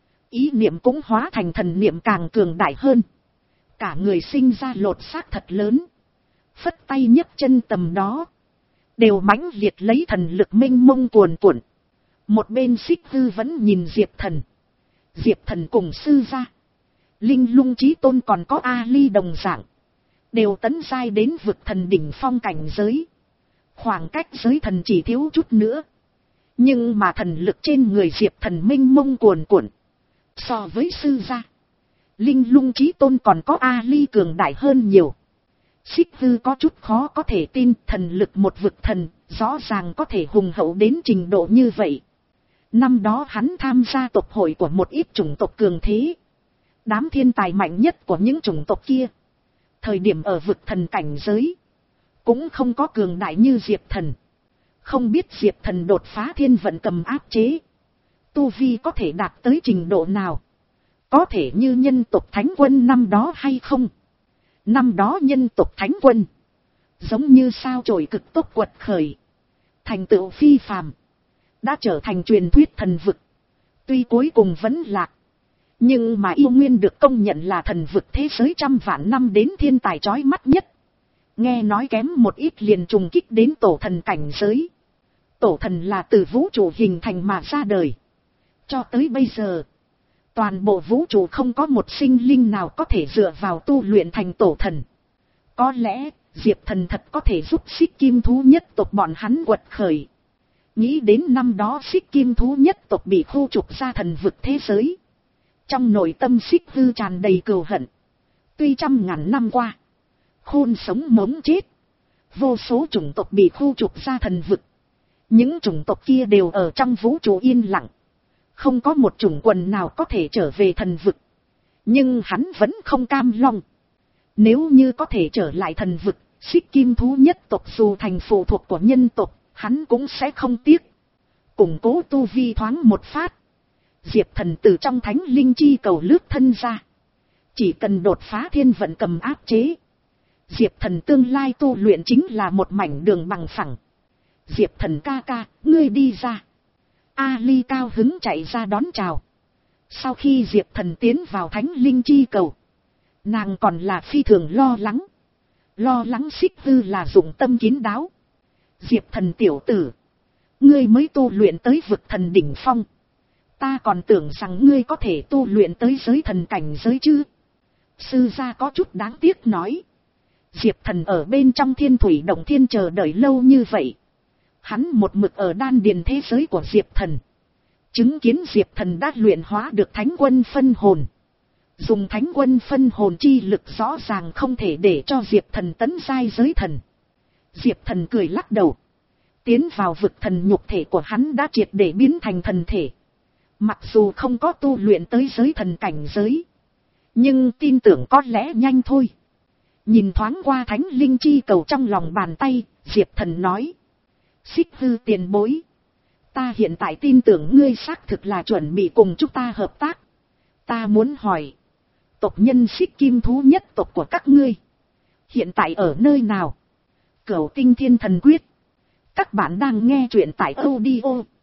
Speaker 1: Ý niệm cũng hóa thành thần niệm càng cường đại hơn. Cả người sinh ra lột xác thật lớn. Phất tay nhấc chân tầm đó, đều mãnh liệt lấy thần lực mênh mông cuồn cuộn. Một bên Xích Hư vẫn nhìn Diệp Thần. Diệp Thần cùng sư gia, Linh Lung Chí Tôn còn có A Ly đồng dạng, đều tấn giai đến vực thần đỉnh phong cảnh giới. Khoảng cách giới thần chỉ thiếu chút nữa. Nhưng mà thần lực trên người Diệp Thần mênh mông cuồn cuộn. So với sư gia, Linh Lung Chí Tôn còn có A Ly cường đại hơn nhiều. Xích Hư có chút khó có thể tin, thần lực một vực thần, rõ ràng có thể hùng hậu đến trình độ như vậy. Năm đó hắn tham gia tộc hội của một ít chủng tộc cường thế. Đám thiên tài mạnh nhất của những chủng tộc kia, thời điểm ở vực thần cảnh giới, cũng không có cường đại như Diệp Thần. Không biết Diệp Thần đột phá thiên vận cầm áp chế, tu vi có thể đạt tới trình độ nào? Có thể như nhân tộc thánh quân năm đó hay không? Năm đó nhân tộc thánh quân, giống như sao chổi cực tốc quật khởi, thành tựu phi phàm, đã trở thành truyền thuyết thần vực. Tuy cuối cùng vẫn lạc, nhưng mà yêu nguyên được công nhận là thần vực thế giới trăm vạn năm đến thiên tài chói mắt nhất. Nghe nói kém một ít liền trùng kích đến tổ thần cảnh giới. Tổ thần là từ vũ trụ hình thành mà ra đời. Cho tới bây giờ, toàn bộ vũ trụ không có một sinh linh nào có thể dựa vào tu luyện thành tổ thần. Có lẽ, Diệp Thần thật có thể giúp Xích Kim thú nhất tộc bọn hắn quật khởi. Nghĩ đến năm đó Xích Kim thú nhất tộc bị khu trục ra thần vực thế giới. Trong nội tâm Xích Hư tràn đầy cừu hận. Tuy trăm ngàn năm qua, khôn sống mống chết, vô số chủng tộc bị khu trục ra thần vực. Những chủng tộc kia đều ở trong vũ trụ yên lặng. Không có một chủng quần nào có thể trở về thần vực. Nhưng hắn vẫn không cam lòng. Nếu như có thể trở lại thần vực, Xích Kim thú nhất tộc dù thành phụ thuộc của nhân tộc, hắn cũng sẽ không tiếc. Củng cố tu vi thoáng một phát, Diệp Thần từ trong thánh linh chi cầu lướt thân ra. Chỉ cần đột phá thiên vận cầm áp chế, Diệp Thần tương lai tu luyện chính là một mảnh đường bằng phẳng. Diệp Thần ca ca, ngươi đi ra. Ali cao hứng chạy ra đón chào. Sau khi Diệp Thần tiến vào thánh linh chi cầu, nàng còn là phi thường lo lắng. Lo lắng Xích Hư là dụng tâm kín đáo. Diệp Thần tiểu tử, ngươi mới tu luyện tới vực thần đỉnh phong. Ta còn tưởng rằng ngươi có thể tu luyện tới giới thần cảnh giới chứ. Sư gia có chút đáng tiếc nói. Diệp Thần ở bên trong thiên thủy động thiên chờ đợi lâu như vậy. Hắn một mực ở đan điền thế giới của Diệp Thần. Chứng kiến Diệp Thần đã luyện hóa được thánh quân phân hồn. Dùng thánh quân phân hồn chi lực rõ ràng không thể để cho Diệp Thần tấn giai giới thần. Diệp Thần cười lắc đầu. Tiến vào vực thần nhục thể của hắn đã triệt để biến thành thần thể. Mặc dù không có tu luyện tới giới thần cảnh giới, nhưng tin tưởng có lẽ nhanh thôi. Nhìn thoáng qua thánh linh chi cầu trong lòng bàn tay, Diệp Thần nói. Xích Hư tiền bối, ta hiện tại tin tưởng ngươi xác thực là chuẩn bị cùng chúng ta hợp tác. Ta muốn hỏi, tộc nhân Xích Kim thú nhất tộc của các ngươi hiện tại ở nơi nào? Cửu Tinh Thiên Thần Quyết. Các bạn đang nghe truyện tại audio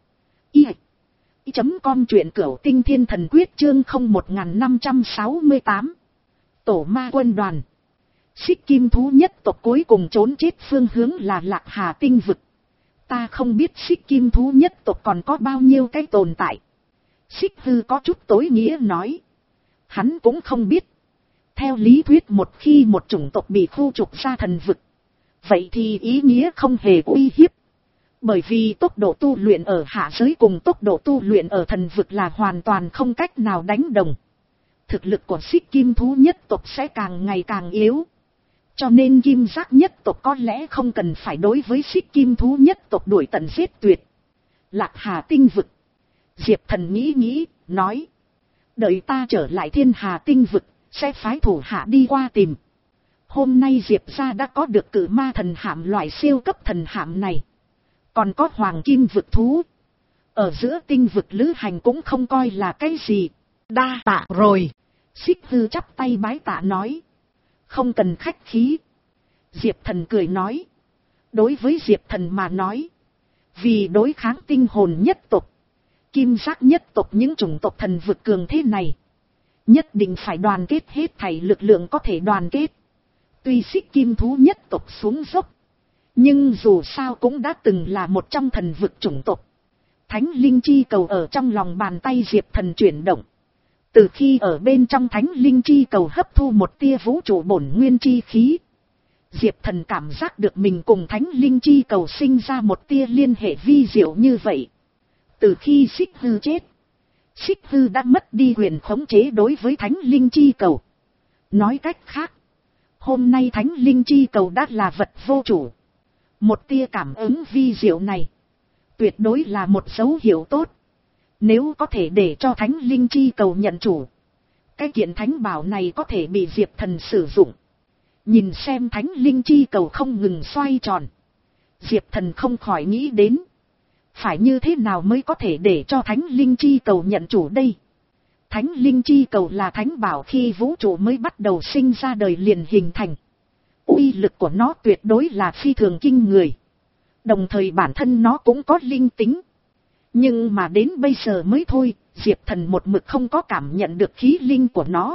Speaker 1: i chấm com, truyện Cửu Tinh Thiên Thần Quyết chương không một năm sáu tám. Tổ ma quân đoàn. Xích Kim thú nhất tộc cuối cùng trốn chết phương hướng là Lạc Hà tinh vực. Ta không biết Xích Kim thú nhất tộc còn có bao nhiêu cái tồn tại. Xích Hư có chút tối nghĩa nói. Hắn cũng không biết. Theo lý thuyết một khi một chủng tộc bị khu trục ra thần vực, vậy thì ý nghĩa không hề uy hiếp. Bởi vì tốc độ tu luyện ở hạ giới cùng tốc độ tu luyện ở thần vực là hoàn toàn không cách nào đánh đồng. Thực lực của Xích Kim thú nhất tộc sẽ càng ngày càng yếu. Cho nên Kim Giác nhất tộc có lẽ không cần phải đối với Xích Kim thú nhất tộc đuổi tận giết tuyệt. Lạc Hà tinh vực. Diệp Thần nghĩ nghĩ, nói. Đợi ta trở lại Thiên Hà tinh vực, sẽ phái thủ hạ đi qua tìm. Hôm nay Diệp gia đã có được cử ma thần hạm loại siêu cấp thần hạm này. Còn có hoàng kim vực thú. Ở giữa tinh vực lữ hành cũng không coi là cái gì. Đa tạ rồi. Xích Hư chắp tay bái tạ nói. Không cần khách khí. Diệp Thần cười nói. Đối với Diệp Thần mà nói, vì đối kháng tinh hồn nhất tộc, Kim Giác nhất tộc những chủng tộc thần vực cường thế này, nhất định phải đoàn kết hết thảy lực lượng có thể đoàn kết. Tuy Xích Kim thú nhất tộc xuống dốc, nhưng dù sao cũng đã từng là một trong thần vực chủng tộc. Thánh linh chi cầu ở trong lòng bàn tay Diệp Thần chuyển động. Từ khi ở bên trong thánh linh chi cầu hấp thu một tia vũ trụ bổn nguyên chi khí, Diệp Thần cảm giác được mình cùng thánh linh chi cầu sinh ra một tia liên hệ vi diệu như vậy. Từ khi Xích Hư chết, Xích Hư đã mất đi quyền khống chế đối với thánh linh chi cầu. Nói cách khác, hôm nay thánh linh chi cầu đã là vật vô chủ. Một tia cảm ứng vi diệu này, tuyệt đối là một dấu hiệu tốt. Nếu có thể để cho thánh linh chi cầu nhận chủ, cái kiện thánh bảo này có thể bị Diệp Thần sử dụng. Nhìn xem thánh linh chi cầu không ngừng xoay tròn, Diệp Thần không khỏi nghĩ đến, phải như thế nào mới có thể để cho thánh linh chi cầu nhận chủ đây. Thánh linh chi cầu là thánh bảo khi vũ trụ mới bắt đầu sinh ra đời liền hình thành. Uy lực của nó tuyệt đối là phi thường kinh người. Đồng thời bản thân nó cũng có linh tính. Nhưng mà đến bây giờ mới thôi, Diệp Thần một mực không có cảm nhận được khí linh của nó.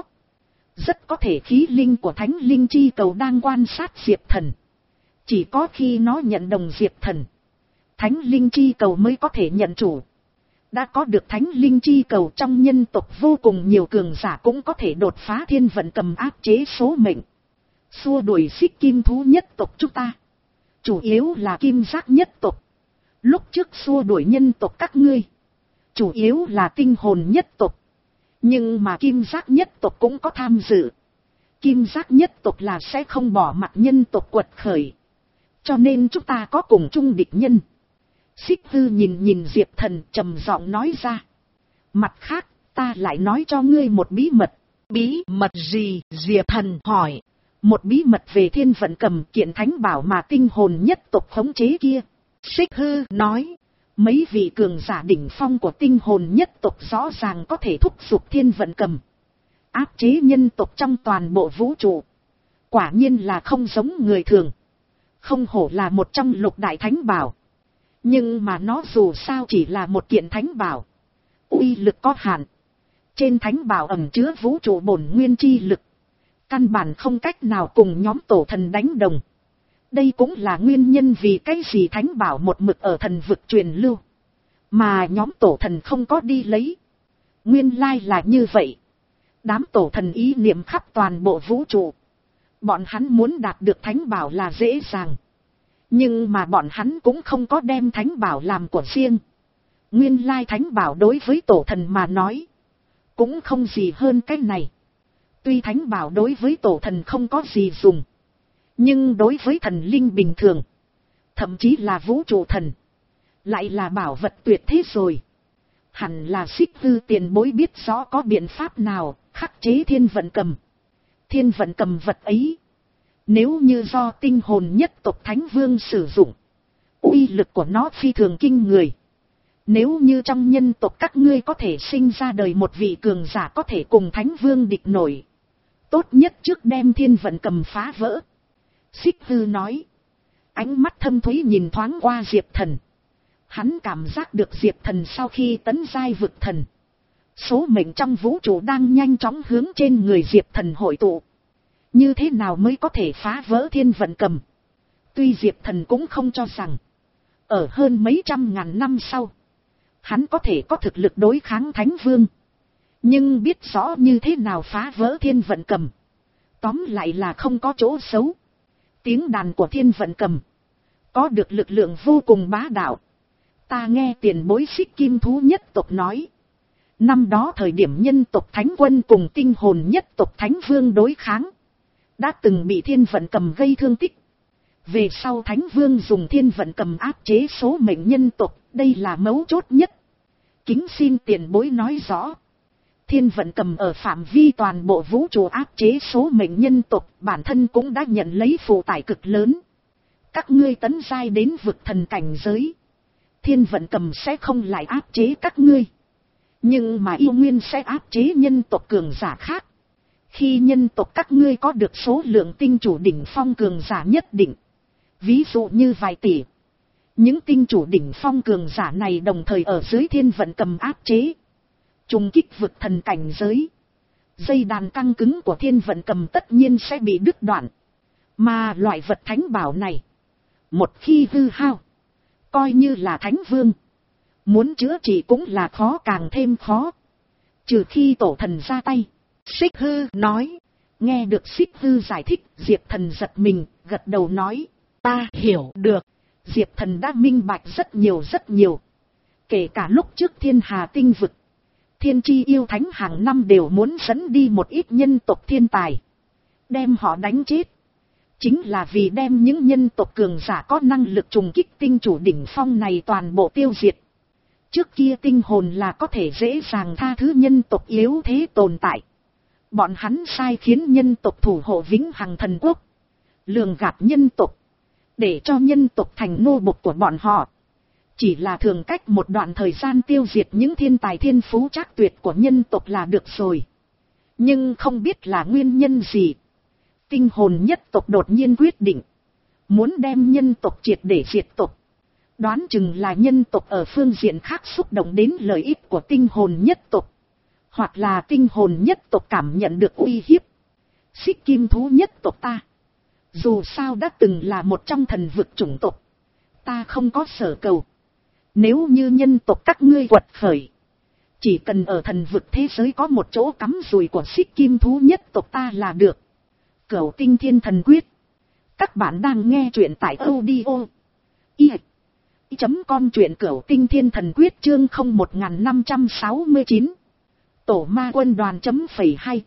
Speaker 1: Rất có thể khí linh của thánh linh chi cầu đang quan sát Diệp Thần. Chỉ có khi nó nhận đồng Diệp Thần, thánh linh chi cầu mới có thể nhận chủ. Đã có được thánh linh chi cầu, trong nhân tộc vô cùng nhiều cường giả cũng có thể đột phá thiên vận cầm áp chế số mệnh. Xua đuổi xích kim thú nhất tộc chúng ta. Chủ yếu là kim giác nhất tộc. Lúc trước xua đuổi nhân tộc các ngươi. Chủ yếu là tinh hồn nhất tộc. Nhưng mà kim giác nhất tộc cũng có tham dự. Kim giác nhất tộc là sẽ không bỏ mặc nhân tộc quật khởi. Cho nên chúng ta có cùng chung địch nhân. Xích Hư nhìn nhìn Diệp Thần trầm giọng nói ra. Mặt khác, ta lại nói cho ngươi một bí mật. Bí mật gì? Diệp Thần hỏi. Một bí mật về thiên vận cầm, kiện thánh bảo mà tinh hồn nhất tộc khống chế kia. Xích Hư nói. Mấy vị cường giả đỉnh phong của tinh hồn nhất tộc rõ ràng có thể thúc giục thiên vận cầm, áp chế nhân tộc trong toàn bộ vũ trụ. Quả nhiên là không giống người thường. Không hổ là một trong lục đại thánh bảo. Nhưng mà nó dù sao chỉ là một kiện thánh bảo. Uy lực có hạn. Trên thánh bảo ẩn chứa vũ trụ bổn nguyên chi lực. Căn bản không cách nào cùng nhóm tổ thần đánh đồng. Đây cũng là nguyên nhân vì cái gì thánh bảo một mực ở thần vực truyền lưu. Mà nhóm tổ thần không có đi lấy. Nguyên lai là như vậy. Đám tổ thần ý niệm khắp toàn bộ vũ trụ. Bọn hắn muốn đạt được thánh bảo là dễ dàng. Nhưng mà bọn hắn cũng không có đem thánh bảo làm của riêng. Nguyên lai thánh bảo đối với tổ thần mà nói. Cũng không gì hơn cái này. Tuy thánh bảo đối với tổ thần không có gì dùng. Nhưng đối với thần linh bình thường. Thậm chí là vũ trụ thần. Lại là bảo vật tuyệt thế rồi. Hẳn là Xích Hư tiền bối biết rõ có biện pháp nào khắc chế thiên vận cầm. Thiên vận cầm vật ấy. Nếu như do tinh hồn nhất tộc Thánh Vương sử dụng. Uy lực của nó phi thường kinh người. Nếu như trong nhân tộc các ngươi có thể sinh ra đời một vị cường giả có thể cùng Thánh Vương địch nổi. Tốt nhất trước đem thiên vận cầm phá vỡ. Xích Hư nói. Ánh mắt thâm thúy nhìn thoáng qua Diệp Thần. Hắn cảm giác được Diệp Thần sau khi tấn giai vực thần. Số mệnh trong vũ trụ đang nhanh chóng hướng trên người Diệp Thần hội tụ. Như thế nào mới có thể phá vỡ thiên vận cầm? Tuy Diệp Thần cũng không cho rằng. Ở hơn mấy trăm ngàn năm sau. Hắn có thể có thực lực đối kháng Thánh Vương. Nhưng biết rõ như thế nào phá vỡ thiên vận cầm. Tóm lại là không có chỗ xấu. Tiếng đàn của thiên vận cầm. Có được lực lượng vô cùng bá đạo. Ta nghe tiền bối Xích Kim Thú nhất tộc nói. Năm đó thời điểm nhân tộc Thánh Quân cùng tinh hồn nhất tộc Thánh Vương đối kháng. Đã từng bị thiên vận cầm gây thương tích. Về sau Thánh Vương dùng thiên vận cầm áp chế số mệnh nhân tộc. Đây là mấu chốt nhất. Kính xin tiền bối nói rõ. Thiên vận cầm ở phạm vi toàn bộ vũ trụ áp chế số mệnh nhân tộc. Bản thân cũng đã nhận lấy phụ tải cực lớn. Các ngươi tấn giai đến vực thần cảnh giới. Thiên vận cầm sẽ không lại áp chế các ngươi. Nhưng mà yêu nguyên sẽ áp chế nhân tộc cường giả khác. Khi nhân tộc các ngươi có được số lượng tinh chủ đỉnh phong cường giả nhất định. Ví dụ như vài tỷ. Những tinh chủ đỉnh phong cường giả này đồng thời ở dưới thiên vận cầm áp chế. Trùng kích vực thần cảnh giới. Dây đàn căng cứng của thiên vận cầm tất nhiên sẽ bị đứt đoạn. Mà loại vật thánh bảo này. Một khi hư hao. Coi như là Thánh Vương. Muốn chữa trị cũng là khó càng thêm khó. Trừ khi tổ thần ra tay. Xích Hư nói. Nghe được Xích Hư giải thích. Diệp Thần giật mình, gật đầu nói. Ta hiểu được. Diệp Thần đã minh bạch rất nhiều rất nhiều. Kể cả lúc trước thiên hà tinh vực. Thiên tri yêu thánh hàng năm đều muốn dẫn đi một ít nhân tộc thiên tài. Đem họ đánh chết. Chính là vì đem những nhân tộc cường giả có năng lực trùng kích tinh chủ đỉnh phong này toàn bộ tiêu diệt. Trước kia tinh hồn là có thể dễ dàng tha thứ nhân tộc yếu thế tồn tại. Bọn hắn sai khiến nhân tộc thủ hộ vĩnh hằng thần quốc. Lường gạt nhân tộc. Để cho nhân tộc thành nô bộc của bọn họ. Chỉ là thường cách một đoạn thời gian tiêu diệt những thiên tài thiên phú trác tuyệt của nhân tộc là được rồi. Nhưng không biết là nguyên nhân gì. Tinh hồn nhất tộc đột nhiên quyết định. Muốn đem nhân tộc triệt để diệt tộc. Đoán chừng là nhân tộc ở phương diện khác xúc động đến lợi ích của tinh hồn nhất tộc. Hoặc là tinh hồn nhất tộc cảm nhận được uy hiếp. Xích kim thú nhất tộc ta. Dù sao đã từng là một trong thần vực chủng tộc. Ta không có sở cầu. Nếu như nhân tộc các ngươi quật khởi. Chỉ cần ở thần vực thế giới có một chỗ cắm rùi của xích kim thú nhất tộc ta là được. Cửu tinh thiên thần quyết. Các bạn đang nghe truyện tại audio. I. Chấm com truyện cửu tinh thiên thần quyết chương không một năm sáu chín. Tổ ma quân đoàn chấm phẩy hay.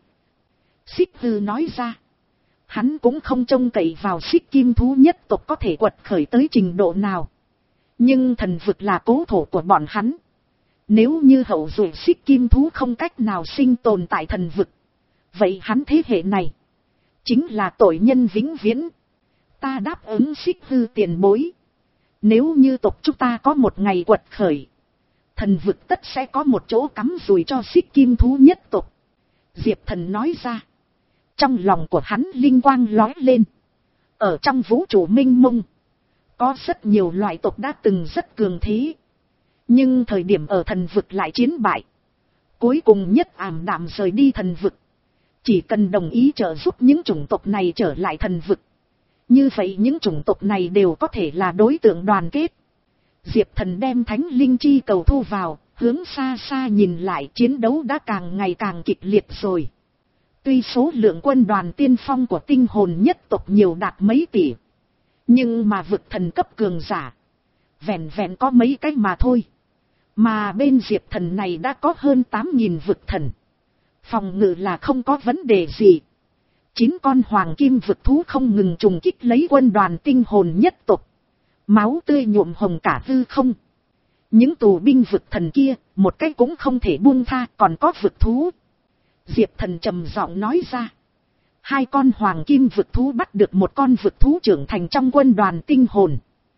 Speaker 1: Xích hư nói ra. Hắn cũng không trông cậy vào xích kim thú nhất tộc có thể quật khởi tới trình độ nào. Nhưng thần vực là cố thổ của bọn hắn. Nếu như hậu duệ xích kim thú không cách nào sinh tồn tại thần vực. Vậy hắn thế hệ này. Chính là tội nhân vĩnh viễn. Ta đáp ứng xích hư tiền bối. Nếu như tộc chúng ta có một ngày quật khởi. Thần vực tất sẽ có một chỗ cắm rùi cho xích kim thú nhất tộc. Diệp Thần nói ra. Trong lòng của hắn linh quang lói lên. Ở trong vũ trụ minh mông. Có rất nhiều loại tộc đã từng rất cường thế. Nhưng thời điểm ở thần vực lại chiến bại. Cuối cùng nhất ảm đạm rời đi thần vực. Chỉ cần đồng ý trợ giúp những chủng tộc này trở lại thần vực. Như vậy những chủng tộc này đều có thể là đối tượng đoàn kết. Diệp Thần đem thánh linh chi cầu thu vào. Hướng xa xa nhìn lại chiến đấu đã càng ngày càng kịch liệt rồi. Tuy số lượng quân đoàn tiên phong của tinh hồn nhất tộc nhiều đạt mấy tỷ. Nhưng mà vực thần cấp cường giả. Vẹn vẹn có mấy cách mà thôi. Mà bên Diệp Thần này đã có hơn tám nghìn vực thần. Phòng ngự là không có vấn đề gì. Chín con hoàng kim vực thú không ngừng trùng kích lấy quân đoàn tinh hồn nhất tộc. Máu tươi nhuộm hồng cả hư không. Những tù binh vực thần kia, một cái cũng không thể buông tha, còn có vực thú. Diệp Thần trầm giọng nói ra. Hai con hoàng kim vực thú bắt được một con vực thú trưởng thành trong quân đoàn tinh hồn.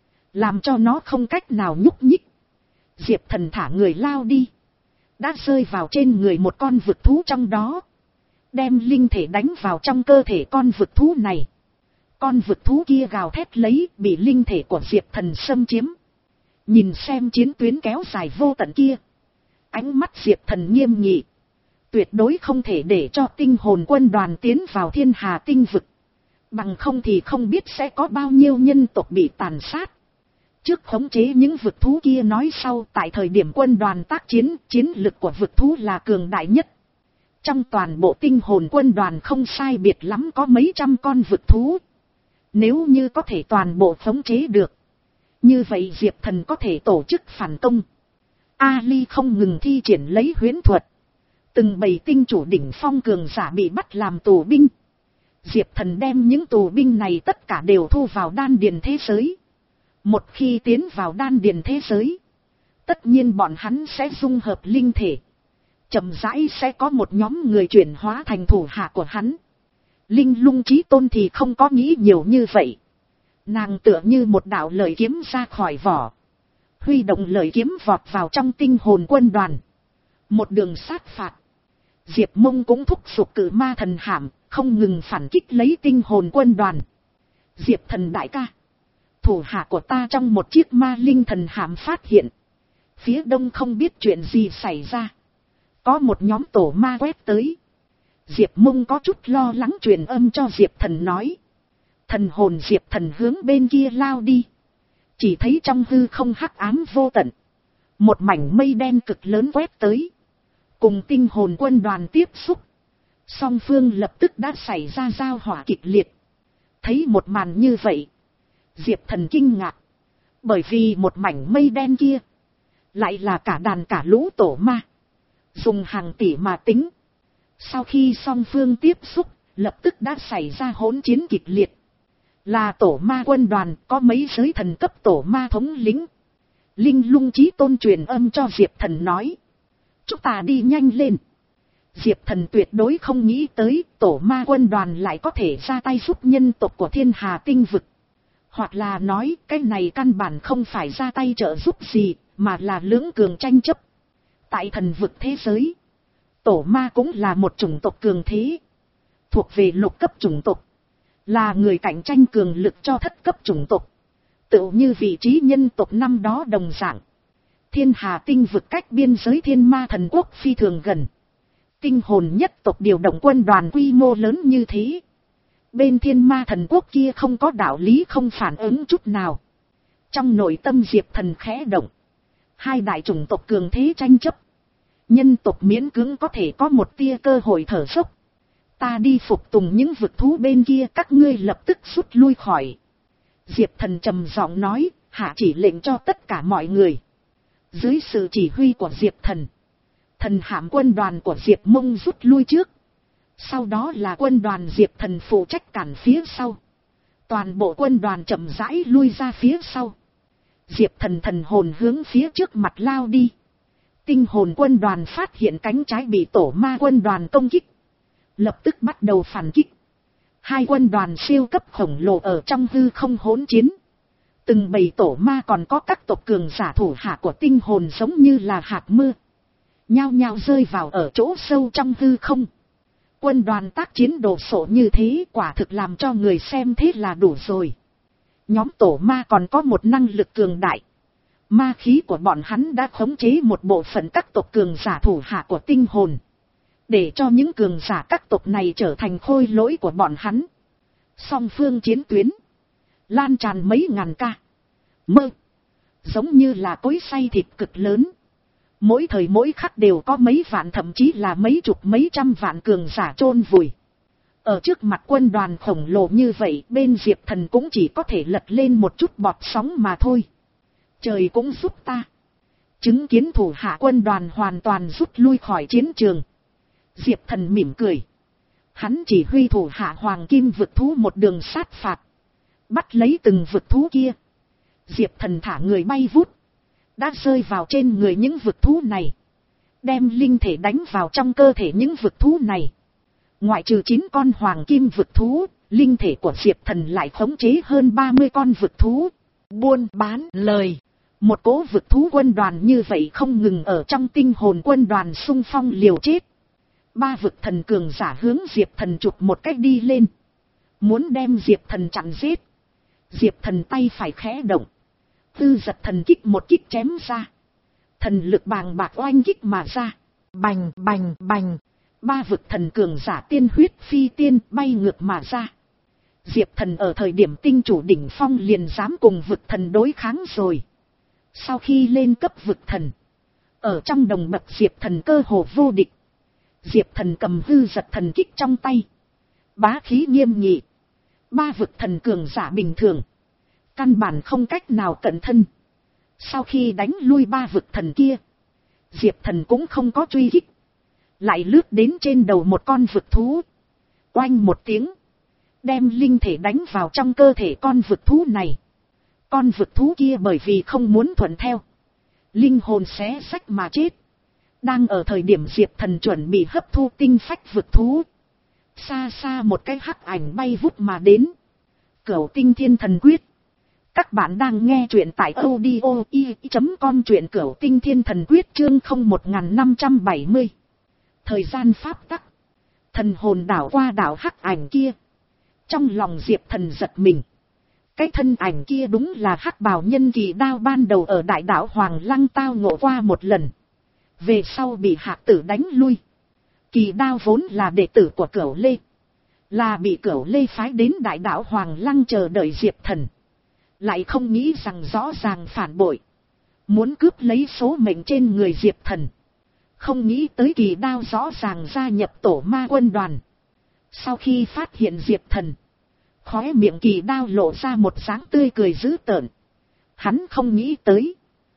Speaker 1: Làm cho nó không cách nào nhúc nhích. Diệp Thần thả người lao đi. Đã rơi vào trên người một con vực thú trong đó. Đem linh thể đánh vào trong cơ thể con vực thú này. Con vực thú kia gào thét lấy bị linh thể của Diệp Thần xâm chiếm. Nhìn xem chiến tuyến kéo dài vô tận kia. Ánh mắt Diệp Thần nghiêm nghị. Tuyệt đối không thể để cho tinh hồn quân đoàn tiến vào thiên hà tinh vực. Bằng không thì không biết sẽ có bao nhiêu nhân tộc bị tàn sát. Trước khống chế những vực thú kia nói sau, tại thời điểm quân đoàn tác chiến, chiến lực của vực thú là cường đại nhất. Trong toàn bộ tinh hồn quân đoàn không sai biệt lắm có mấy trăm con vực thú. Nếu như có thể toàn bộ khống chế được. Như vậy Diệp Thần có thể tổ chức phản công. Ali không ngừng thi triển lấy huyễn thuật. Từng bầy tinh chủ đỉnh phong cường giả bị bắt làm tù binh. Diệp Thần đem những tù binh này tất cả đều thu vào đan điền thế giới. Một khi tiến vào đan điền thế giới, tất nhiên bọn hắn sẽ dung hợp linh thể. Chậm rãi sẽ có một nhóm người chuyển hóa thành thủ hạ của hắn. Linh Lung Chí Tôn thì không có nghĩ nhiều như vậy. Nàng tựa như một đạo lợi kiếm ra khỏi vỏ. Huy động lợi kiếm vọt vào trong tinh hồn quân đoàn. Một đường sát phạt. Diệp Mông cũng thúc giục cử ma thần hạm, không ngừng phản kích lấy tinh hồn quân đoàn. Diệp Thần đại ca. Thủ hạ của ta trong một chiếc ma linh thần hạm phát hiện. Phía đông không biết chuyện gì xảy ra. Có một nhóm tổ ma quét tới. Diệp Mông có chút lo lắng truyền âm cho Diệp Thần nói. Thần hồn Diệp Thần hướng bên kia lao đi. Chỉ thấy trong hư không hắc ám vô tận. Một mảnh mây đen cực lớn quét tới. Cùng tinh hồn quân đoàn tiếp xúc. Song phương lập tức đã xảy ra giao hỏa kịch liệt. Thấy một màn như vậy. Diệp Thần kinh ngạc. Bởi vì một mảnh mây đen kia. Lại là cả đàn cả lũ tổ ma. Dùng hàng tỷ mà tính. Sau khi song phương tiếp xúc. Lập tức đã xảy ra hỗn chiến kịch liệt. Là tổ ma quân đoàn, có mấy giới thần cấp tổ ma thống lĩnh. Linh Lung Chí Tôn truyền âm cho Diệp Thần nói. Chúng ta đi nhanh lên. Diệp Thần tuyệt đối không nghĩ tới tổ ma quân đoàn lại có thể ra tay giúp nhân tộc của thiên hà tinh vực. Hoặc là nói cái này căn bản không phải ra tay trợ giúp gì, mà là lưỡng cường tranh chấp. Tại thần vực thế giới, tổ ma cũng là một chủng tộc cường thế, thuộc về lục cấp chủng tộc, là người cạnh tranh cường lực cho thất cấp chủng tộc, tựu như vị trí nhân tộc năm đó đồng dạng. Thiên Hà tinh vực cách biên giới Thiên Ma thần quốc phi thường gần, tinh hồn nhất tộc điều động quân đoàn quy mô lớn như thế, bên Thiên Ma thần quốc kia không có đạo lý không phản ứng chút nào. Trong nội tâm Diệp Thần khẽ động, hai đại chủng tộc cường thế tranh chấp, nhân tộc miễn cưỡng có thể có một tia cơ hội thở dốc. Ta đi phục tùng những vực thú bên kia, các ngươi lập tức rút lui khỏi. Diệp Thần trầm giọng nói, hạ chỉ lệnh cho tất cả mọi người. Dưới sự chỉ huy của Diệp Thần, thần hạm quân đoàn của Diệp Mông rút lui trước. Sau đó là quân đoàn Diệp Thần phụ trách cản phía sau. Toàn bộ quân đoàn chậm rãi lui ra phía sau. Diệp Thần thần hồn hướng phía trước mặt lao đi. Tinh hồn quân đoàn phát hiện cánh trái bị tổ ma quân đoàn công kích, lập tức bắt đầu phản kích. Hai quân đoàn siêu cấp khổng lồ ở trong hư không hỗn chiến. Từng bầy tổ ma còn có các tộc cường giả thủ hạ của tinh hồn giống như là hạt mưa, nhao nhao rơi vào ở chỗ sâu trong hư không. Quân đoàn tác chiến đồ sộ như thế quả thực làm cho người xem thế là đủ rồi. Nhóm tổ ma còn có một năng lực cường đại. Ma khí của bọn hắn đã khống chế một bộ phận các tộc cường giả thủ hạ của tinh hồn, để cho những cường giả các tộc này trở thành khôi lỗi của bọn hắn. Song phương chiến tuyến lan tràn mấy ngàn ca mơ, giống như là cối xay thịt cực lớn. Mỗi thời mỗi khắc đều có mấy vạn thậm chí là mấy chục mấy trăm vạn cường giả chôn vùi. Ở trước mặt quân đoàn khổng lồ như vậy, bên Diệp Thần cũng chỉ có thể lật lên một chút bọt sóng mà thôi. Trời cũng giúp ta. Chứng kiến thủ hạ quân đoàn hoàn toàn rút lui khỏi chiến trường, Diệp Thần mỉm cười. Hắn chỉ huy thủ hạ hoàng kim vực thú một đường sát phạt, bắt lấy từng vực thú kia. Diệp Thần thả người bay vút, đã rơi vào trên người những vực thú này, đem linh thể đánh vào trong cơ thể những vực thú này. Ngoại trừ chín con hoàng kim vực thú, linh thể của Diệp Thần lại khống chế hơn ba mươi con vực thú. Buôn bán lời, một cỗ vực thú quân đoàn như vậy không ngừng ở trong tinh hồn quân đoàn xung phong liều chết. Ba vực thần cường giả hướng Diệp Thần chụp một cách đi lên, muốn đem Diệp Thần chặn giết. Diệp Thần tay phải khẽ động, tư giật thần kích một kích chém ra, thần lực bàng bạc oanh kích mà ra. Bành bành bành, ba vực thần cường giả tiên huyết phi tiên bay ngược mà ra. Diệp Thần ở thời điểm tinh chủ đỉnh phong liền dám cùng vực thần đối kháng rồi. Sau khi lên cấp vực thần, ở trong đồng bậc Diệp Thần cơ hồ vô địch. Diệp Thần cầm hư giật thần kích trong tay, bá khí nghiêm nghị. Ba vực thần cường giả bình thường căn bản không cách nào cận thân. Sau khi đánh lui ba vực thần kia, Diệp Thần cũng không có truy kích, lại lướt đến trên đầu một con vực thú, oanh một tiếng, đem linh thể đánh vào trong cơ thể con vực thú này. Con vực thú kia bởi vì không muốn thuận theo, linh hồn xé xách mà chết. Đang ở thời điểm Diệp Thần chuẩn bị hấp thu tinh phách vực thú, xa xa một cái hắc ảnh bay vút mà đến. Cửu Tinh Thiên Thần Quyết. Các bạn đang nghe truyện tại audio i chấm com, truyện Cửu Tinh Thiên Thần Quyết chương không một năm bảy mươi. Thời gian pháp tắc. Thần hồn đảo qua đảo hắc ảnh kia. Trong lòng Diệp Thần giật mình. Cái thân ảnh kia đúng là hắc bào nhân Kỳ Đao ban đầu ở đại đảo Hoàng Lăng tao ngộ qua một lần, về sau bị Hạc Tử đánh lui. Kỳ Đao vốn là đệ tử của Cửu Lê, là bị Cửu Lê phái đến đại đảo Hoàng Lăng chờ đợi Diệp Thần, lại không nghĩ rằng rõ ràng phản bội, muốn cướp lấy số mệnh trên người Diệp Thần. Không nghĩ tới Kỳ Đao rõ ràng gia nhập tổ ma quân đoàn. Sau khi phát hiện Diệp Thần, khóe miệng Kỳ Đao lộ ra một dáng tươi cười dữ tợn. Hắn không nghĩ tới,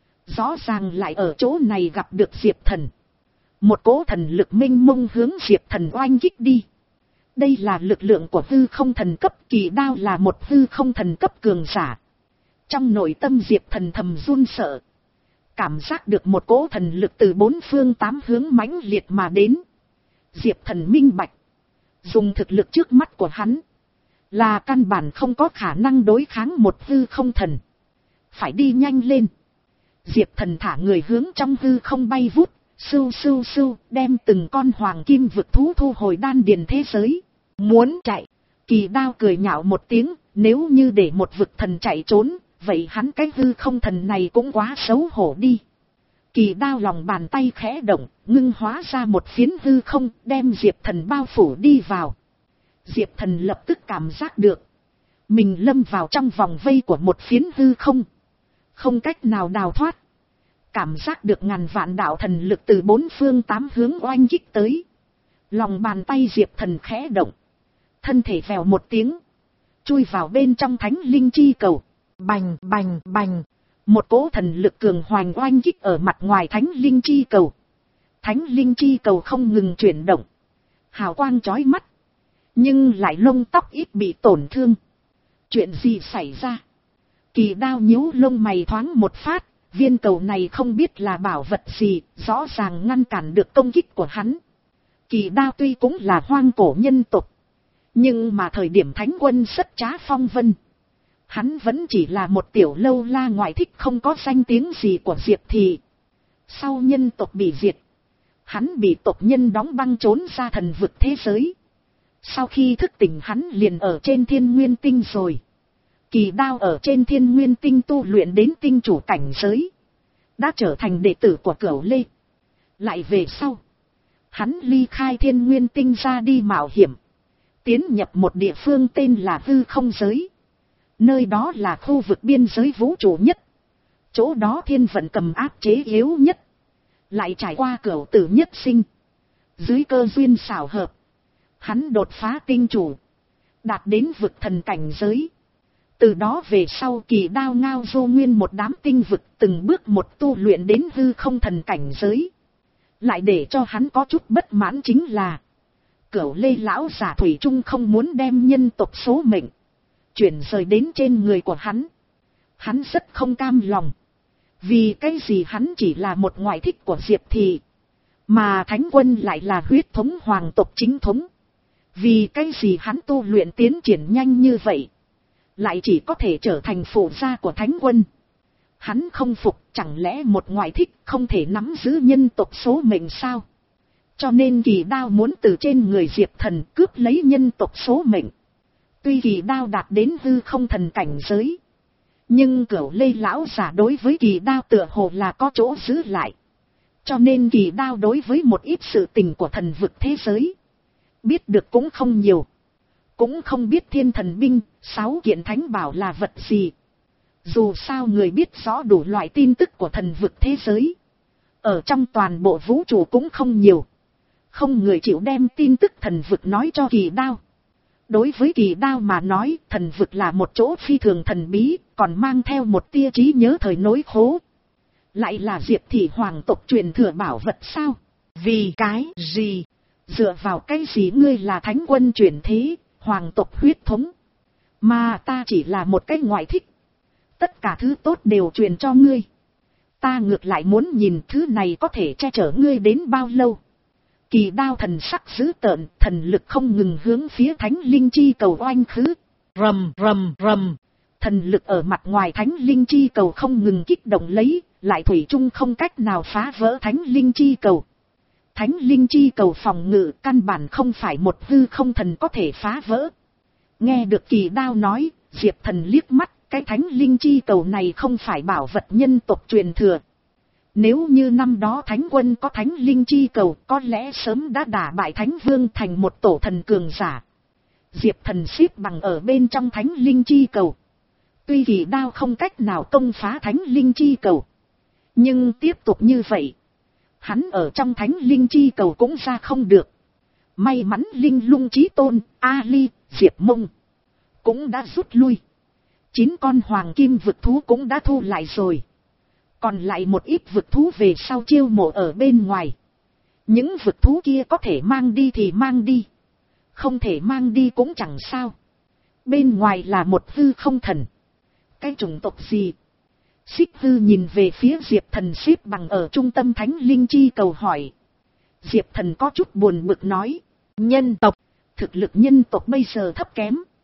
Speaker 1: rõ ràng lại ở chỗ này gặp được Diệp Thần. Một cỗ thần lực minh mông hướng Diệp Thần oanh kích đi. Đây là lực lượng của hư không thần cấp, Kỳ Đao là một hư không thần cấp cường giả. Trong nội tâm Diệp Thần thầm run sợ, cảm giác được một cỗ thần lực từ bốn phương tám hướng mãnh liệt mà đến. Diệp Thần minh bạch, dùng thực lực trước mắt của hắn, là căn bản không có khả năng đối kháng một hư không thần. Phải đi nhanh lên. Diệp Thần thả người hướng trong hư không bay vút, sưu sưu sưu, đem từng con hoàng kim vực thú thu hồi đan điền thế giới. Muốn chạy, Kỳ Đao cười nhạo một tiếng, nếu như để một vực thần chạy trốn, vậy hắn cái hư không thần này cũng quá xấu hổ đi. Kỳ Đao lòng bàn tay khẽ động, ngưng hóa ra một phiến hư không, đem Diệp Thần bao phủ đi vào. Diệp Thần lập tức cảm giác được mình lâm vào trong vòng vây của một phiến hư không, không cách nào đào thoát. Cảm giác được ngàn vạn đạo thần lực từ bốn phương tám hướng oanh kích tới. Lòng bàn tay Diệp Thần khẽ động, thân thể vèo một tiếng, chui vào bên trong thánh linh chi cầu. Bành bành bành, một cỗ thần lực cường hoành oanh kích ở mặt ngoài thánh linh chi cầu. Thánh linh chi cầu không ngừng chuyển động, hào quang chói mắt, nhưng lại lông tóc ít bị tổn thương. Chuyện gì xảy ra? Kỳ Đao nhíu lông mày thoáng một phát, viên cầu này không biết là bảo vật gì, rõ ràng ngăn cản được công kích của hắn. Kỳ Đao tuy cũng là hoang cổ nhân tộc, nhưng mà thời điểm thánh quân sất trá phong vân, hắn vẫn chỉ là một tiểu lâu la ngoại thích không có danh tiếng gì của Diệp Thị. Sau nhân tộc bị diệt, hắn bị tộc nhân đóng băng trốn ra thần vực thế giới. Sau khi thức tỉnh hắn liền ở trên Thiên Nguyên Tinh rồi. Kỳ Đao ở trên Thiên Nguyên Tinh tu luyện đến tinh chủ cảnh giới, đã trở thành đệ tử của Cửu Lê. Lại về sau, hắn ly khai Thiên Nguyên Tinh ra đi mạo hiểm, tiến nhập một địa phương tên là Hư Không Giới. Nơi đó là khu vực biên giới vũ trụ nhất, chỗ đó thiên vận cầm áp chế yếu nhất. Lại trải qua cửu tử nhất sinh, dưới cơ duyên xảo hợp, hắn đột phá tinh chủ, đạt đến vực thần cảnh giới. Từ đó về sau Kỳ Đao ngao du nguyên một đám tinh vực, từng bước một tu luyện đến hư không thần cảnh giới. Lại để cho hắn có chút bất mãn chính là, Cửu Lê lão giả thủy chung không muốn đem nhân tộc số mệnh chuyển rời đến trên người của hắn. Hắn rất không cam lòng. Vì cái gì hắn chỉ là một ngoại thích của Diệp Thị, mà Thánh Quân lại là huyết thống hoàng tộc chính thống. Vì cái gì hắn tu luyện tiến triển nhanh như vậy, lại chỉ có thể trở thành phụ gia của Thánh Quân. Hắn không phục, chẳng lẽ một ngoại thích không thể nắm giữ nhân tộc số mệnh sao? Cho nên Kỳ Đao muốn từ trên người Diệp Thần cướp lấy nhân tộc số mệnh. Tuy Kỳ Đao đạt đến hư không thần cảnh giới, nhưng Cửu Lê lão giả đối với Kỳ Đao tựa hồ là có chỗ giữ lại. Cho nên Kỳ Đao đối với một ít sự tình của thần vực thế giới biết được cũng không nhiều. Cũng không biết thiên thần binh, sáu kiện thánh bảo là vật gì. Dù sao người biết rõ đủ loại tin tức của thần vực thế giới, ở trong toàn bộ vũ trụ cũng không nhiều. Không người chịu đem tin tức thần vực nói cho Kỳ Đao. Đối với Kỳ Đao mà nói, thần vực là một chỗ phi thường thần bí, còn mang theo một tia trí nhớ thời nối khố. Lại là Diệp Thị hoàng tộc truyền thừa bảo vật sao? Vì cái gì? Dựa vào cái gì ngươi là Thánh Quân chuyển thế, hoàng tộc huyết thống, mà ta chỉ là một cái ngoại thích? Tất cả thứ tốt đều truyền cho ngươi, ta ngược lại muốn nhìn thứ này có thể che chở ngươi đến bao lâu. Kỳ Đao thần sắc dữ tợn, thần lực không ngừng hướng phía thánh linh chi cầu oanh khứ. Rầm rầm rầm, thần lực ở mặt ngoài thánh linh chi cầu không ngừng kích động lấy, lại thủy chung không cách nào phá vỡ thánh linh chi cầu. Thánh linh chi cầu phòng ngự căn bản không phải một hư không thần có thể phá vỡ. Nghe được Kỳ Đao nói, Diệp Thần liếc mắt, cái thánh linh chi cầu này không phải bảo vật nhân tộc truyền thừa. Nếu như năm đó Thánh Quân có thánh linh chi cầu, có lẽ sớm đã đả bại Thánh Vương thành một tổ thần cường giả. Diệp Thần xếp bằng ở bên trong thánh linh chi cầu. Tuy Kỳ Đao không cách nào công phá thánh linh chi cầu, nhưng tiếp tục như vậy, hắn ở trong thánh linh chi cầu cũng ra không được. May mắn Linh Lung Chí Tôn, Ali, Diệp Mông cũng đã rút lui. Chín con hoàng kim vực thú cũng đã thu lại rồi. Còn lại một ít vực thú về sau chiêu mộ ở bên ngoài. Những vực thú kia có thể mang đi thì mang đi, không thể mang đi cũng chẳng sao. Bên ngoài là một hư không thần. Cái chủng tộc gì? Xích Hư nhìn về phía Diệp Thần xếp bằng ở trung tâm thánh linh chi cầu hỏi. Diệp Thần có chút buồn bực nói, nhân tộc. Thực lực nhân tộc bây giờ thấp kém,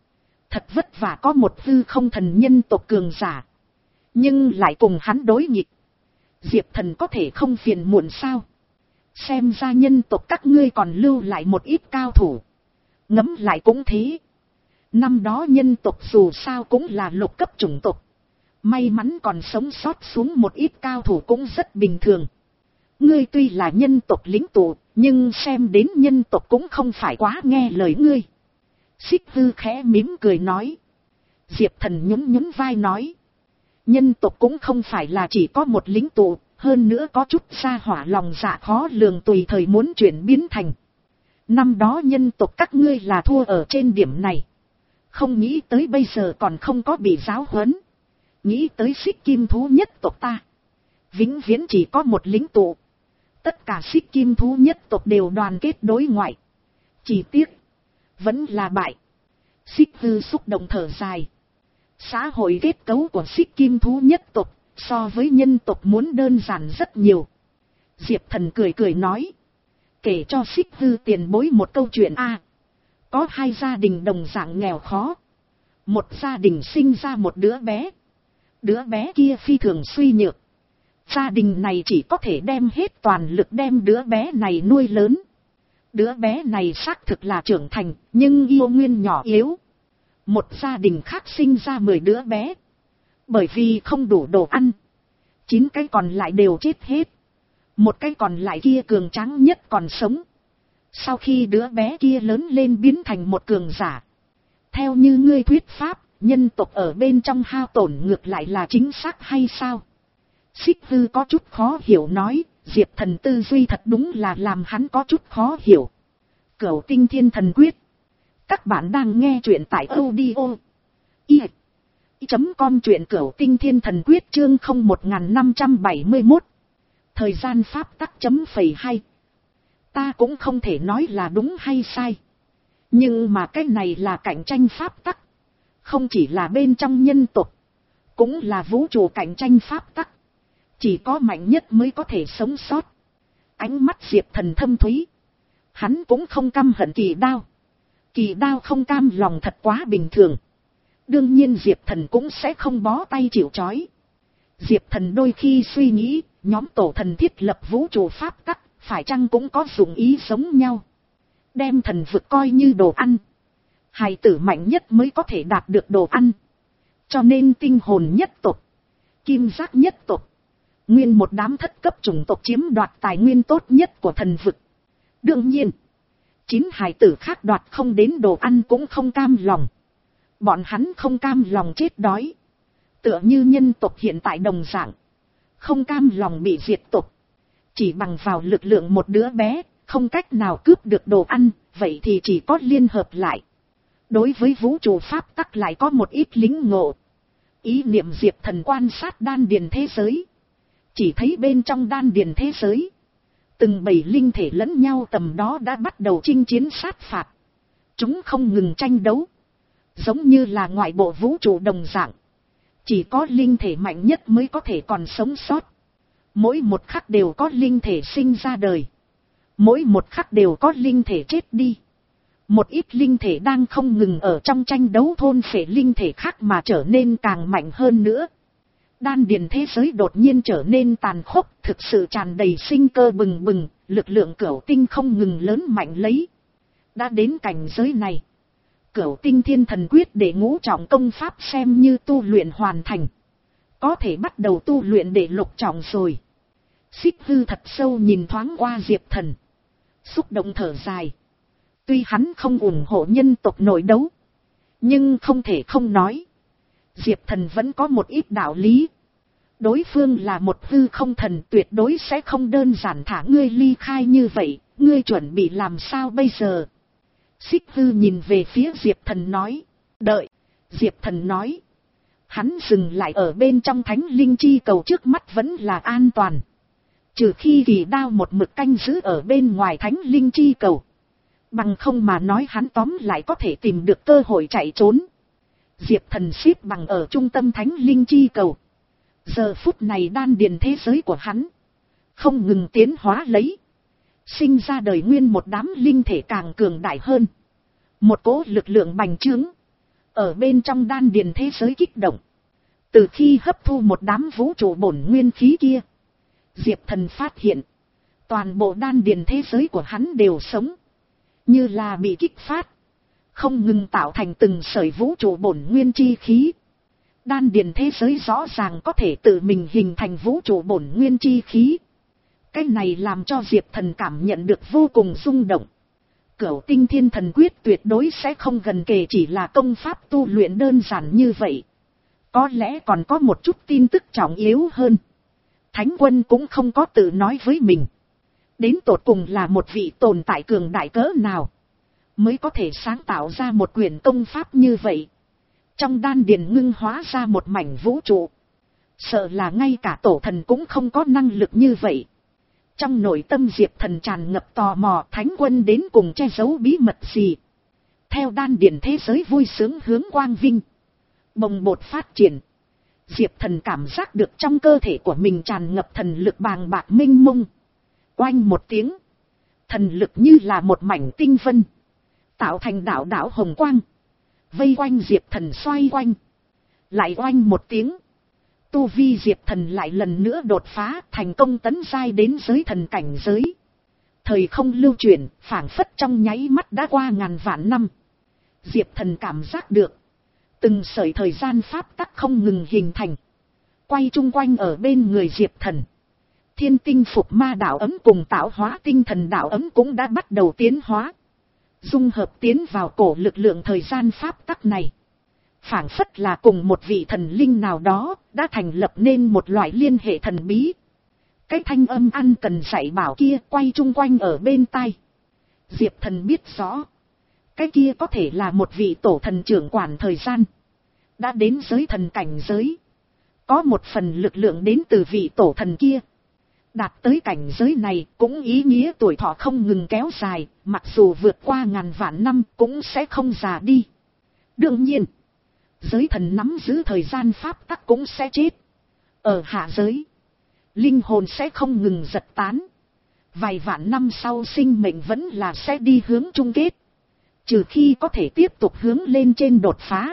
Speaker 1: Thật vất vả có một hư không thần nhân tộc cường giả. Nhưng lại cùng hắn đối nghịch. Diệp Thần có thể không phiền muộn sao? Xem ra nhân tộc các ngươi còn lưu lại một ít cao thủ. Ngẫm lại cũng thế. Năm đó nhân tộc dù sao cũng là lục cấp chủng tộc. May mắn còn sống sót xuống một ít cao thủ cũng rất bình thường. Ngươi tuy là nhân tộc lĩnh tụ, nhưng xem đến nhân tộc cũng không phải quá nghe lời ngươi. Xích Hư khẽ mỉm cười nói. Diệp Thần nhún nhún vai nói. Nhân tộc cũng không phải là chỉ có một lĩnh tụ, hơn nữa có chút gia hỏa lòng dạ khó lường tùy thời muốn chuyển biến thành. Năm đó nhân tộc các ngươi là thua ở trên điểm này. Không nghĩ tới bây giờ còn không có bị giáo huấn. Nghĩ tới Xích Kim thú nhất tộc ta. Vĩnh viễn chỉ có một lĩnh tụ. Tất cả Xích Kim thú nhất tộc đều đoàn kết đối ngoại. Chỉ tiếc. Vẫn là bại. Xích Hư xúc động thở dài. Xã hội kết cấu của Xích Kim thú nhất tộc so với nhân tộc muốn đơn giản rất nhiều. Diệp Thần cười cười nói. Kể cho Xích Hư tiền bối một câu chuyện a. Có hai gia đình đồng dạng nghèo khó. Một gia đình sinh ra một đứa bé. Đứa bé kia phi thường suy nhược. Gia đình này chỉ có thể đem hết toàn lực đem đứa bé này nuôi lớn. Đứa bé này xác thực là trưởng thành, nhưng yêu nguyên nhỏ yếu. Một gia đình khác sinh ra mười đứa bé. Bởi vì không đủ đồ ăn. Chín cái còn lại đều chết hết. Một cái còn lại kia cường tráng nhất còn sống. Sau khi đứa bé kia lớn lên biến thành một cường giả. Theo như ngươi thuyết pháp, nhân tộc ở bên trong hao tổn ngược lại là chính xác hay sao? Xích Hư có chút khó hiểu nói, Diệp Thần tư duy thật đúng là làm hắn có chút khó hiểu. Cửu Tinh Thiên Thần Quyết. Các bạn đang nghe truyện tại audio i chấm com truyện Cửu Tinh Thiên Thần Quyết chương không một năm bảy mốt. Thời gian pháp tắc chấm phẩy hay. Ta cũng không thể nói là đúng hay sai. Nhưng mà cái này là cạnh tranh pháp tắc. Không chỉ là bên trong nhân tộc. Cũng là vũ trụ cạnh tranh pháp tắc. Chỉ có mạnh nhất mới có thể sống sót. Ánh mắt Diệp Thần thâm thúy. Hắn cũng không căm hận Kỳ Đao. Kỳ Đao không cam lòng thật quá bình thường. Đương nhiên Diệp Thần cũng sẽ không bó tay chịu trói. Diệp Thần đôi khi suy nghĩ, nhóm tổ thần thiết lập vũ trụ pháp tắc, phải chăng cũng có dụng ý giống nhau. Đem thần vực coi như đồ ăn. Hài tử mạnh nhất mới có thể đạt được đồ ăn. Cho nên tinh hồn nhất tộc, kim giác nhất tộc, nguyên một đám thất cấp chủng tộc chiếm đoạt tài nguyên tốt nhất của thần vực. Đương nhiên, chín hài tử khác đoạt không đến đồ ăn cũng không cam lòng. Bọn hắn không cam lòng chết đói. Tựa như nhân tộc hiện tại đồng dạng. Không cam lòng bị diệt tộc. Chỉ bằng vào lực lượng một đứa bé, không cách nào cướp được đồ ăn, vậy thì chỉ có liên hợp lại. Đối với vũ trụ pháp tắc lại có một ít lính ngộ. Ý niệm Diệp Thần quan sát đan điền thế giới. Chỉ thấy bên trong đan điền thế giới. Từng bầy linh thể lẫn nhau tầm đó đã bắt đầu chinh chiến sát phạt. Chúng không ngừng tranh đấu. Giống như là ngoại bộ vũ trụ đồng dạng. Chỉ có linh thể mạnh nhất mới có thể còn sống sót. Mỗi một khắc đều có linh thể sinh ra đời. Mỗi một khắc đều có linh thể chết đi. Một ít linh thể đang không ngừng ở trong tranh đấu thôn phệ linh thể khác mà trở nên càng mạnh hơn nữa. Đan điền thế giới đột nhiên trở nên tàn khốc, thực sự tràn đầy sinh cơ bừng bừng, lực lượng cửu tinh không ngừng lớn mạnh lấy. Đã đến cảnh giới này. Cửu Tinh Thiên Thần Quyết để ngũ trọng công pháp xem như tu luyện hoàn thành. Có thể bắt đầu tu luyện để lục trọng rồi. Xích Hư thật sâu nhìn thoáng qua Diệp Thần. Xúc động thở dài. Tuy hắn không ủng hộ nhân tộc nội đấu. Nhưng không thể không nói. Diệp Thần vẫn có một ít đạo lý. Đối phương là một hư không thần, tuyệt đối sẽ không đơn giản thả ngươi ly khai như vậy. Ngươi chuẩn bị làm sao bây giờ? Xích Hư nhìn về phía Diệp Thần nói. Đợi. Diệp Thần nói. Hắn dừng lại ở bên trong thánh linh chi cầu, trước mắt vẫn là an toàn. Trừ khi Kỳ Đao một mực canh giữ ở bên ngoài thánh linh chi cầu. Bằng không mà nói hắn tóm lại có thể tìm được cơ hội chạy trốn. Diệp Thần xếp bằng ở trung tâm thánh linh chi cầu. Giờ phút này đan điền thế giới của hắn không ngừng tiến hóa lấy. Sinh ra đời nguyên một đám linh thể càng cường đại hơn. Một cỗ lực lượng bành trướng. ở bên trong đan điền thế giới kích động. Từ khi hấp thu một đám vũ trụ bổn nguyên khí kia, Diệp Thần phát hiện, toàn bộ đan điền thế giới của hắn đều sống, như là bị kích phát, không ngừng tạo thành từng sợi vũ trụ bổn nguyên chi khí. Đan điền thế giới rõ ràng có thể tự mình hình thành vũ trụ bổn nguyên chi khí. Cái này làm cho Diệp Thần cảm nhận được vô cùng rung động. Cửu tinh thiên thần quyết tuyệt đối sẽ không gần kề chỉ là công pháp tu luyện đơn giản như vậy. Có lẽ còn có một chút tin tức trọng yếu hơn. Thánh quân cũng không có tự nói với mình. Đến tột cùng là một vị tồn tại cường đại cỡ nào, mới có thể sáng tạo ra một quyển công pháp như vậy. Trong đan điền ngưng hóa ra một mảnh vũ trụ. Sợ là ngay cả tổ thần cũng không có năng lực như vậy. Trong nội tâm Diệp Thần tràn ngập tò mò, thánh quân đến cùng che giấu bí mật gì. Theo đan điền thế giới vui sướng hướng quang vinh, bồng bột phát triển, Diệp Thần cảm giác được trong cơ thể của mình tràn ngập thần lực bàng bạc mênh mông. Oanh một tiếng, thần lực như là một mảnh tinh vân, tạo thành đạo đạo hồng quang, vây quanh Diệp Thần xoay quanh. Lại oanh một tiếng, tu vi Diệp Thần lại lần nữa đột phá, thành công tấn giai đến giới thần cảnh giới. Thời không lưu chuyển, phảng phất trong nháy mắt đã qua ngàn vạn năm. Diệp Thần cảm giác được, từng sợi thời gian pháp tắc không ngừng hình thành, quay chung quanh ở bên người Diệp Thần. Thiên tinh phục ma đạo ấm cùng tạo hóa tinh thần đạo ấm cũng đã bắt đầu tiến hóa, dung hợp tiến vào cổ lực lượng thời gian pháp tắc này. Phảng phất là cùng một vị thần linh nào đó đã thành lập nên một loại liên hệ thần bí. Cái thanh âm ăn cần dạy bảo kia quay chung quanh ở bên tai. Diệp Thần biết rõ, cái kia có thể là một vị tổ thần trưởng quản thời gian, đã đến giới thần cảnh giới. Có một phần lực lượng đến từ vị tổ thần kia. Đạt tới cảnh giới này cũng ý nghĩa tuổi thọ không ngừng kéo dài, mặc dù vượt qua ngàn vạn năm cũng sẽ không già đi. Đương nhiên, giới thần nắm giữ thời gian pháp tắc cũng sẽ chết. Ở hạ giới, linh hồn sẽ không ngừng giật tán. Vài vạn năm sau sinh mệnh vẫn là sẽ đi hướng chung kết, trừ khi có thể tiếp tục hướng lên trên đột phá.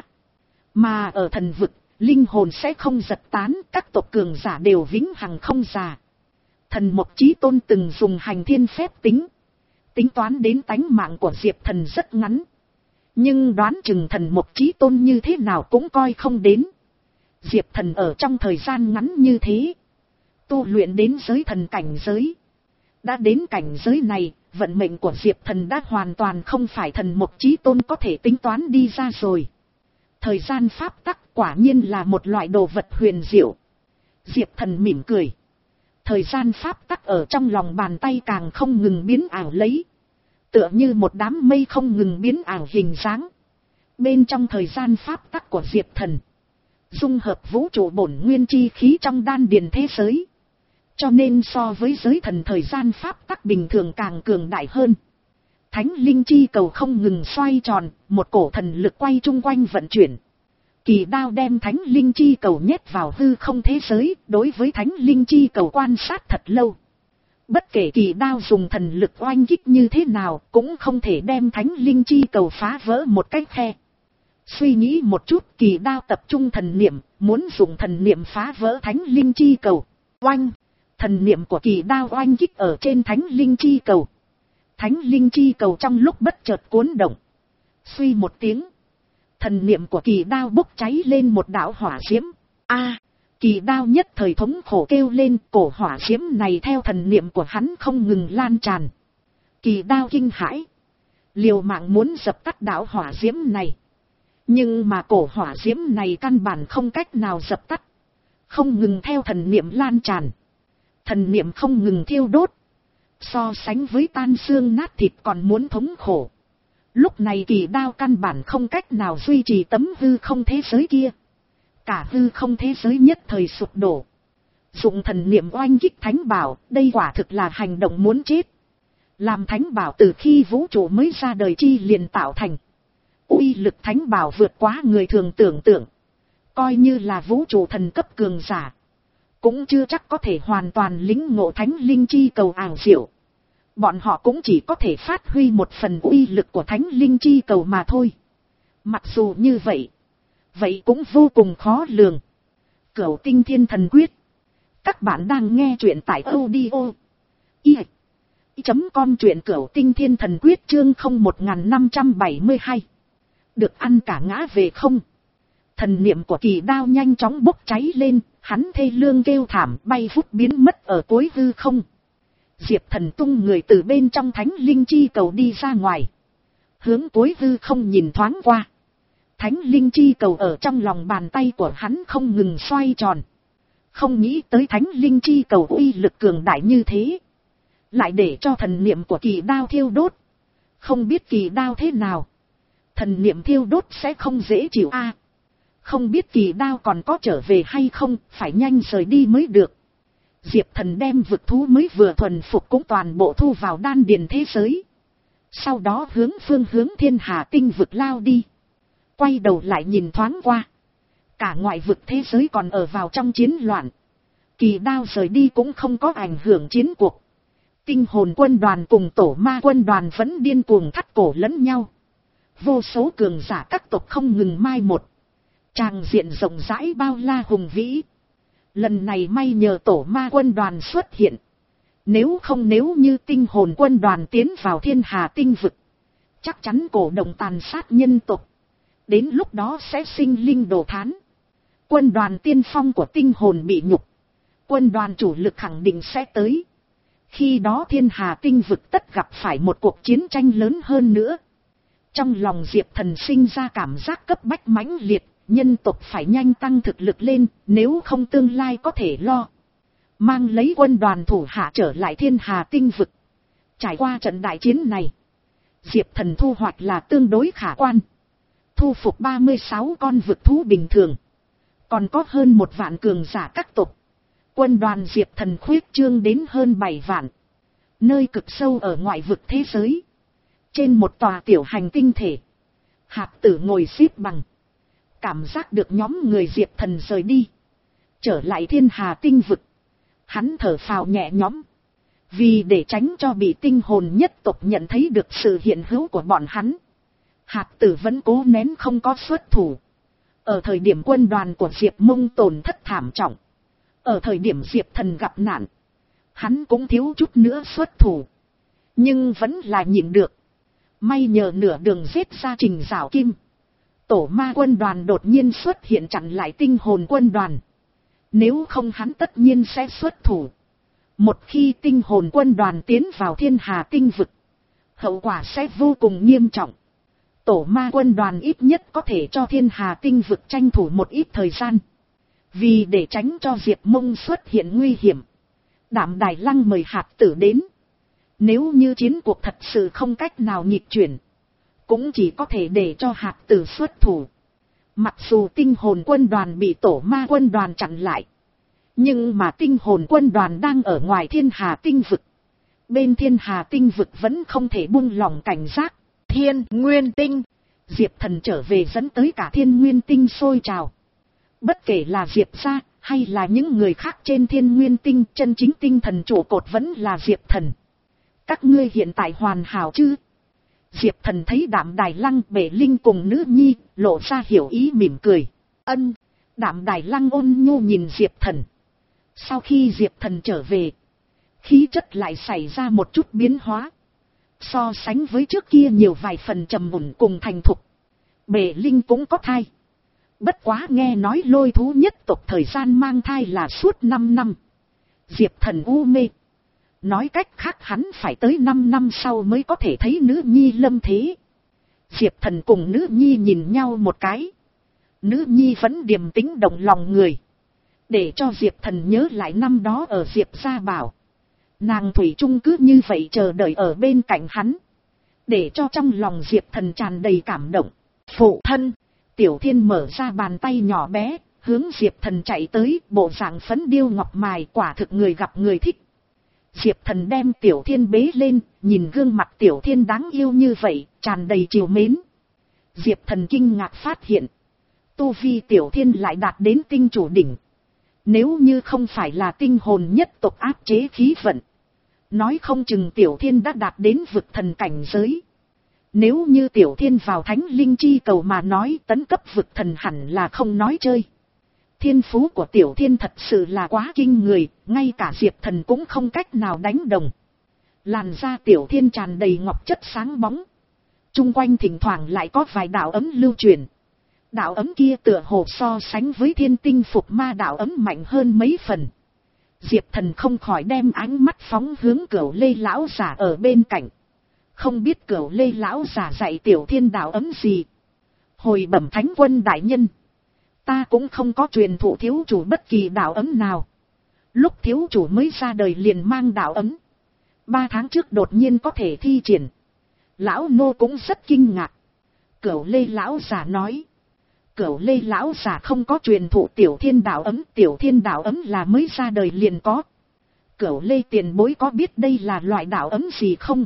Speaker 1: Mà ở thần vực, linh hồn sẽ không giật tán, các tộc cường giả đều vĩnh hằng không già. Thần Mộc Chí Tôn từng dùng hành thiên phép tính, tính toán đến tánh mạng của Diệp Thần rất ngắn. Nhưng đoán chừng Thần Mộc Chí Tôn như thế nào cũng coi không đến. Diệp Thần ở trong thời gian ngắn như thế, tu luyện đến giới thần cảnh giới. Đã đến cảnh giới này, vận mệnh của Diệp Thần đã hoàn toàn không phải Thần Mộc Chí Tôn có thể tính toán đi ra rồi. Thời gian pháp tắc quả nhiên là một loại đồ vật huyền diệu. Diệp Thần mỉm cười. Thời gian pháp tắc ở trong lòng bàn tay càng không ngừng biến ảo lấy. Tựa như một đám mây không ngừng biến ảo hình dáng. Bên trong thời gian pháp tắc của Diệp Thần, dung hợp vũ trụ bổn nguyên chi khí trong đan điền thế giới. Cho nên so với giới thần thời gian pháp tắc bình thường càng cường đại hơn. Thánh linh chi cầu không ngừng xoay tròn, một cổ thần lực quay chung quanh vận chuyển. Kỳ đao đem thánh linh chi cầu nhét vào hư không thế giới, đối với thánh linh chi cầu quan sát thật lâu. Bất kể kỳ đao dùng thần lực oanh kích như thế nào, cũng không thể đem thánh linh chi cầu phá vỡ một cái khe. Suy nghĩ một chút, kỳ đao tập trung thần niệm, muốn dùng thần niệm phá vỡ thánh linh chi cầu. Oanh! Thần niệm của kỳ đao oanh kích ở trên thánh linh chi cầu. Thánh linh chi cầu trong lúc bất chợt cuốn động. Suy một tiếng, thần niệm của kỳ đao bốc cháy lên một đạo hỏa diễm. A, kỳ đao nhất thời thống khổ kêu lên, cổ hỏa diễm này theo thần niệm của hắn không ngừng lan tràn. Kỳ đao kinh hãi, liều mạng muốn dập tắt đạo hỏa diễm này. Nhưng mà cổ hỏa diễm này căn bản không cách nào dập tắt, không ngừng theo thần niệm lan tràn. Thần niệm không ngừng thiêu đốt, so sánh với tan xương nát thịt còn muốn thống khổ. Lúc này kỳ đao căn bản không cách nào duy trì tấm hư không thế giới kia. Cả hư không thế giới nhất thời sụp đổ. Dụng thần niệm oanh kích thánh bảo, đây quả thực là hành động muốn chết. Làm thánh bảo từ khi vũ trụ mới ra đời chi liền tạo thành. Uy lực thánh bảo vượt quá người thường tưởng tượng. Coi như là vũ trụ thần cấp cường giả, cũng chưa chắc có thể hoàn toàn lĩnh ngộ thánh linh chi cầu ảo diệu. Bọn họ cũng chỉ có thể phát huy một phần uy lực của thánh linh chi cầu mà thôi. Mặc dù như vậy, vậy cũng vô cùng khó lường. Cửu tinh thiên thần quyết. Các bạn đang nghe truyện tại audio i chấm com, truyện cửu tinh thiên thần quyết chương không một năm bảy hai. Được ăn cả ngã về không. Thần niệm của Kỳ Đao nhanh chóng bốc cháy lên, hắn thê lương kêu thảm bay vút biến mất ở cuối hư không. Diệp Thần tung người từ bên trong thánh linh chi cầu đi ra ngoài. Hướng cuối hư không nhìn thoáng qua. Thánh linh chi cầu ở trong lòng bàn tay của hắn không ngừng xoay tròn. Không nghĩ tới thánh linh chi cầu uy lực cường đại như thế. Lại để cho thần niệm của Kỳ Đao thiêu đốt. Không biết Kỳ Đao thế nào. Thần niệm thiêu đốt sẽ không dễ chịu a. Không biết Kỳ Đao còn có trở về hay không, phải nhanh rời đi mới được. Diệp Thần đem vực thú mới vừa thuần phục cũng toàn bộ thu vào đan điền thế giới. Sau đó hướng phương hướng Thiên Hà tinh vực lao đi. Quay đầu lại nhìn thoáng qua. Cả ngoại vực thế giới còn ở vào trong chiến loạn. Kỳ Đao rời đi cũng không có ảnh hưởng chiến cuộc. Tinh hồn quân đoàn cùng tổ ma quân đoàn vẫn điên cuồng thắt cổ lẫn nhau. Vô số cường giả các tộc không ngừng mai một. Tràng diện rộng rãi bao la hùng vĩ. Lần này may nhờ tổ ma quân đoàn xuất hiện. Nếu không, nếu như tinh hồn quân đoàn tiến vào Thiên Hà tinh vực, chắc chắn cổ động tàn sát nhân tộc. Đến lúc đó sẽ sinh linh đồ thán. Quân đoàn tiên phong của tinh hồn bị nhục. Quân đoàn chủ lực khẳng định sẽ tới. Khi đó Thiên Hà tinh vực tất gặp phải một cuộc chiến tranh lớn hơn nữa. Trong lòng Diệp Thần sinh ra cảm giác cấp bách mãnh liệt. Nhân tộc phải nhanh tăng thực lực lên, nếu không tương lai có thể lo. Mang lấy quân đoàn thủ hạ trở lại Thiên Hà tinh vực. Trải qua trận đại chiến này, Diệp Thần thu hoạch là tương đối khả quan. Thu phục ba mươi sáu con vực thú bình thường. Còn có hơn một vạn cường giả các tộc. Quân đoàn Diệp Thần khuyết trương đến hơn bảy vạn. Nơi cực sâu ở ngoại vực thế giới. Trên một tòa tiểu hành tinh thể, Hạt Tử ngồi xếp bằng. Cảm giác được nhóm người Diệp Thần rời đi. Trở lại Thiên Hà tinh vực. Hắn thở phào nhẹ nhõm. Vì để tránh cho bị tinh hồn nhất tộc nhận thấy được sự hiện hữu của bọn hắn, Hạt Tử vẫn cố nén không có xuất thủ. Ở thời điểm quân đoàn của Diệp Mông tổn thất thảm trọng, ở thời điểm Diệp Thần gặp nạn, hắn cũng thiếu chút nữa xuất thủ. Nhưng vẫn là nhịn được. May nhờ nửa đường giết ra Trình Giảo Kim, tổ ma quân đoàn đột nhiên xuất hiện chặn lại tinh hồn quân đoàn. Nếu không hắn tất nhiên sẽ xuất thủ. Một khi tinh hồn quân đoàn tiến vào Thiên Hà tinh vực, hậu quả sẽ vô cùng nghiêm trọng. Tổ ma quân đoàn ít nhất có thể cho Thiên Hà tinh vực tranh thủ một ít thời gian. Vì để tránh cho Diệp Mông xuất hiện nguy hiểm, Đạm Đài Lăng mời Hạt Tử đến. Nếu như chiến cuộc thật sự không cách nào nghịch chuyển, cũng chỉ có thể để cho Hạt Tử xuất thủ. Mặc dù tinh hồn quân đoàn bị tổ ma quân đoàn chặn lại, nhưng mà tinh hồn quân đoàn đang ở ngoài Thiên Hà tinh vực. Bên Thiên Hà tinh vực vẫn không thể buông lỏng cảnh giác. Thiên Nguyên tinh, Diệp Thần trở về dẫn tới cả Thiên Nguyên tinh sôi trào. Bất kể là Diệp gia hay là những người khác trên Thiên Nguyên tinh, chân chính tinh thần trụ cột vẫn là Diệp Thần. Các ngươi hiện tại hoàn hảo chứ? Diệp Thần thấy Đạm Đài Lăng, Bể Linh cùng nữ nhi, lộ ra hiểu ý mỉm cười. Ân. Đạm Đài Lăng ôn nhu nhìn Diệp Thần. Sau khi Diệp Thần trở về, khí chất lại xảy ra một chút biến hóa. So sánh với trước kia nhiều vài phần trầm ổn cùng thành thục. Bể Linh cũng có thai. Bất quá nghe nói lôi thú nhất tộc thời gian mang thai là suốt năm năm. Diệp Thần u mê. Nói cách khác hắn phải tới năm năm sau mới có thể thấy nữ nhi lâm thế. Diệp Thần cùng nữ nhi nhìn nhau một cái. Nữ nhi vẫn điềm tĩnh động lòng người. Để cho Diệp Thần nhớ lại năm đó ở Diệp gia bảo. Nàng thủy chung cứ như vậy chờ đợi ở bên cạnh hắn. Để cho trong lòng Diệp Thần tràn đầy cảm động. Phụ thân, Tiểu Thiên mở ra bàn tay nhỏ bé, hướng Diệp Thần chạy tới, bộ dạng phấn điêu ngọc mài, quả thực người gặp người thích. Diệp Thần đem Tiểu Thiên bế lên, nhìn gương mặt Tiểu Thiên đáng yêu như vậy, tràn đầy trìu mến. Diệp Thần kinh ngạc phát hiện, tu vi Tiểu Thiên lại đạt đến tinh chủ đỉnh. Nếu như không phải là tinh hồn nhất tộc áp chế khí vận, nói không chừng Tiểu Thiên đã đạt đến vực thần cảnh giới. Nếu như Tiểu Thiên vào thánh linh chi cầu mà nói tấn cấp vực thần hẳn là không nói chơi. Thiên phú của Tiểu Thiên thật sự là quá kinh người, ngay cả Diệp Thần cũng không cách nào đánh đồng. Làn da Tiểu Thiên tràn đầy ngọc chất sáng bóng. Trung quanh thỉnh thoảng lại có vài đạo ấm lưu truyền. Đạo ấm kia tựa hồ so sánh với thiên tinh phục ma đạo ấm mạnh hơn mấy phần. Diệp Thần không khỏi đem ánh mắt phóng hướng Cửu Lê lão giả ở bên cạnh. Không biết Cửu Lê lão giả dạy Tiểu Thiên đạo ấm gì. Hồi bẩm thánh quân đại nhân. Ta cũng không có truyền thụ thiếu chủ bất kỳ đạo ấm nào. Lúc thiếu chủ mới ra đời liền mang đạo ấm. Ba tháng trước đột nhiên có thể thi triển. Lão nô cũng rất kinh ngạc. Cửu Lê lão giả nói. Cửu Lê lão giả không có truyền thụ Tiểu Thiên đạo ấm. Tiểu Thiên đạo ấm là mới ra đời liền có. Cửu Lê tiền bối có biết đây là loại đạo ấm gì không?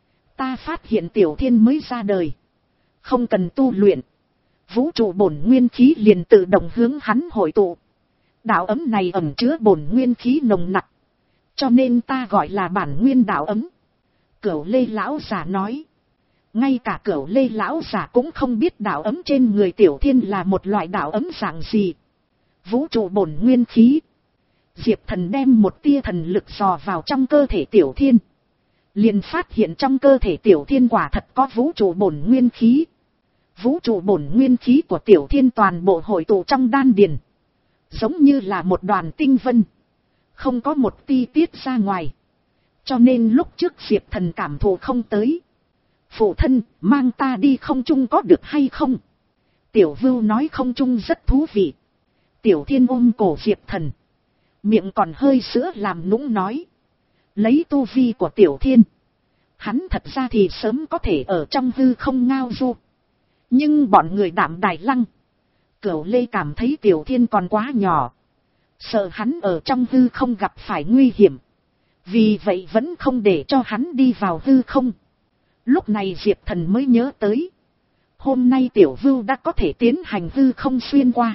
Speaker 1: Ta phát hiện Tiểu Thiên mới ra đời. Không cần tu luyện. Vũ trụ bổn nguyên khí liền tự động hướng hắn hội tụ. Đạo ấm này ẩn chứa bổn nguyên khí nồng nặc. Cho nên ta gọi là bản nguyên đạo ấm. Cửu Lê lão giả nói. Ngay cả Cửu Lê lão giả cũng không biết đạo ấm trên người Tiểu Thiên là một loại đạo ấm dạng gì. Vũ trụ bổn nguyên khí. Diệp Thần đem một tia thần lực dò vào trong cơ thể Tiểu Thiên. Liền phát hiện trong cơ thể Tiểu Thiên quả thật có vũ trụ bổn nguyên khí. Vũ trụ bổn nguyên khí của Tiểu Thiên toàn bộ hội tụ trong đan điền. Giống như là một đoàn tinh vân. Không có một ti tiết ra ngoài. Cho nên lúc trước Diệp Thần cảm thụ không tới. Phụ thân, mang ta đi không trung có được hay không? Tiểu Vưu nói không trung rất thú vị. Tiểu Thiên ôm cổ Diệp Thần. Miệng còn hơi sữa làm nũng nói. Lấy tu vi của Tiểu Thiên. Hắn thật ra thì sớm có thể ở trong hư không ngao du. Nhưng bọn người Đạm Đài Lăng. Cửu Lê cảm thấy Tiểu Thiên còn quá nhỏ. Sợ hắn ở trong hư không gặp phải nguy hiểm. Vì vậy vẫn không để cho hắn đi vào hư không. Lúc này Diệp Thần mới nhớ tới. Hôm nay Tiểu Vưu đã có thể tiến hành hư không xuyên qua.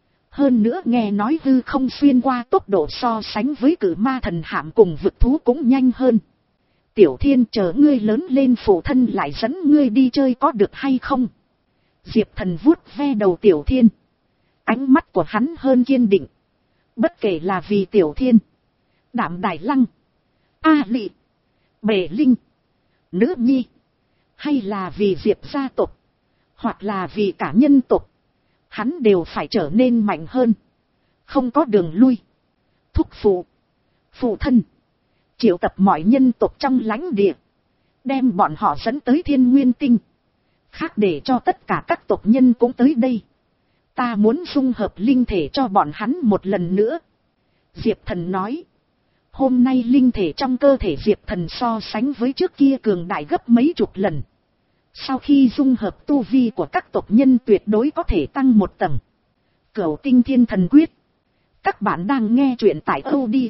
Speaker 1: Hơn nữa nghe nói hư không xuyên qua tốc độ so sánh với cử ma thần hạm cùng vực thú cũng nhanh hơn. Tiểu Thiên chờ ngươi lớn lên phụ thân lại dẫn ngươi đi chơi có được hay không? Diệp Thần vuốt ve đầu Tiểu Thiên. Ánh mắt của hắn hơn kiên định. Bất kể là vì Tiểu Thiên, Đạm Đài Lăng, A Lị, Bể Linh, Nữ Nhi, hay là vì Diệp gia tộc, hoặc là vì cả nhân tộc, hắn đều phải trở nên mạnh hơn. Không có đường lui. Thúc phụ, phụ thân, triệu tập mọi nhân tộc trong lãnh địa, đem bọn họ dẫn tới Thiên Nguyên Tinh. Khác để cho tất cả các tộc nhân cũng tới đây. Ta muốn dung hợp linh thể cho bọn hắn một lần nữa. Diệp Thần nói. Hôm nay linh thể trong cơ thể Diệp Thần so sánh với trước kia cường đại gấp mấy chục lần. Sau khi dung hợp tu vi của các tộc nhân tuyệt đối có thể tăng một tầng. Cửu Tinh Thiên Thần Quyết. Các bạn đang nghe truyện tại audio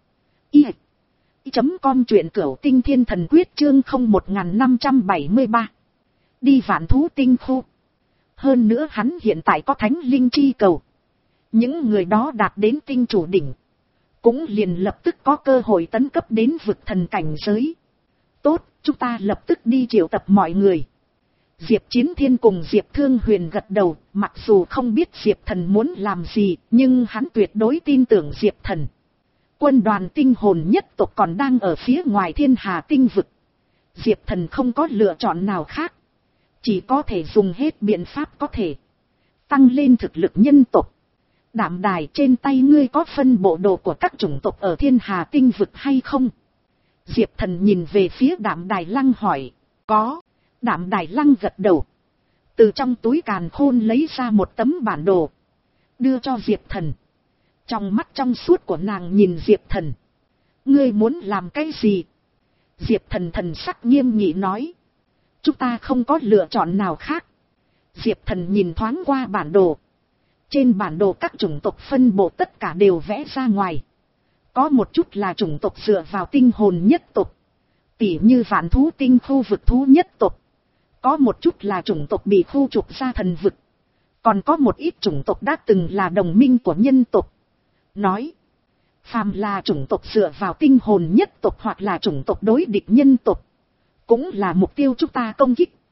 Speaker 1: i chấm com truyện Cửu Tinh Thiên Thần Quyết chương không một năm bảy ba. Đi Vạn Thú Tinh khu. Hơn nữa hắn hiện tại có thánh linh chi cầu. Những người đó đạt đến tinh chủ đỉnh. Cũng liền lập tức có cơ hội tấn cấp đến vực thần cảnh giới. Tốt, chúng ta lập tức đi triệu tập mọi người. Diệp Chiến Thiên cùng Diệp Thương Huyền gật đầu. Mặc dù không biết Diệp Thần muốn làm gì, nhưng hắn tuyệt đối tin tưởng Diệp Thần. Quân đoàn tinh hồn nhất tộc còn đang ở phía ngoài Thiên Hà tinh vực. Diệp Thần không có lựa chọn nào khác. Chỉ có thể dùng hết biện pháp có thể tăng lên thực lực nhân tộc. Đạm Đài, trên tay ngươi có phân bộ đồ của các chủng tộc ở Thiên Hà tinh vực hay không? Diệp Thần nhìn về phía Đạm Đài Lăng hỏi. Có. Đạm Đài Lăng gật đầu. Từ trong túi càn khôn lấy ra một tấm bản đồ. Đưa cho Diệp Thần. Trong mắt trong suốt của nàng nhìn Diệp Thần. Ngươi muốn làm cái gì? Diệp Thần thần sắc nghiêm nghị nói. Chúng ta không có lựa chọn nào khác. Diệp Thần nhìn thoáng qua bản đồ. Trên bản đồ các chủng tộc phân bộ tất cả đều vẽ ra ngoài. Có một chút là chủng tộc dựa vào tinh hồn nhất tộc. Tỉ như Vạn Thú Tinh khu vực thú nhất tộc. Có một chút là chủng tộc bị khu trục ra thần vực. Còn có một ít chủng tộc đã từng là đồng minh của nhân tộc. Nói. Phàm là chủng tộc dựa vào tinh hồn nhất tộc hoặc là chủng tộc đối địch nhân tộc. Cũng là mục tiêu chúng ta công kích.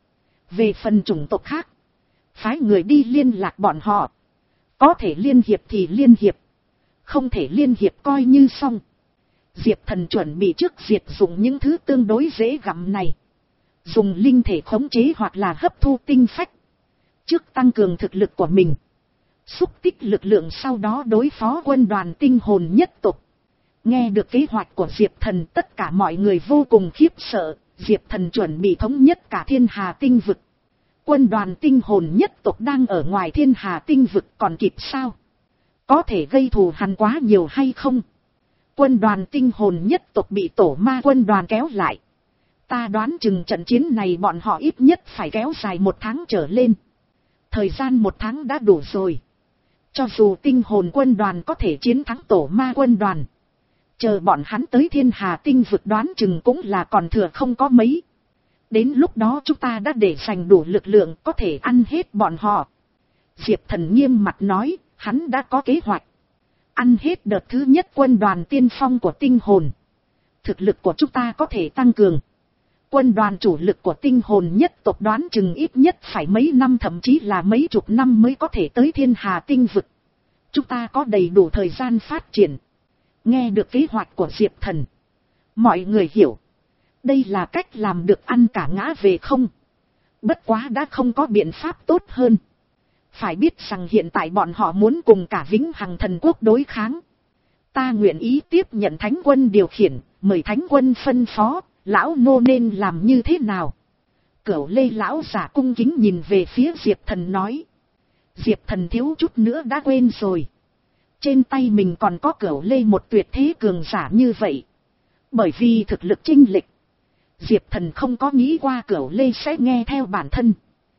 Speaker 1: Về phần chủng tộc khác, phái người đi liên lạc bọn họ. Có thể liên hiệp thì liên hiệp, không thể liên hiệp coi như xong. Diệp Thần chuẩn bị trước diệt dụng những thứ tương đối dễ gặm này. Dùng linh thể khống chế hoặc là hấp thu tinh phách. Trước tăng cường thực lực của mình. Xúc tích lực lượng sau đó đối phó quân đoàn tinh hồn nhất tộc. Nghe được kế hoạch của Diệp Thần, tất cả mọi người vô cùng khiếp sợ. Diệp Thần chuẩn bị thống nhất cả thiên hà tinh vực. Quân đoàn tinh hồn nhất tộc đang ở ngoài thiên hà tinh vực, còn kịp sao? Có thể gây thù hằn quá nhiều hay không? Quân đoàn tinh hồn nhất tộc bị tổ ma quân đoàn kéo lại. Ta đoán chừng trận chiến này bọn họ ít nhất phải kéo dài một tháng trở lên. Thời gian một tháng đã đủ rồi. Cho dù tinh hồn quân đoàn có thể chiến thắng tổ ma quân đoàn, chờ bọn hắn tới thiên hà tinh vực đoán chừng cũng là còn thừa không có mấy. Đến lúc đó chúng ta đã để dành đủ lực lượng có thể ăn hết bọn họ. Diệp Thần nghiêm mặt nói, hắn đã có kế hoạch. Ăn hết đợt thứ nhất quân đoàn tiên phong của tinh hồn. Thực lực của chúng ta có thể tăng cường. Quân đoàn chủ lực của tinh hồn nhất tộc đoán chừng ít nhất phải mấy năm thậm chí là mấy chục năm mới có thể tới thiên hà tinh vực. Chúng ta có đầy đủ thời gian phát triển. Nghe được kế hoạch của Diệp Thần, mọi người hiểu. Đây là cách làm được ăn cả ngã về không. Bất quá đã không có biện pháp tốt hơn. Phải biết rằng hiện tại bọn họ muốn cùng cả Vĩnh Hằng Thần Quốc đối kháng. Ta nguyện ý tiếp nhận Thánh Quân điều khiển, mời Thánh Quân phân phó, lão nô nên làm như thế nào? Cửu Lê lão giả cung kính nhìn về phía Diệp Thần nói. Diệp Thần thiếu chút nữa đã quên rồi. Trên tay mình còn có Cửu Lê một tuyệt thế cường giả như vậy. Bởi vì thực lực chênh lệch, Diệp Thần không có nghĩ qua Cửu Lê sẽ nghe theo bản thân.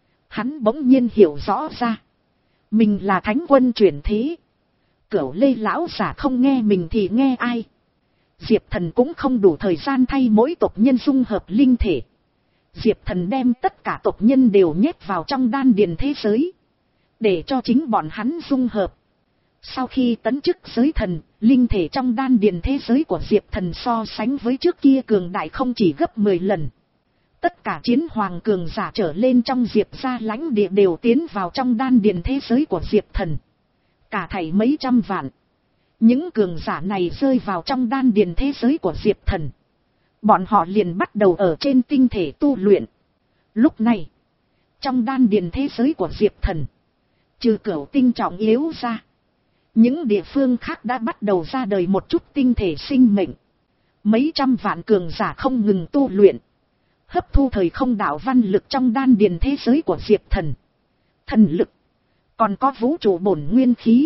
Speaker 1: Hắn bỗng nhiên hiểu rõ ra. Mình là Thánh Quân chuyển thế. Cửu Lê lão giả không nghe mình thì nghe ai. Diệp Thần cũng không đủ thời gian thay mỗi tộc nhân dung hợp linh thể. Diệp Thần đem tất cả tộc nhân đều nhét vào trong đan điền thế giới. Để cho chính bọn hắn dung hợp. Sau khi tấn chức giới thần, linh thể trong đan điền thế giới của Diệp Thần so sánh với trước kia cường đại không chỉ gấp mười lần. Tất cả chiến hoàng cường giả trở lên trong Diệp gia lãnh địa đều tiến vào trong đan điền thế giới của Diệp Thần. Cả thảy mấy trăm vạn. Những cường giả này rơi vào trong đan điền thế giới của Diệp Thần. Bọn họ liền bắt đầu ở trên tinh thể tu luyện. Lúc này, trong đan điền thế giới của Diệp Thần, trừ cửu tinh trọng yếu ra, những địa phương khác đã bắt đầu ra đời một chút tinh thể sinh mệnh. Mấy trăm vạn cường giả không ngừng tu luyện, hấp thu thời không đạo văn lực trong đan điền thế giới của Diệp Thần. Thần lực, còn có vũ trụ bổn nguyên khí.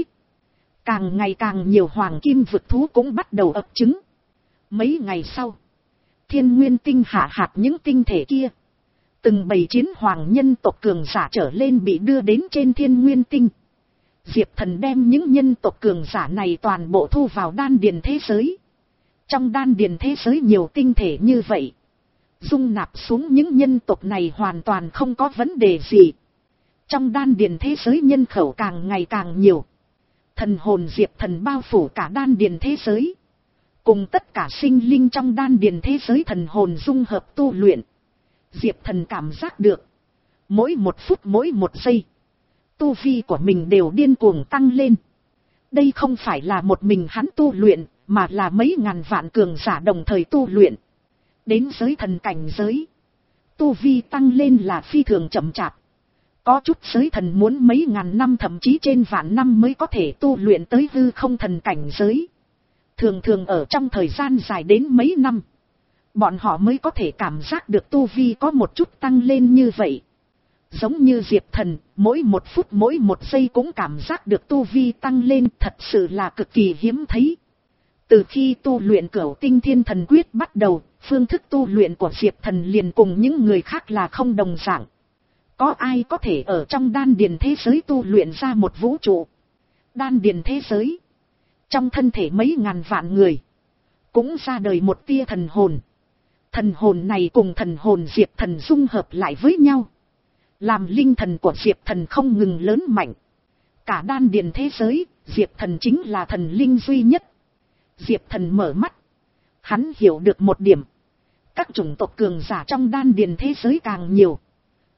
Speaker 1: Càng ngày càng nhiều hoàng kim vực thú cũng bắt đầu ấp trứng. Mấy ngày sau, thiên nguyên tinh hạ hạt những tinh thể kia. Từng bầy chiến hoàng nhân tộc cường giả trở lên bị đưa đến trên thiên nguyên tinh. Diệp Thần đem những nhân tộc cường giả này toàn bộ thu vào đan điền thế giới. Trong đan điền thế giới nhiều tinh thể như vậy, dung nạp xuống những nhân tộc này hoàn toàn không có vấn đề gì. Trong đan điền thế giới nhân khẩu càng ngày càng nhiều. Thần hồn Diệp Thần bao phủ cả đan điền thế giới. Cùng tất cả sinh linh trong đan điền thế giới thần hồn dung hợp tu luyện. Diệp Thần cảm giác được. Mỗi một phút mỗi một giây, tu vi của mình đều điên cuồng tăng lên. Đây không phải là một mình hắn tu luyện, mà là mấy ngàn vạn cường giả đồng thời tu luyện. Đến giới thần cảnh giới, tu vi tăng lên là phi thường chậm chạp. Có chút giới thần muốn mấy ngàn năm thậm chí trên vạn năm mới có thể tu luyện tới hư không thần cảnh giới. Thường thường ở trong thời gian dài đến mấy năm, bọn họ mới có thể cảm giác được tu vi có một chút tăng lên như vậy. Giống như Diệp Thần, mỗi một phút mỗi một giây cũng cảm giác được tu vi tăng lên, thật sự là cực kỳ hiếm thấy. Từ khi tu luyện Cửu Tinh Thiên Thần Quyết bắt đầu, phương thức tu luyện của Diệp Thần liền cùng những người khác là không đồng dạng. Có ai có thể ở trong đan điền thế giới tu luyện ra một vũ trụ? Đan điền thế giới, trong thân thể mấy ngàn vạn người, cũng ra đời một tia thần hồn. Thần hồn này cùng thần hồn Diệp Thần dung hợp lại với nhau, làm linh thần của Diệp Thần không ngừng lớn mạnh. Cả đan điền thế giới, Diệp Thần chính là thần linh duy nhất. Diệp Thần mở mắt, hắn hiểu được một điểm. Các chủng tộc cường giả trong đan điền thế giới càng nhiều,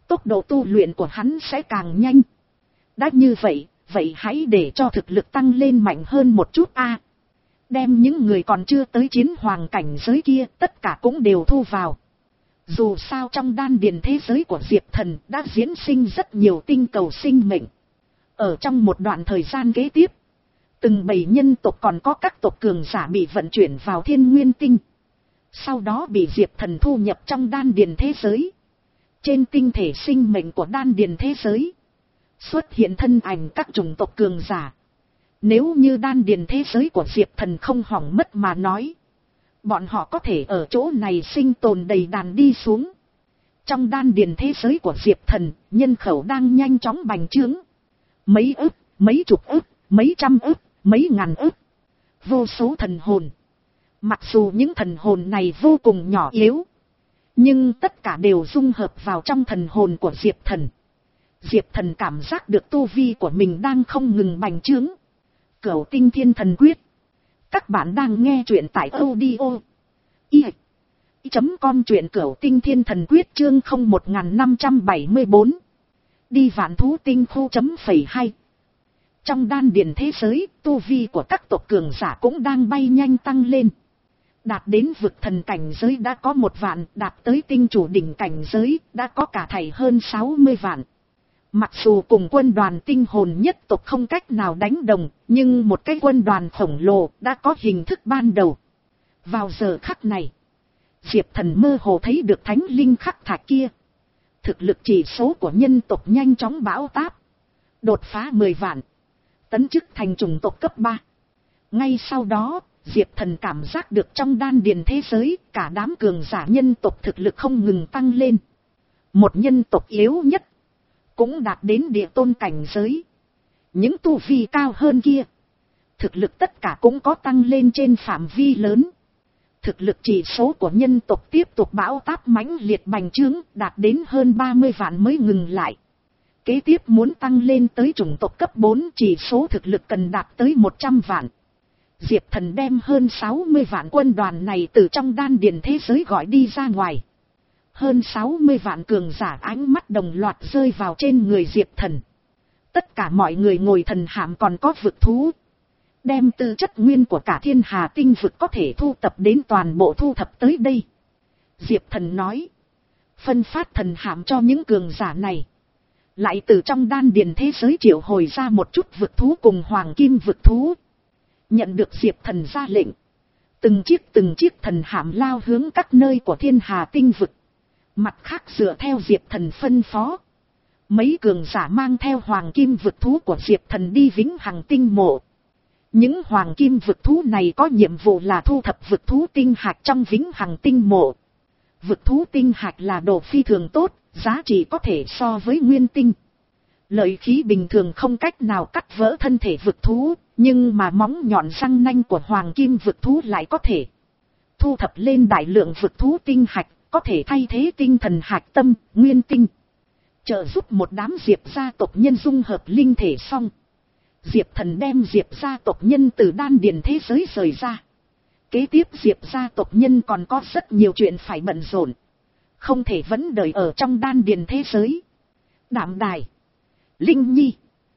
Speaker 1: tốc độ tu luyện của hắn sẽ càng nhanh. Đã như vậy, vậy hãy để cho thực lực tăng lên mạnh hơn một chút a. Đem những người còn chưa tới chiến hoàng cảnh giới kia tất cả cũng đều thu vào. Dù sao trong đan điền thế giới của Diệp Thần đã diễn sinh rất nhiều tinh cầu sinh mệnh. Ở trong một đoạn thời gian kế tiếp, từng bầy nhân tộc còn có các tộc cường giả bị vận chuyển vào Thiên Nguyên Tinh. Sau đó bị Diệp Thần thu nhập trong đan điền thế giới. Trên tinh thể sinh mệnh của đan điền thế giới, xuất hiện thân ảnh các chủng tộc cường giả. Nếu như đan điền thế giới của Diệp Thần không hỏng mất mà nói, bọn họ có thể ở chỗ này sinh tồn đầy đàn đi xuống. Trong đan điền thế giới của Diệp Thần, nhân khẩu đang nhanh chóng bành trướng. Mấy ức, mấy chục ức, mấy trăm ức, mấy ngàn ức. Vô số thần hồn. Mặc dù những thần hồn này vô cùng nhỏ yếu, nhưng tất cả đều dung hợp vào trong thần hồn của Diệp Thần. Diệp Thần cảm giác được tu vi của mình đang không ngừng bành trướng. Cửu Tinh Thiên Thần Quyết. Các bạn đang nghe truyện tại audio i chấm com, truyện Cửu Tinh Thiên Thần Quyết chương không một năm bảy bốn. Đi Vạn Thú Tinh khu chấm phẩy hai. Trong đan điền thế giới, tu vi của các tộc cường giả cũng đang bay nhanh tăng lên. Đạt đến vực thần cảnh giới đã có một vạn, đạt tới tinh chủ đỉnh cảnh giới đã có cả thảy hơn sáu mươi vạn. Mặc dù cùng quân đoàn tinh hồn nhất tộc không cách nào đánh đồng, nhưng một cái quân đoàn khổng lồ đã có hình thức ban đầu. Vào giờ khắc này, Diệp Thần mơ hồ thấy được thánh linh khắc thạch kia. Thực lực chỉ số của nhân tộc nhanh chóng bão táp, đột phá mười vạn, tấn chức thành chủng tộc cấp ba. Ngay sau đó, Diệp Thần cảm giác được trong đan điền thế giới, cả đám cường giả nhân tộc thực lực không ngừng tăng lên. Một nhân tộc yếu nhất cũng đạt đến địa tôn cảnh giới. Những tu vi cao hơn kia, thực lực tất cả cũng có tăng lên trên phạm vi lớn. Thực lực chỉ số của nhân tộc tiếp tục bão táp mãnh liệt bành trướng, đạt đến hơn ba mươi vạn mới ngừng lại. Kế tiếp muốn tăng lên tới chủng tộc cấp bốn, chỉ số thực lực cần đạt tới một trăm vạn. Diệp Thần đem hơn sáu mươi vạn quân đoàn này từ trong đan điền thế giới gọi đi ra ngoài. Hơn sáu mươi vạn cường giả ánh mắt đồng loạt rơi vào trên người Diệp Thần. Tất cả mọi người ngồi thần hạm còn có vực thú. Đem tư chất nguyên của cả thiên hà tinh vực có thể thu tập đến toàn bộ thu thập tới đây. Diệp Thần nói. Phân phát thần hạm cho những cường giả này. Lại từ trong đan điền thế giới triệu hồi ra một chút vực thú cùng hoàng kim vực thú. Nhận được Diệp Thần ra lệnh, từng chiếc từng chiếc thần hạm lao hướng các nơi của thiên hà tinh vực. Mặt khác dựa theo Diệp Thần phân phó, mấy cường giả mang theo hoàng kim vực thú của Diệp Thần đi vĩnh hằng tinh mộ. Những hoàng kim vực thú này có nhiệm vụ là thu thập vực thú tinh hạch trong vĩnh hằng tinh mộ. Vực thú tinh hạch là đồ phi thường tốt, giá trị có thể so với nguyên tinh. Lợi khí bình thường không cách nào cắt vỡ thân thể vực thú, nhưng mà móng nhọn răng nanh của hoàng kim vực thú lại có thể. Thu thập lên đại lượng vực thú tinh hạch, có thể thay thế tinh thần hạch tâm, nguyên tinh. Trợ giúp một đám Diệp gia tộc nhân dung hợp linh thể xong. Diệp Thần đem Diệp gia tộc nhân từ đan điền thế giới rời ra. Kế tiếp Diệp gia tộc nhân còn có rất nhiều chuyện phải bận rộn. Không thể vẫn đợi ở trong đan điền thế giới. Đạm Đài, Linh Nhi,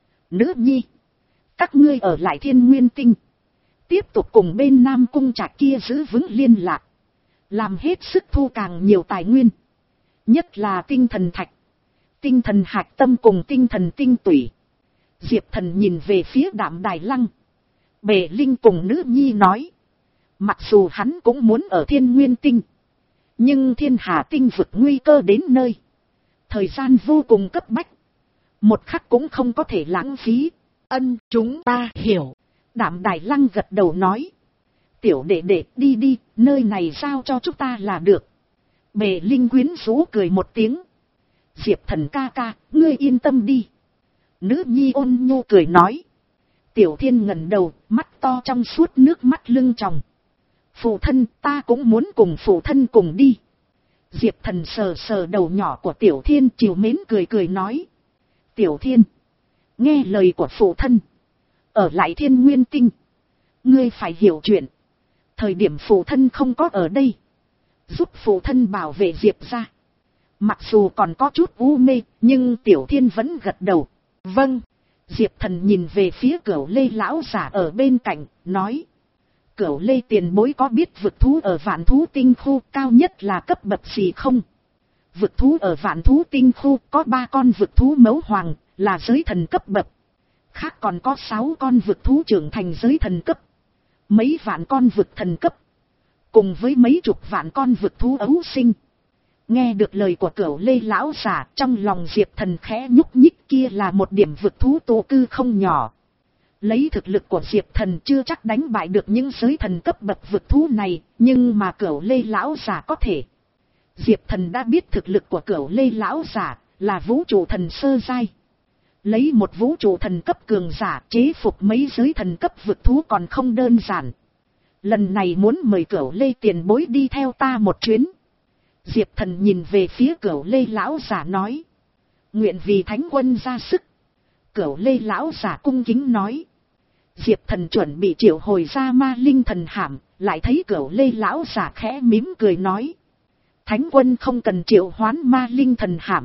Speaker 1: Nữ Nhi, các ngươi ở lại Thiên Nguyên Tinh. Tiếp tục cùng bên Nam Cung Trạch kia giữ vững liên lạc. Làm hết sức thu càng nhiều tài nguyên. Nhất là tinh thần thạch, tinh thần hạch tâm cùng tinh thần tinh tủy. Diệp Thần nhìn về phía Đạm Đài Lăng. Bề Linh cùng Nữ Nhi nói. Mặc dù hắn cũng muốn ở Thiên Nguyên Tinh, nhưng thiên hà tinh vực nguy cơ đến nơi. Thời gian vô cùng cấp bách. Một khắc cũng không có thể lãng phí. Ân, chúng ta hiểu. Đạm Đài Lăng gật đầu nói. Tiểu đệ đệ đi đi, nơi này giao cho chúng ta là được. Bề Linh quyến rũ cười một tiếng. Diệp Thần ca ca, ngươi yên tâm đi. Nữ Nhi ôn nhu cười nói. Tiểu Thiên ngẩng đầu, mắt to trong suốt nước mắt lưng tròng. Phụ thân, ta cũng muốn cùng phụ thân cùng đi. Diệp Thần sờ sờ đầu nhỏ của Tiểu Thiên, trìu mến cười cười nói. Tiểu Thiên, nghe lời của phụ thân, ở lại Thiên Nguyên Tinh. Ngươi phải hiểu chuyện. Thời điểm phụ thân không có ở đây, giúp phụ thân bảo vệ Diệp gia. Mặc dù còn có chút u mê, nhưng Tiểu Thiên vẫn gật đầu. Vâng. Diệp Thần nhìn về phía Cửu Lê lão giả ở bên cạnh, nói. Cửu Lê tiền bối có biết vực thú ở Vạn Thú Tinh Khu cao nhất là cấp bậc gì không? Vực thú ở Vạn Thú Tinh Khu có ba con vực thú mẫu hoàng, là giới thần cấp bậc. Khác còn có sáu con vực thú trưởng thành giới thần cấp. Mấy vạn con vực thần cấp. Cùng với mấy chục vạn con vực thú ấu sinh. Nghe được lời của Cửu Lê lão giả, trong lòng Diệp Thần khẽ nhúc nhích, kia là một điểm vực thú tụ cư không nhỏ. Lấy thực lực của Diệp Thần chưa chắc đánh bại được những giới thần cấp bậc vực thú này, nhưng mà Cửu Lê lão giả có thể. Diệp Thần đã biết thực lực của Cửu Lê lão giả là vũ trụ thần sơ giai. Lấy một vũ trụ thần cấp cường giả chế phục mấy giới thần cấp vực thú còn không đơn giản. Lần này muốn mời Cửu Lê tiền bối đi theo ta một chuyến. Diệp Thần nhìn về phía Cửu Lê lão giả nói. Nguyện vì Thánh Quân ra sức. Cửu Lê lão giả cung kính nói. Diệp Thần chuẩn bị triệu hồi ra ma linh thần hàm, lại thấy Cửu Lê lão giả khẽ mím cười nói. Thánh Quân không cần triệu hoán ma linh thần hàm.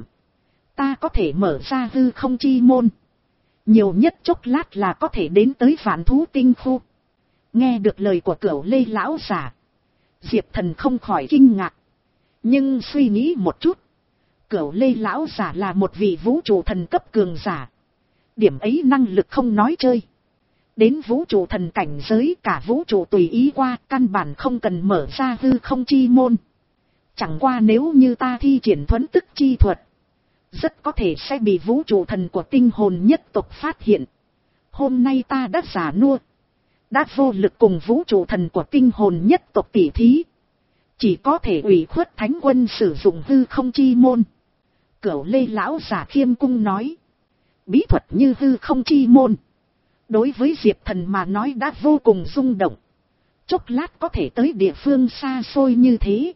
Speaker 1: Ta có thể mở ra hư không chi môn. Nhiều nhất chốc lát là có thể đến tới Vạn Thú Tinh Khu. Nghe được lời của Cửu Lê lão giả, Diệp Thần không khỏi kinh ngạc. Nhưng suy nghĩ một chút, Cửu Lê lão giả là một vị vũ trụ thần cấp cường giả. Điểm ấy năng lực không nói chơi. Đến vũ trụ thần cảnh giới cả vũ trụ tùy ý qua, căn bản không cần mở ra hư không chi môn. Chẳng qua nếu như ta thi triển thuấn tức chi thuật, rất có thể sẽ bị vũ trụ thần của tinh hồn nhất tộc phát hiện. Hôm nay ta đã giả nua, đã vô lực cùng vũ trụ thần của tinh hồn nhất tộc tỉ thí. Chỉ có thể ủy khuất Thánh Quân sử dụng hư không chi môn. Cửu Lê lão giả khiêm cung nói. Bí thuật như hư không chi môn, đối với Diệp Thần mà nói đã vô cùng rung động. Chốc lát có thể tới địa phương xa xôi như thế.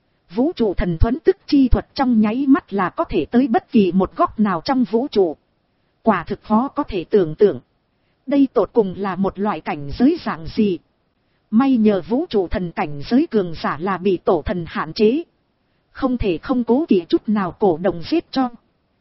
Speaker 1: Vũ trụ thần thuấn tức chi thuật trong nháy mắt là có thể tới bất kỳ một góc nào trong vũ trụ. Quả thực khó có thể tưởng tượng. Đây tột cùng là một loại cảnh giới dạng gì. May nhờ vũ trụ thần cảnh giới cường giả là bị tổ thần hạn chế. Không thể không cố kỵ chút nào cổ động giết cho.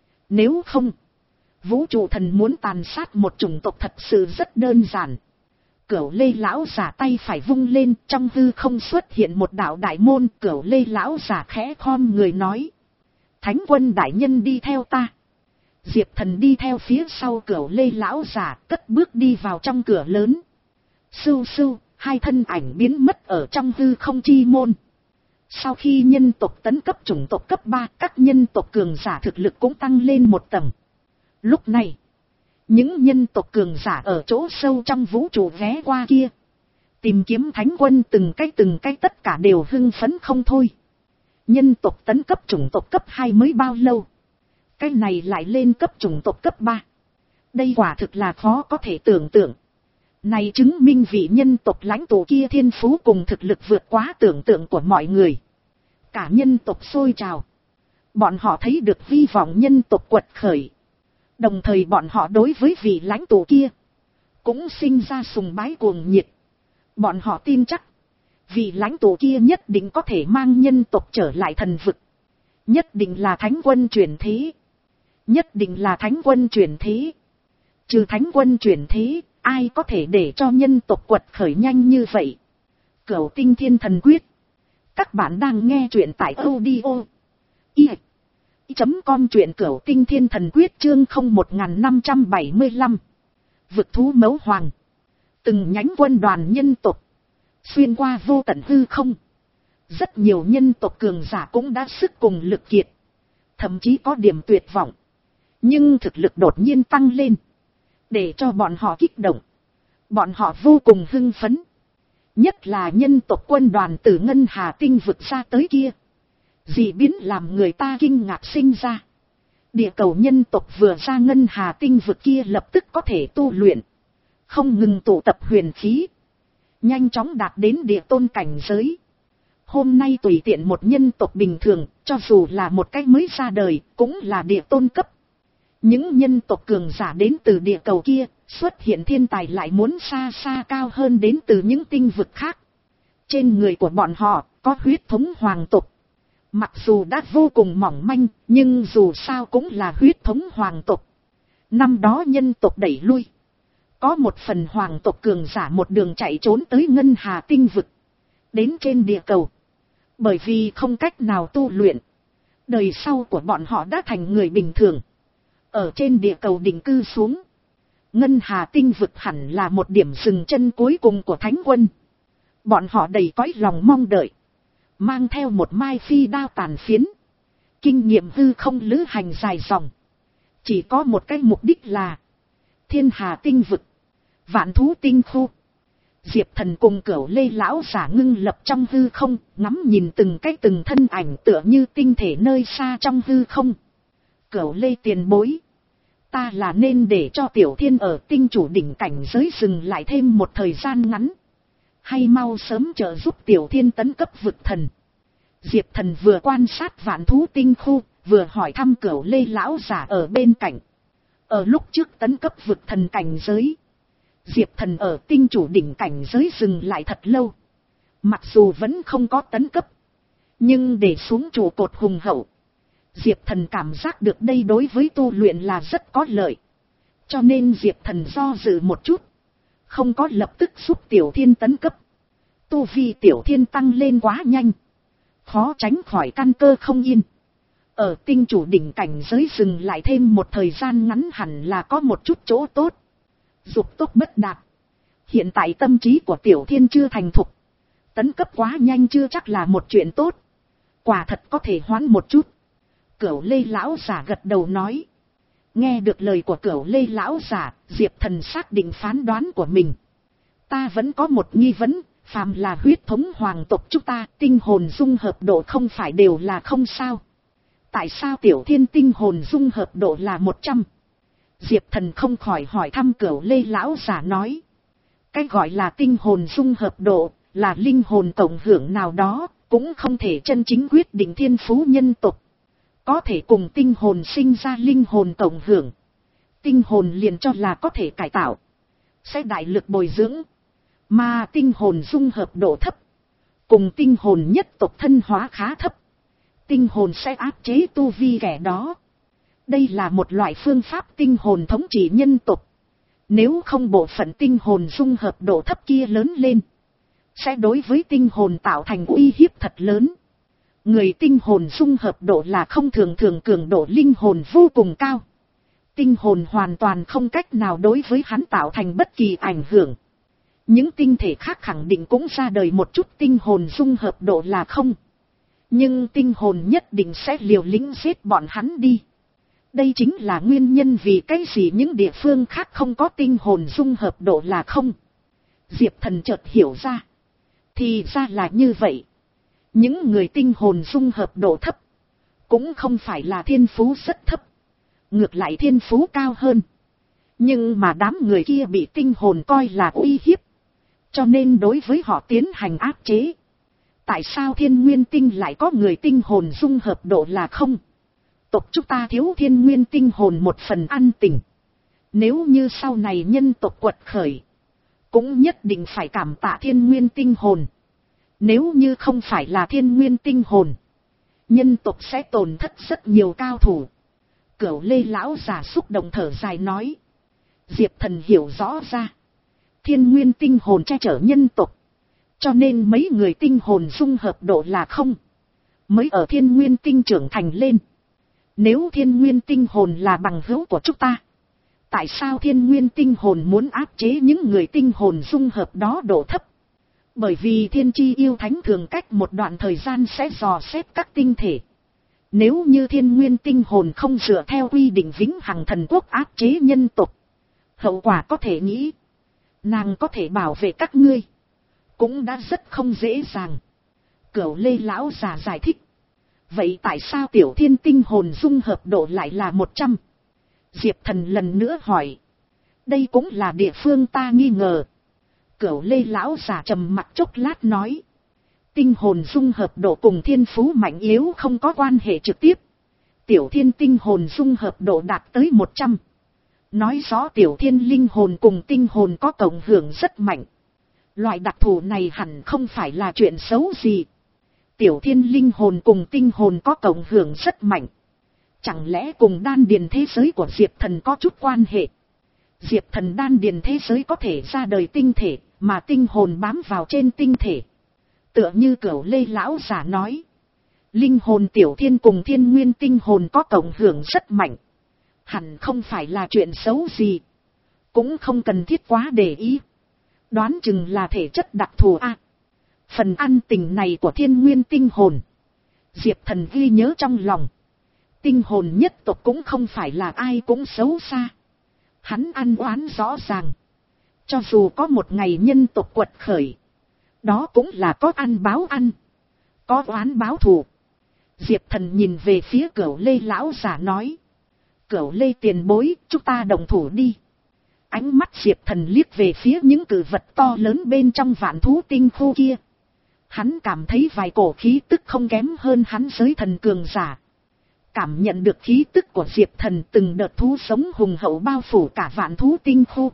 Speaker 1: Nếu không, vũ trụ thần muốn tàn sát một chủng tộc thật sự rất đơn giản. Cửu Lê lão giả tay phải vung lên, trong hư không xuất hiện một đạo đại môn. Cửu Lê lão giả khẽ khom người nói. Thánh Quân đại nhân đi theo ta. Diệp Thần đi theo phía sau Cửu Lê lão giả, cất bước đi vào trong cửa lớn. Sưu sưu, hai thân ảnh biến mất ở trong hư không chi môn. Sau khi nhân tộc tấn cấp chủng tộc cấp ba, các nhân tộc cường giả thực lực cũng tăng lên một tầng. Lúc này, những nhân tộc cường giả ở chỗ sâu trong vũ trụ ghé qua kia, tìm kiếm Thánh Quân từng cái từng cái tất cả đều hưng phấn không thôi. Nhân tộc tấn cấp chủng tộc cấp hai mới bao lâu? Cái này lại lên cấp chủng tộc cấp ba. Đây quả thực là khó có thể tưởng tượng. Này chứng minh vị nhân tộc lãnh tụ kia thiên phú cùng thực lực vượt quá tưởng tượng của mọi người. Cả nhân tộc sôi trào. Bọn họ thấy được hy vọng nhân tộc quật khởi. Đồng thời bọn họ đối với vị lãnh tụ kia cũng sinh ra sùng bái cuồng nhiệt. Bọn họ tin chắc vị lãnh tụ kia nhất định có thể mang nhân tộc trở lại thần vực. Nhất định là Thánh Quân chuyển thế. Nhất định là Thánh Quân chuyển thế. Trừ Thánh Quân chuyển thế, ai có thể để cho nhân tộc quật khởi nhanh như vậy? Cửu Tinh Thiên Thần Quyết. Các bạn đang nghe truyện tại audio i chấm com truyện Cửu Tinh Thiên Thần Quyết chương không một năm bảy lăm. Vực thú mẫu hoàng. Từng nhánh quân đoàn nhân tộc xuyên qua vô tận hư không. Rất nhiều nhân tộc cường giả cũng đã sức cùng lực kiệt, thậm chí có điểm tuyệt vọng. Nhưng thực lực đột nhiên tăng lên, để cho bọn họ kích động. Bọn họ vô cùng hưng phấn. Nhất là nhân tộc quân đoàn từ Ngân Hà Tinh vực ra tới kia. Dị biến làm người ta kinh ngạc sinh ra. Địa cầu nhân tộc vừa ra Ngân Hà Tinh vực kia lập tức có thể tu luyện, không ngừng tụ tập huyền khí, nhanh chóng đạt đến địa tôn cảnh giới. Hôm nay tùy tiện một nhân tộc bình thường, cho dù là một cách mới ra đời, cũng là địa tôn cấp. Những nhân tộc cường giả đến từ địa cầu kia, xuất hiện thiên tài lại muốn xa xa cao hơn đến từ những tinh vực khác. Trên người của bọn họ, có huyết thống hoàng tộc. Mặc dù đã vô cùng mỏng manh, nhưng dù sao cũng là huyết thống hoàng tộc. Năm đó nhân tộc đẩy lui. Có một phần hoàng tộc cường giả một đường chạy trốn tới Ngân Hà tinh vực. Đến trên địa cầu. Bởi vì không cách nào tu luyện. Đời sau của bọn họ đã thành người bình thường. Ở trên địa cầu định cư xuống. Ngân Hà tinh vực hẳn là một điểm dừng chân cuối cùng của Thánh quân. Bọn họ đầy cõi lòng mong đợi. Mang theo một mai phi đao tàn phiến. Kinh nghiệm hư không lữ hành dài dòng. Chỉ có một cái mục đích là Thiên Hà tinh vực, Vạn Thú tinh khu. Diệp Thần cùng Cửu Lê lão giả ngưng lập trong hư không, ngắm nhìn từng cái từng thân ảnh tựa như tinh thể nơi xa trong hư không. Cửu Lê tiền bối, ta là nên để cho Tiểu Thiên ở tinh chủ đỉnh cảnh giới dừng lại thêm một thời gian ngắn, hay mau sớm trợ giúp Tiểu Thiên tấn cấp vực thần? Diệp Thần vừa quan sát Vạn Thú tinh khu, vừa hỏi thăm Cửu Lê lão giả ở bên cạnh. Ở lúc trước tấn cấp vực thần cảnh giới, Diệp Thần ở tinh chủ đỉnh cảnh giới dừng lại thật lâu. Mặc dù vẫn không có tấn cấp, nhưng để xuống trụ cột hùng hậu. Diệp Thần cảm giác được đây đối với tu luyện là rất có lợi. Cho nên Diệp Thần do dự một chút, không có lập tức giúp Tiểu Thiên tấn cấp. Tu vi Tiểu Thiên tăng lên quá nhanh, khó tránh khỏi căn cơ không yên. Ở tinh chủ đỉnh cảnh giới dừng lại thêm một thời gian ngắn hẳn là có một chút chỗ tốt. Dục tốc bất đạt. Hiện tại tâm trí của Tiểu Thiên chưa thành thục. Tấn cấp quá nhanh chưa chắc là một chuyện tốt. Quả thật có thể hoãn một chút. Cửu Lê lão giả gật đầu nói. Nghe được lời của Cửu Lê lão giả, Diệp Thần xác định phán đoán của mình. Ta vẫn có một nghi vấn, phàm là huyết thống hoàng tộc chúng ta, tinh hồn dung hợp độ không phải đều là không sao. Tại sao Tiểu Thiên tinh hồn dung hợp độ là một trăm? Diệp Thần không khỏi hỏi thăm Cửu Lê lão giả nói. Cái gọi là tinh hồn dung hợp độ, là linh hồn tổng hưởng nào đó, cũng không thể chân chính quyết định thiên phú nhân tộc. Có thể cùng tinh hồn sinh ra linh hồn tổng hưởng. Tinh hồn liền cho là có thể cải tạo, sẽ đại lực bồi dưỡng. Mà tinh hồn dung hợp độ thấp, cùng tinh hồn nhất tộc thân hóa khá thấp. Tinh hồn sẽ áp chế tu vi kẻ đó. Đây là một loại phương pháp tinh hồn thống trị nhân tộc. Nếu không bộ phận tinh hồn dung hợp độ thấp kia lớn lên, sẽ đối với tinh hồn tạo thành uy hiếp thật lớn. Người tinh hồn dung hợp độ là không thường thường cường độ linh hồn vô cùng cao. Tinh hồn hoàn toàn không cách nào đối với hắn tạo thành bất kỳ ảnh hưởng. Những tinh thể khác khẳng định cũng ra đời một chút tinh hồn dung hợp độ là không. Nhưng tinh hồn nhất định sẽ liều lĩnh giết bọn hắn đi. Đây chính là nguyên nhân vì cái gì những địa phương khác không có tinh hồn dung hợp độ là không. Diệp Thần chợt hiểu ra. Thì ra là như vậy. Những người tinh hồn dung hợp độ thấp, cũng không phải là thiên phú rất thấp. Ngược lại thiên phú cao hơn. Nhưng mà đám người kia bị tinh hồn coi là uy hiếp. Cho nên đối với họ tiến hành áp chế. Tại sao Thiên Nguyên Tinh lại có người tinh hồn dung hợp độ là không? Tộc chúng ta thiếu Thiên Nguyên Tinh hồn một phần ăn tình. Nếu như sau này nhân tộc quật khởi, cũng nhất định phải cảm tạ Thiên Nguyên Tinh hồn. Nếu như không phải là Thiên Nguyên Tinh hồn, nhân tộc sẽ tổn thất rất nhiều cao thủ. Cửu Lê lão già xúc động thở dài nói. Diệp Thần hiểu rõ ra. Thiên Nguyên Tinh hồn che chở nhân tộc, cho nên mấy người tinh hồn dung hợp độ là không, mới ở Thiên Nguyên Tinh trưởng thành lên. Nếu Thiên Nguyên Tinh hồn là bằng hữu của chúng ta, tại sao Thiên Nguyên Tinh hồn muốn áp chế những người tinh hồn dung hợp đó độ thấp? Bởi vì Thiên Chi yêu thánh thường cách một đoạn thời gian sẽ dò xét các tinh thể. Nếu như Thiên Nguyên Tinh hồn không dựa theo quy định vĩnh hằng thần quốc áp chế nhân tộc, hậu quả có thể nghĩ. Nàng có thể bảo vệ các ngươi, cũng đã rất không dễ dàng. Cửu Lê lão già giải thích. Vậy tại sao Tiểu Thiên tinh hồn dung hợp độ lại là một trăm? Diệp Thần lần nữa hỏi. Đây cũng là địa phương ta nghi ngờ. Cửu Lê lão già trầm mặc chốc lát nói. Tinh hồn dung hợp độ cùng thiên phú mạnh yếu không có quan hệ trực tiếp. Tiểu Thiên tinh hồn dung hợp độ đạt tới một trăm. Nói rõ Tiểu Thiên linh hồn cùng tinh hồn có cộng hưởng rất mạnh. Loại đặc thù này hẳn không phải là chuyện xấu gì. tiểu thiên linh hồn cùng tinh hồn có cộng hưởng rất mạnh. Chẳng lẽ cùng đan điền thế giới của Diệp Thần có chút quan hệ? Diệp Thần đan điền thế giới có thể ra đời tinh thể, mà tinh hồn bám vào trên tinh thể. Tựa như Cửu Lê lão giả nói, linh hồn tiểu thiên cùng thiên nguyên tinh hồn có cộng hưởng rất mạnh. Hẳn không phải là chuyện xấu gì, cũng không cần thiết quá để ý. Đoán chừng là thể chất đặc thù a. Phần ăn tình này của thiên nguyên tinh hồn, Diệp Thần ghi nhớ trong lòng. Tinh hồn nhất tộc cũng không phải là ai cũng xấu xa. Hắn ăn oán rõ ràng. Cho dù có một ngày nhân tộc quật khởi, đó cũng là có ăn báo ăn, có oán báo thù. Diệp Thần nhìn về phía Cửu Lê lão giả nói, Cửu Lê tiền bối, chúng ta đồng thủ đi. Ánh mắt Diệp Thần liếc về phía những cử vật to lớn bên trong vạn thú tinh khu kia. Hắn cảm thấy vài cổ khí tức không kém hơn hắn giới thần cường giả. Cảm nhận được khí tức của Diệp Thần, từng đợt thú sống hùng hậu bao phủ cả vạn thú tinh khu.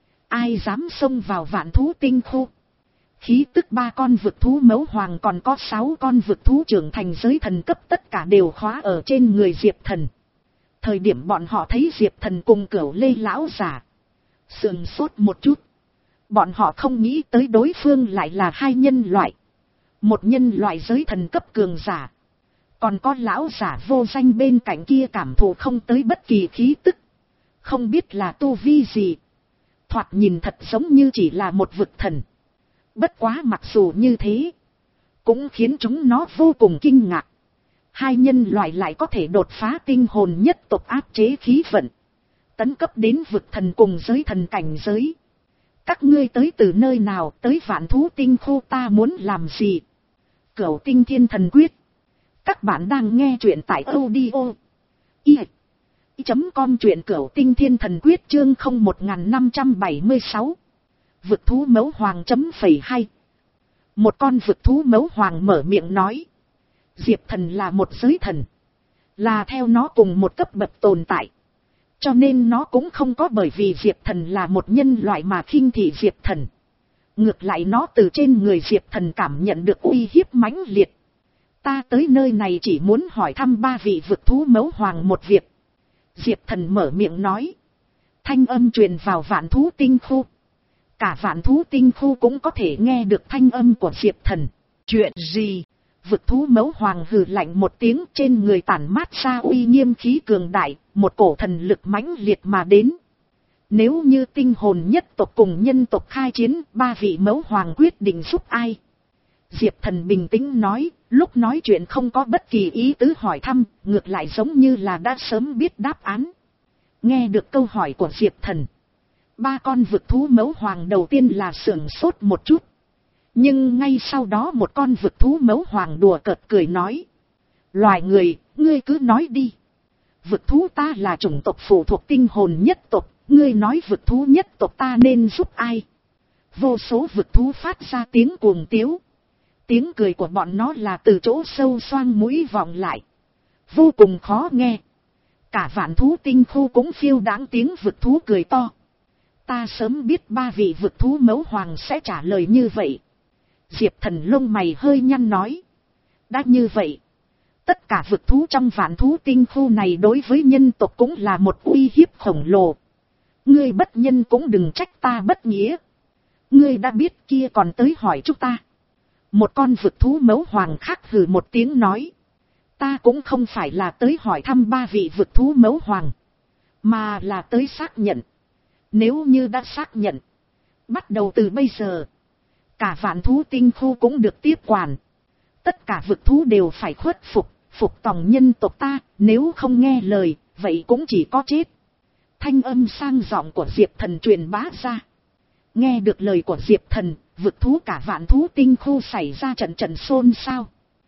Speaker 1: Ai dám xông vào vạn thú tinh khu? Khí tức ba con vực thú mẫu hoàng còn có sáu con vực thú trưởng thành giới thần cấp tất cả đều khóa ở trên người Diệp Thần. Thời điểm bọn họ thấy Diệp Thần cùng Cửu Lê lão giả, sườn sốt một chút. Bọn họ không nghĩ tới đối phương lại là hai nhân loại. Một nhân loại giới thần cấp cường giả, còn có lão giả vô danh bên cạnh kia cảm thụ không tới bất kỳ khí tức. Không biết là tu vi gì. Thoạt nhìn thật giống như chỉ là một vực thần. Bất quá mặc dù như thế, cũng khiến chúng nó vô cùng kinh ngạc. Hai nhân loại lại có thể đột phá tinh hồn nhất tộc áp chế khí vận, tấn cấp đến vực thần cùng giới thần cảnh giới. Các ngươi tới từ nơi nào, tới vạn thú tinh khu ta muốn làm gì? Cửu Tinh Thiên Thần Quyết. Các bạn đang nghe truyện tại audio i chấm com, truyện Cửu Tinh Thiên Thần Quyết chương không một năm bảy sáu. Vực thú mẫu hoàng chấm phẩy hay. Một con vực thú mẫu hoàng mở miệng nói, Diệp Thần là một giới thần, là theo nó cùng một cấp bậc tồn tại. Cho nên nó cũng không có bởi vì Diệp Thần là một nhân loại mà khinh thị Diệp Thần. Ngược lại nó từ trên người Diệp Thần cảm nhận được uy hiếp mãnh liệt. Ta tới nơi này chỉ muốn hỏi thăm ba vị vực thú mẫu hoàng một việc. Diệp Thần mở miệng nói. Thanh âm truyền vào vạn thú tinh khu. Cả vạn thú tinh khu cũng có thể nghe được thanh âm của Diệp Thần. Chuyện gì? Vực thú mẫu hoàng hừ lạnh một tiếng, trên người tản mát ra uy nghiêm khí cường đại, một cổ thần lực mãnh liệt mà đến. Nếu như tinh hồn nhất tộc cùng nhân tộc khai chiến, ba vị mẫu hoàng quyết định giúp ai? Diệp Thần bình tĩnh nói, lúc nói chuyện không có bất kỳ ý tứ hỏi thăm, ngược lại giống như là đã sớm biết đáp án. Nghe được câu hỏi của Diệp Thần, ba con vực thú mẫu hoàng đầu tiên là sửng sốt một chút. Nhưng ngay sau đó một con vực thú mẫu hoàng đùa cợt cười nói. Loài người, ngươi cứ nói đi. Vực thú ta là chủng tộc phụ thuộc tinh hồn nhất tộc, ngươi nói vực thú nhất tộc ta nên giúp ai? Vô số vực thú phát ra tiếng cuồng tiếu. Tiếng cười của bọn nó là từ chỗ sâu xoang mũi vọng lại, vô cùng khó nghe. Cả vạn thú tinh khu cũng phiêu đáng tiếng vực thú cười to. Ta sớm biết ba vị vực thú mẫu hoàng sẽ trả lời như vậy. Diệp Thần lông mày hơi nhăn nói. Đã như vậy, tất cả vực thú trong vạn thú tinh khu này đối với nhân tộc cũng là một uy hiếp khổng lồ. Ngươi bất nhân cũng đừng trách ta bất nghĩa. Ngươi đã biết kia còn tới hỏi chúng ta. Một con vực thú mẫu hoàng khác hừ một tiếng nói. Ta cũng không phải là tới hỏi thăm ba vị vực thú mẫu hoàng, mà là tới xác nhận. Nếu như đã xác nhận, bắt đầu từ bây giờ, cả vạn thú tinh khu cũng được tiếp quản. Tất cả vực thú đều phải khuất phục, phục tòng nhân tộc ta, nếu không nghe lời, vậy cũng chỉ có chết. Thanh âm sang giọng của Diệp Thần truyền bá ra. Nghe được lời của Diệp Thần, vực thú cả vạn thú tinh khu xảy ra trận trận xôn xao.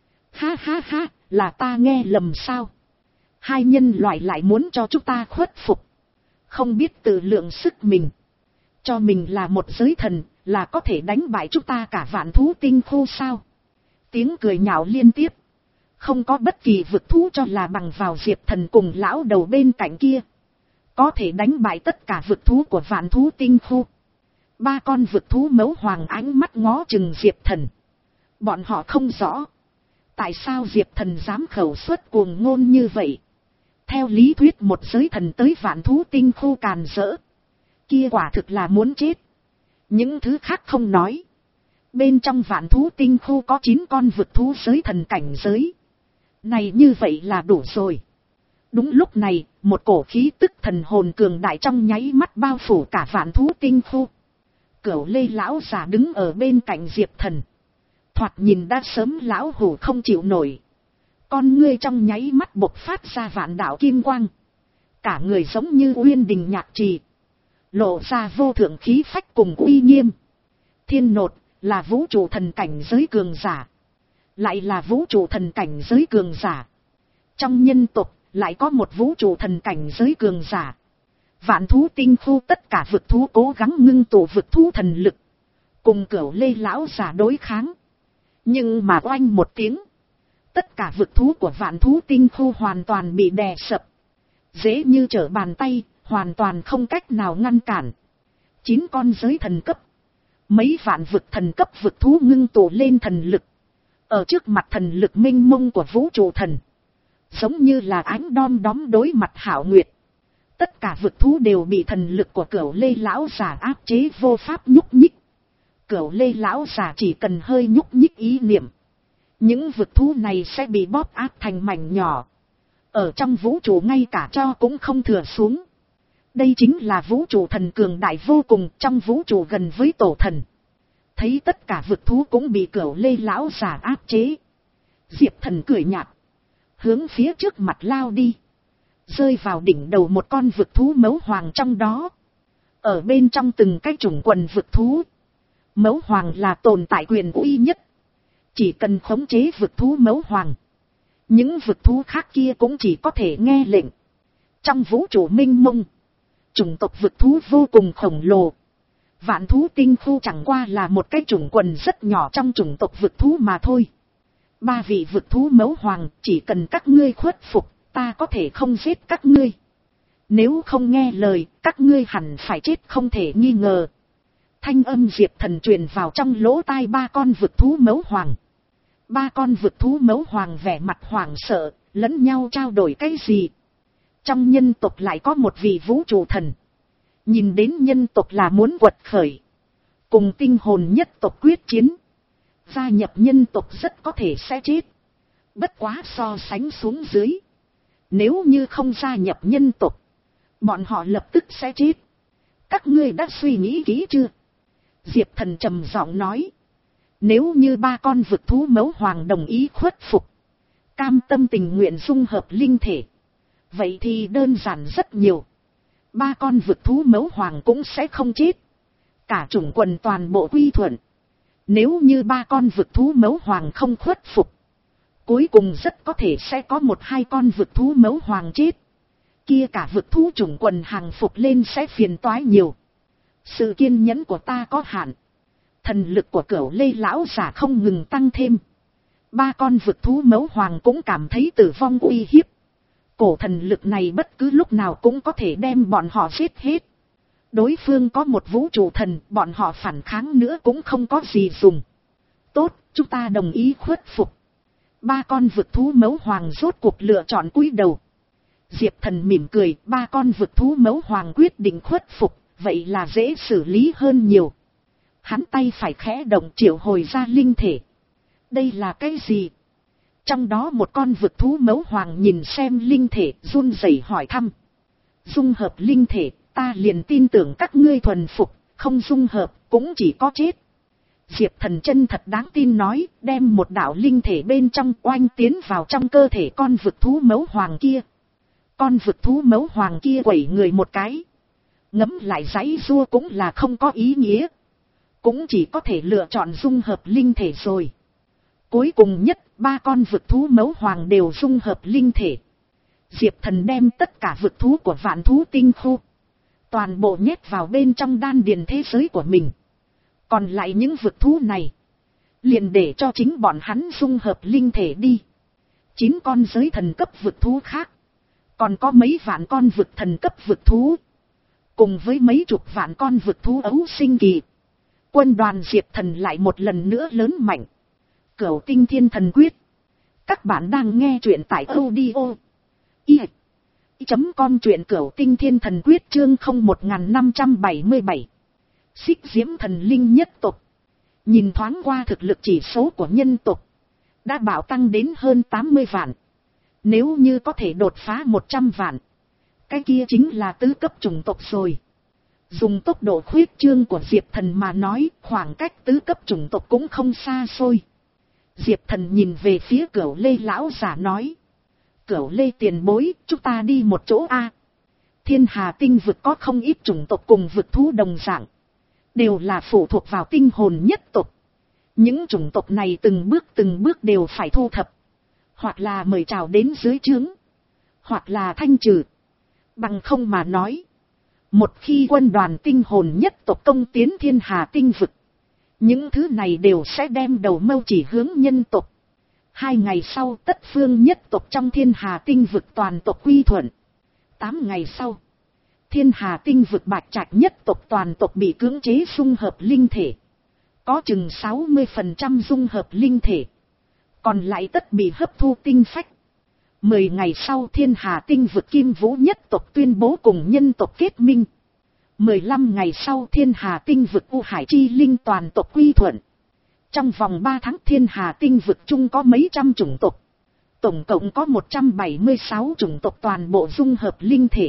Speaker 1: Ha ha ha, là ta nghe lầm sao? Hai nhân loại lại muốn cho chúng ta khuất phục. Không biết tự lượng sức mình. Cho mình là một giới thần, là có thể đánh bại chúng ta cả vạn thú tinh khu sao? Tiếng cười nhạo liên tiếp. Không có bất kỳ vực thú cho là bằng vào Diệp Thần cùng lão đầu bên cạnh kia có thể đánh bại tất cả vực thú của vạn thú tinh khu. Ba con vực thú mẫu hoàng ánh mắt ngó chừng Diệp Thần. Bọn họ không rõ, Tại sao Diệp Thần dám khẩu xuất cuồng ngôn như vậy? Theo lý thuyết một giới thần tới vạn thú tinh khu càn rỡ. Kia quả thực là muốn chết. Những thứ khác không nói. Bên trong vạn thú tinh khu có chín con vực thú giới thần cảnh giới. Này như vậy là đủ rồi. Đúng lúc này, một cổ khí tức thần hồn cường đại trong nháy mắt bao phủ cả vạn thú tinh khu. Cửu Lê lão già đứng ở bên cạnh Diệp Thần. Thoạt nhìn đã sớm lão hủ không chịu nổi. Con ngươi trong nháy mắt bộc phát ra vạn đạo kim quang. Cả người giống như uyên đình nhạc trì. Lộ ra vô thượng khí phách cùng uy nghiêm. Thiên Nột là vũ trụ thần cảnh giới cường giả. Lại là vũ trụ thần cảnh giới cường giả. Trong nhân tộc lại có một vũ trụ thần cảnh giới cường giả. Vạn thú tinh khu tất cả vực thú cố gắng ngưng tụ vực thú thần lực. Cùng Cửu Lê lão giả đối kháng. Nhưng mà oanh một tiếng. Tất cả vực thú của vạn thú tinh khu hoàn toàn bị đè sập. Dễ như trở bàn tay, hoàn toàn không cách nào ngăn cản. Chín con giới thần cấp. Mấy vạn vực thần cấp vực thú ngưng tụ lên thần lực. Ở trước mặt thần lực minh mông của vũ trụ thần. Giống như là ánh đom đóm đối mặt hảo nguyệt. Tất cả vực thú đều bị thần lực của Cửu Lê lão giả áp chế vô pháp nhúc nhích. Cửu Lê lão giả chỉ cần hơi nhúc nhích ý niệm. Những vực thú này sẽ bị bóp áp thành mảnh nhỏ. Ở trong vũ trụ ngay cả cho cũng không thừa xuống. Đây chính là vũ trụ thần cường đại vô cùng trong vũ trụ gần với tổ thần. Thấy tất cả vực thú cũng bị Cửu Lê lão giả áp chế. Diệp Thần cười nhạt. Hướng phía trước mặt lao đi. Rơi vào đỉnh đầu một con vực thú mẫu hoàng trong đó. Ở bên trong từng cái chủng quần vực thú. Mẫu hoàng là tồn tại quyền uy nhất. Chỉ cần khống chế vực thú mẫu hoàng. Những vực thú khác kia cũng chỉ có thể nghe lệnh. Trong vũ trụ minh mông. Chủng tộc vực thú vô cùng khổng lồ. Vạn thú tinh khu chẳng qua là một cái chủng quần rất nhỏ trong chủng tộc vực thú mà thôi. Ba vị vực thú mẫu hoàng chỉ cần các ngươi khuất phục, ta có thể không giết các ngươi. Nếu không nghe lời, các ngươi hẳn phải chết không thể nghi ngờ. Thanh âm Diệp Thần truyền vào trong lỗ tai ba con vực thú mẫu hoàng. Ba con vực thú mẫu hoàng vẻ mặt hoảng sợ, lẫn nhau trao đổi cái gì. Trong nhân tộc lại có một vị vũ trụ thần. Nhìn đến nhân tộc là muốn quật khởi. Cùng tinh hồn nhất tộc quyết chiến. Gia nhập nhân tộc rất có thể sẽ chết. Bất quá so sánh xuống dưới. Nếu như không gia nhập nhân tộc, bọn họ lập tức sẽ chết. Các ngươi đã suy nghĩ kỹ chưa? Diệp Thần trầm giọng nói. Nếu như ba con vực thú mẫu hoàng đồng ý khuất phục, cam tâm tình nguyện dung hợp linh thể, vậy thì đơn giản rất nhiều. Ba con vực thú mẫu hoàng cũng sẽ không chết. Cả chủng quần toàn bộ quy thuận. Nếu như ba con vực thú mẫu hoàng không khuất phục, cuối cùng rất có thể sẽ có một hai con vực thú mẫu hoàng chết. Kia cả vực thú chủng quần hàng phục lên sẽ phiền toái nhiều. Sự kiên nhẫn của ta có hạn. Thần lực của Cửu Lê lão giả không ngừng tăng thêm. Ba con vực thú mẫu hoàng cũng cảm thấy tử vong uy hiếp. Cổ thần lực này bất cứ lúc nào cũng có thể đem bọn họ giết hết. Đối phương có một vũ trụ thần, bọn họ phản kháng nữa cũng không có gì dùng. Tốt, chúng ta đồng ý khuất phục. Ba con vực thú mẫu hoàng rốt cuộc lựa chọn cúi đầu. Diệp Thần mỉm cười, ba con vực thú mẫu hoàng quyết định khuất phục, vậy là dễ xử lý hơn nhiều. Hắn tay phải khẽ động triệu hồi ra linh thể. Đây là cái gì? Trong đó một con vực thú mẫu hoàng nhìn xem linh thể, run rẩy hỏi thăm. Dung hợp linh thể, ta liền tin tưởng các ngươi thuần phục, không dung hợp, cũng chỉ có chết. Diệp Thần chân thật đáng tin nói, đem một đạo linh thể bên trong oanh tiến vào trong cơ thể con vực thú mẫu hoàng kia. Con vực thú mẫu hoàng kia quẩy người một cái. Ngấm lại giãy giụa cũng là không có ý nghĩa. Cũng chỉ có thể lựa chọn dung hợp linh thể rồi. Cuối cùng nhất, ba con vực thú mẫu hoàng đều dung hợp linh thể. Diệp Thần đem tất cả vực thú của vạn thú tinh khu toàn bộ nhét vào bên trong đan điền thế giới của mình. Còn lại những vực thú này, liền để cho chính bọn hắn dung hợp linh thể đi. Chín con giới thần cấp vực thú khác, còn có mấy vạn con vực thần cấp vực thú, cùng với mấy chục vạn con vực thú ấu sinh kỳ. Quân đoàn Diệp Thần lại một lần nữa lớn mạnh. Cửu tinh thiên thần quyết, Các bạn đang nghe truyện tại audio i chấm com, truyện cửu tinh thiên thần quyết chương không một năm bảy bảy. Xích diễm thần linh nhất tộc. Nhìn thoáng qua thực lực chỉ số của nhân tộc đã bạo tăng đến hơn tám mươi vạn. Nếu như có thể đột phá một trăm vạn, cái kia chính là tứ cấp chủng tộc rồi. Dùng tốc độ khuyết trương của Diệp Thần mà nói, khoảng cách tứ cấp chủng tộc cũng không xa xôi. Diệp Thần nhìn về phía Cửu Lê lão giả nói: Cửu Lê tiền bối, chúng ta đi một chỗ a. Thiên Hà tinh vực có không ít chủng tộc cùng vực thú đồng dạng, đều là phụ thuộc vào tinh hồn nhất tộc. Những chủng tộc này từng bước từng bước đều phải thu thập, hoặc là mời chào đến dưới trướng, hoặc là thanh trừ. Bằng không mà nói, một khi quân đoàn tinh hồn nhất tộc công tiến Thiên Hà tinh vực, những thứ này đều sẽ đem đầu mâu chỉ hướng nhân tộc. Hai ngày sau, tất phương nhất tộc trong Thiên Hà tinh vực toàn tộc quy thuận. Tám ngày sau, Thiên Hà tinh vực Bạch Trạch nhất tộc toàn tộc bị cưỡng chế dung hợp linh thể. Có chừng sáu mươi phần trăm dung hợp linh thể, còn lại tất bị hấp thu tinh phách. Mười ngày sau, Thiên Hà tinh vực Kim Vũ nhất tộc tuyên bố cùng nhân tộc kết minh. Mười lăm ngày sau, Thiên Hà tinh vực U Hải chi linh toàn tộc quy thuận. Trong vòng ba tháng, Thiên Hà tinh vực chung có mấy trăm chủng tộc. Tổng cộng có một trăm bảy mươi sáu chủng tộc toàn bộ dung hợp linh thể,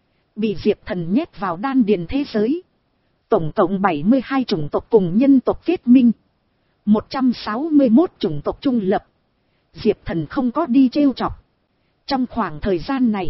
Speaker 1: bị Diệp Thần nhét vào đan điền thế giới. Tổng cộng bảy mươi hai chủng tộc cùng nhân tộc kết minh, một trăm sáu mươi mốt chủng tộc trung lập. Diệp Thần không có đi trêu chọc. Trong khoảng thời gian này,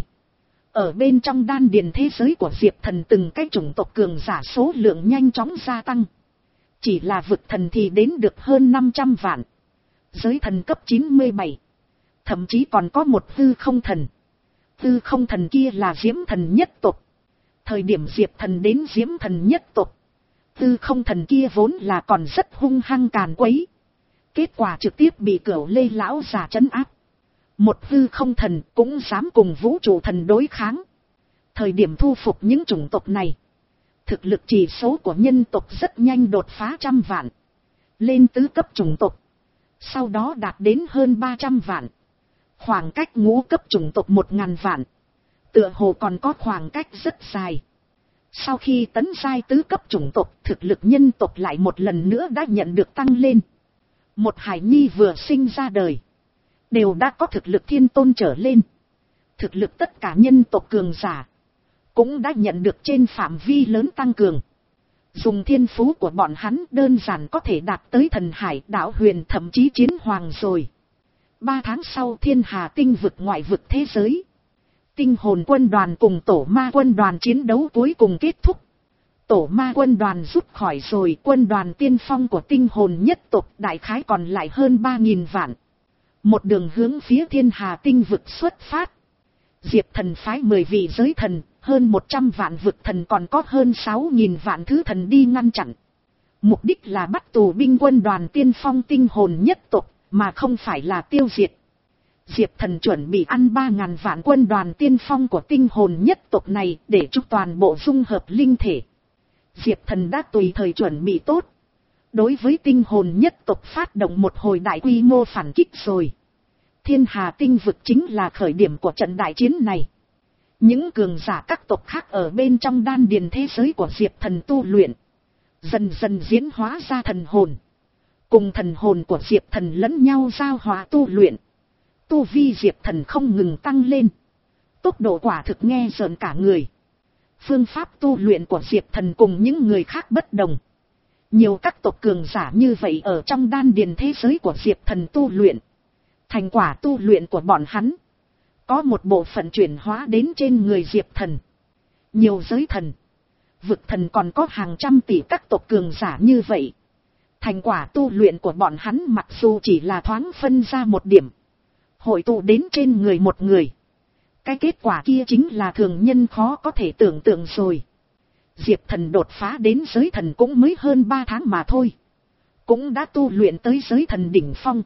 Speaker 1: ở bên trong đan điền thế giới của Diệp Thần, từng cái chủng tộc cường giả số lượng nhanh chóng gia tăng. Chỉ là vực thần thì đến được hơn năm trăm vạn. Giới thần cấp chín mươi bảy. Thậm chí còn có một hư không thần. Hư không thần kia là diễm thần nhất tộc. Thời điểm Diệp Thần đến diễm thần nhất tộc, hư không thần kia vốn là còn rất hung hăng càn quấy. Kết quả trực tiếp bị Cửu Lê lão giả trấn áp. Một hư không thần cũng dám cùng vũ trụ thần đối kháng. Thời điểm thu phục những chủng tộc này, thực lực chỉ số của nhân tộc rất nhanh đột phá trăm vạn, lên tứ cấp chủng tộc. Sau đó đạt đến hơn ba trăm vạn. Khoảng cách ngũ cấp chủng tộc một ngàn vạn, tựa hồ còn có khoảng cách rất dài. Sau khi tấn giai tứ cấp chủng tộc, thực lực nhân tộc lại một lần nữa đã nhận được tăng lên. Một hải nhi vừa sinh ra đời, đều đã có thực lực thiên tôn trở lên. Thực lực tất cả nhân tộc cường giả cũng đã nhận được trên phạm vi lớn tăng cường. Dùng thiên phú của bọn hắn đơn giản có thể đạt tới thần hải, đạo huyền, thậm chí chiến hoàng rồi. Ba tháng sau, Thiên Hà tinh vực ngoại vực thế giới, tinh hồn quân đoàn cùng tổ ma quân đoàn chiến đấu cuối cùng kết thúc. Tổ ma quân đoàn rút khỏi rồi, quân đoàn tiên phong của tinh hồn nhất tộc đại khái còn lại hơn ba nghìn vạn. Một đường hướng phía Thiên Hà tinh vực xuất phát. Diệp Thần phái mười vị giới thần, hơn một trăm vạn vực thần, còn có hơn sáu nghìn vạn thứ thần đi ngăn chặn. Mục đích là bắt tù binh quân đoàn tiên phong tinh hồn nhất tộc, mà không phải là tiêu diệt. Diệp Thần chuẩn bị ăn ba ngàn vạn quân đoàn tiên phong của tinh hồn nhất tộc này để chúc toàn bộ dung hợp linh thể. Diệp Thần đã tùy thời chuẩn bị tốt, đối với tinh hồn nhất tộc phát động một hồi đại quy mô phản kích rồi. Thiên Hà tinh vực chính là khởi điểm của trận đại chiến này. Những cường giả các tộc khác ở bên trong đan điền thế giới của Diệp Thần tu luyện, dần dần diễn hóa ra thần hồn. Cùng thần hồn của Diệp Thần lẫn nhau giao hòa tu luyện. Tu vi Diệp Thần không ngừng tăng lên. Tốc độ quả thực nghe rợn cả người. Phương pháp tu luyện của Diệp Thần cùng những người khác bất đồng. Nhiều các tộc cường giả như vậy ở trong đan điền thế giới của Diệp Thần tu luyện. Thành quả tu luyện của bọn hắn có một bộ phận chuyển hóa đến trên người Diệp Thần. Nhiều giới thần, vực thần còn có hàng trăm tỷ các tộc cường giả như vậy. Thành quả tu luyện của bọn hắn mặc dù chỉ là thoáng phân ra một điểm, hội tụ đến trên người một người, cái kết quả kia chính là thường nhân khó có thể tưởng tượng rồi. Diệp Thần đột phá đến giới thần cũng mới hơn ba tháng mà thôi, cũng đã tu luyện tới giới thần đỉnh phong.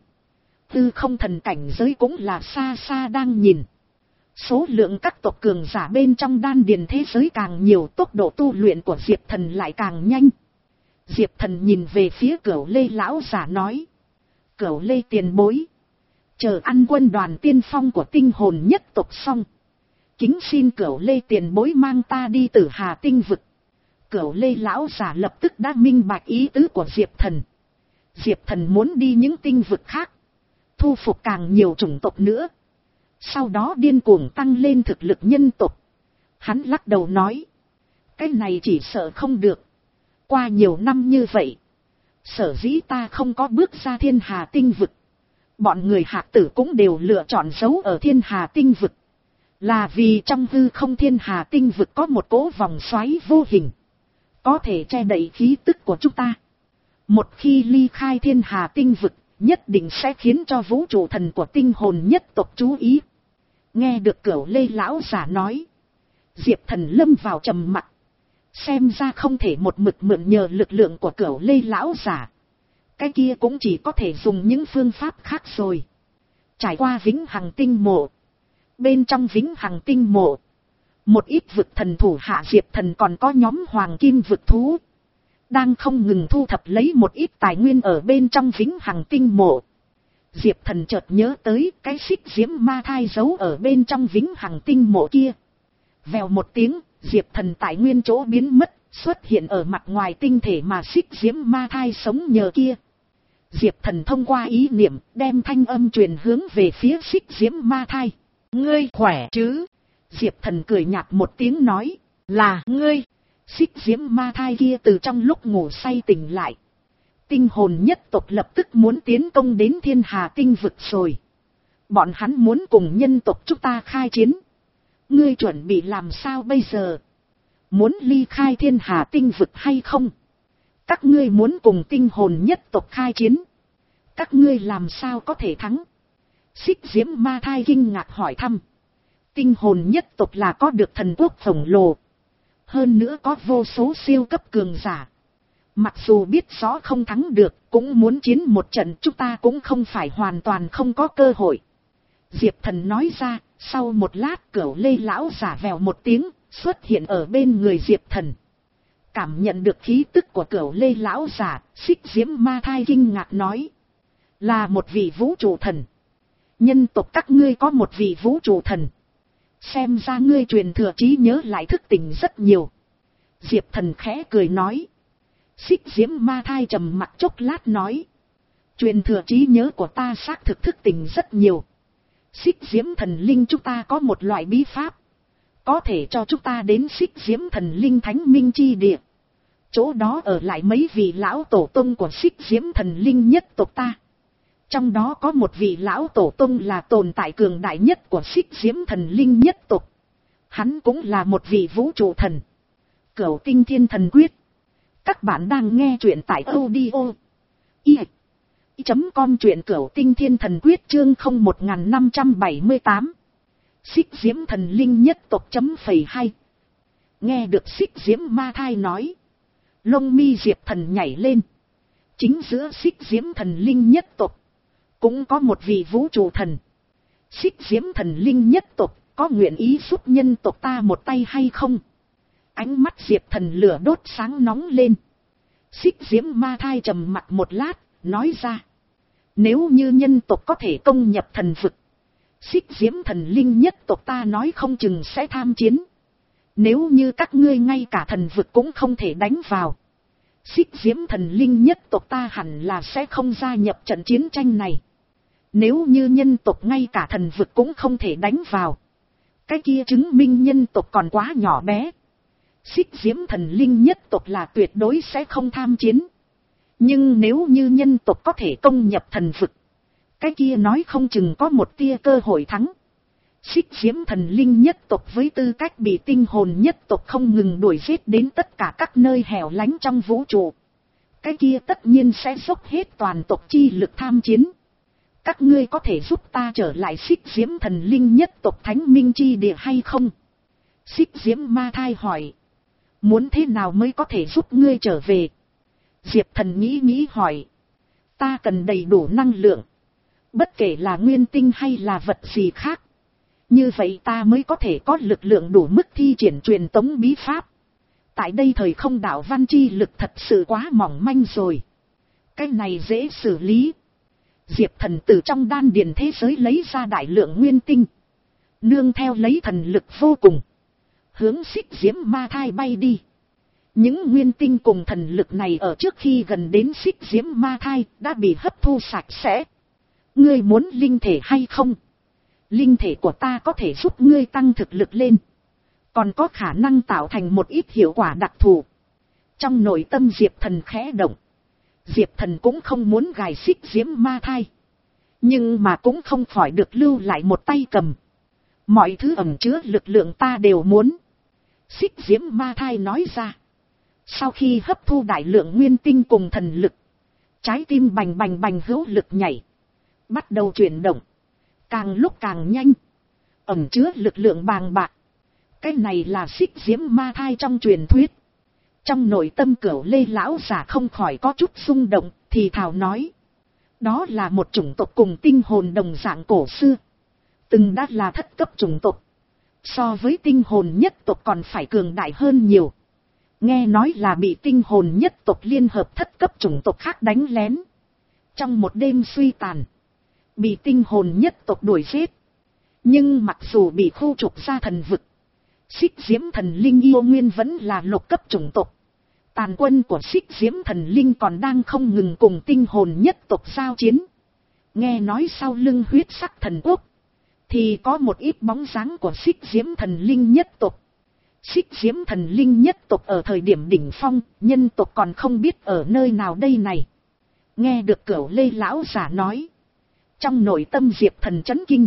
Speaker 1: Tư không thần cảnh giới cũng là xa xa đang nhìn. Số lượng các tộc cường giả bên trong đan điền thế giới càng nhiều, tốc độ tu luyện của Diệp Thần lại càng nhanh. Diệp Thần nhìn về phía Cửu Lê lão giả nói: Cửu Lê tiền bối, Chờ ăn quân đoàn tiên phong của tinh hồn nhất tộc xong. Kính xin Cửu Lê tiền bối mang ta đi Tử Hà tinh vực. Cửu Lê lão giả lập tức đã minh bạch ý tứ của Diệp Thần. Diệp Thần muốn đi những tinh vực khác. Thu phục càng nhiều chủng tộc nữa. Sau đó điên cuồng tăng lên thực lực nhân tộc. Hắn lắc đầu nói. Cái này chỉ sợ không được. Qua nhiều năm như vậy. Sở dĩ ta không có bước ra Thiên Hà tinh vực. Bọn người Hạc Tử cũng đều lựa chọn giấu ở Thiên Hà tinh vực. Là vì trong hư không Thiên Hà tinh vực có một cỗ vòng xoáy vô hình. Có thể che đậy khí tức của chúng ta. Một khi ly khai Thiên Hà tinh vực, nhất định sẽ khiến cho vũ trụ thần của tinh hồn nhất tộc chú ý. Nghe được Cửu Lê lão giả nói. Diệp Thần lâm vào trầm mặc. Xem ra không thể một mực mượn nhờ lực lượng của Cửu Lê lão giả. Cái kia cũng chỉ có thể dùng những phương pháp khác rồi. Trải qua Vĩnh Hằng tinh mộ. Bên trong Vĩnh Hằng tinh mộ. Một ít vực thần thủ hạ Diệp Thần còn có nhóm hoàng kim vực thú. Đang không ngừng thu thập lấy một ít tài nguyên ở bên trong Vĩnh Hằng tinh mộ. Diệp Thần chợt nhớ tới cái xích diễm ma thai giấu ở bên trong Vĩnh Hằng tinh mộ kia. Vèo một tiếng, Diệp Thần tại nguyên chỗ biến mất, xuất hiện ở mặt ngoài tinh thể mà xích diễm ma thai sống nhờ kia. Diệp Thần thông qua ý niệm, đem thanh âm truyền hướng về phía xích diễm ma thai. Ngươi khỏe chứ? Diệp Thần cười nhạt một tiếng nói, là ngươi. Xích diễm ma thai kia từ trong lúc ngủ say tỉnh lại. Tinh hồn nhất tộc lập tức muốn tiến công đến Thiên Hà tinh vực rồi. Bọn hắn muốn cùng nhân tộc chúng ta khai chiến. Ngươi chuẩn bị làm sao bây giờ? Muốn ly khai Thiên Hà tinh vực hay không? Các ngươi muốn cùng tinh hồn nhất tộc khai chiến. Các ngươi làm sao có thể thắng? Xích diễm ma thai kinh ngạc hỏi thăm. Tinh hồn nhất tộc là có được thần quốc khổng lồ. Hơn nữa có vô số siêu cấp cường giả. Mặc dù biết rõ không thắng được, cũng muốn chiến một trận, chúng ta cũng không phải hoàn toàn không có cơ hội. Diệp Thần nói ra, sau một lát Cửu Lê lão giả vèo một tiếng, xuất hiện ở bên người Diệp Thần. Cảm nhận được khí tức của Cửu Lê lão giả, xích diễm ma thai kinh ngạc nói. Là một vị vũ trụ thần. Nhân tộc các ngươi có một vị vũ trụ thần. Xem ra ngươi truyền thừa trí nhớ lại thức tỉnh rất nhiều. Diệp Thần khẽ cười nói. Xích diễm ma thai trầm mặc chốc lát nói. Truyền thừa trí nhớ của ta xác thực thức tỉnh rất nhiều. Xích diễm thần linh chúng ta có một loại bí pháp. Có thể cho chúng ta đến xích diễm thần linh thánh minh chi địa. Chỗ đó ở lại mấy vị lão tổ tông của xích diễm thần linh nhất tộc ta. Trong đó có một vị lão tổ tông là tồn tại cường đại nhất của xích diễm thần linh nhất tộc. Hắn cũng là một vị vũ trụ thần. Cửu Tinh Thiên Thần Quyết. Các bạn đang nghe truyện tại audio i chấm com truyện Cửu Tinh Thiên Thần Quyết chương không một năm bảy tám. Xích diễm thần linh nhất tộc chấm phẩy hai. Nghe được xích diễm ma thai nói. Lông mi Diệp Thần nhảy lên. Chính giữa xích diễm thần linh nhất tộc. Cũng có một vị vũ trụ thần. Xích diễm thần linh nhất tộc có nguyện ý giúp nhân tộc ta một tay hay không? Ánh mắt Diệp Thần lửa đốt sáng nóng lên. Xích diễm ma thai trầm mặt một lát, nói ra. Nếu như nhân tộc có thể công nhập thần vực. Xích diễm thần linh nhất tộc ta nói không chừng sẽ tham chiến. Nếu như các ngươi ngay cả thần vực cũng không thể đánh vào. Xích diễm thần linh nhất tộc ta hẳn là sẽ không gia nhập trận chiến tranh này. Nếu như nhân tộc ngay cả thần vực cũng không thể đánh vào. Cái kia chứng minh nhân tộc còn quá nhỏ bé. Xích diễm thần linh nhất tộc là tuyệt đối sẽ không tham chiến. Nhưng nếu như nhân tộc có thể công nhập thần vực. Cái kia nói không chừng có một tia cơ hội thắng. Xích diễm thần linh nhất tộc với tư cách bị tinh hồn nhất tộc không ngừng đuổi giết đến tất cả các nơi hẻo lánh trong vũ trụ. Cái kia tất nhiên sẽ dốc hết toàn tộc chi lực tham chiến. Các ngươi có thể giúp ta trở lại xích diễm thần linh nhất tộc thánh minh chi địa hay không? Xích diễm ma thai hỏi. Muốn thế nào mới có thể giúp ngươi trở về? Diệp Thần nghĩ nghĩ hỏi. Ta cần đầy đủ năng lượng. Bất kể là nguyên tinh hay là vật gì khác. Như vậy ta mới có thể có lực lượng đủ mức thi triển truyền tống bí pháp. Tại đây thời không đạo văn chi lực thật sự quá mỏng manh rồi. Cái này dễ xử lý. Diệp Thần từ trong đan điền thế giới lấy ra đại lượng nguyên tinh. Nương theo lấy thần lực vô cùng. Hướng xích diễm ma thai bay đi. Những nguyên tinh cùng thần lực này ở trước khi gần đến xích diễm ma thai đã bị hấp thu sạch sẽ. Ngươi muốn linh thể hay không? Linh thể của ta có thể giúp ngươi tăng thực lực lên. Còn có khả năng tạo thành một ít hiệu quả đặc thù. Trong nội tâm Diệp Thần khẽ động. Diệp Thần cũng không muốn gài xích diễm ma thai. Nhưng mà cũng không khỏi được lưu lại một tay cầm. Mọi thứ ẩn chứa lực lượng ta đều muốn. Xích diễm ma thai nói ra. Sau khi hấp thu đại lượng nguyên tinh cùng thần lực. Trái tim bành bành bành hữu lực nhảy. Bắt đầu chuyển động. Càng lúc càng nhanh. Ẩn chứa lực lượng bàng bạc. Cái này là xích diễm ma thai trong truyền thuyết. Trong nội tâm Cửu Lê lão giả không khỏi có chút xung động, thì thào nói. Đó là một chủng tộc cùng tinh hồn đồng dạng cổ xưa. Từng đã là thất cấp chủng tộc. So với tinh hồn nhất tộc còn phải cường đại hơn nhiều. Nghe nói là bị tinh hồn nhất tộc liên hợp thất cấp chủng tộc khác đánh lén. Trong một đêm suy tàn. Bị tinh hồn nhất tộc đuổi giết. Nhưng mặc dù bị khu trục ra thần vực. Xích diễm thần linh yêu nguyên vẫn là lục cấp chủng tộc. Tàn quân của xích diễm thần linh còn đang không ngừng cùng tinh hồn nhất tộc giao chiến. Nghe nói sau lưng huyết sắc thần quốc. Thì có một ít bóng dáng của xích diễm thần linh nhất tộc. Xích diễm thần linh nhất tộc ở thời điểm đỉnh phong, nhân tộc còn không biết ở nơi nào đây này. Nghe được Cửu Lê lão giả nói. Trong nội tâm Diệp Thần chấn kinh.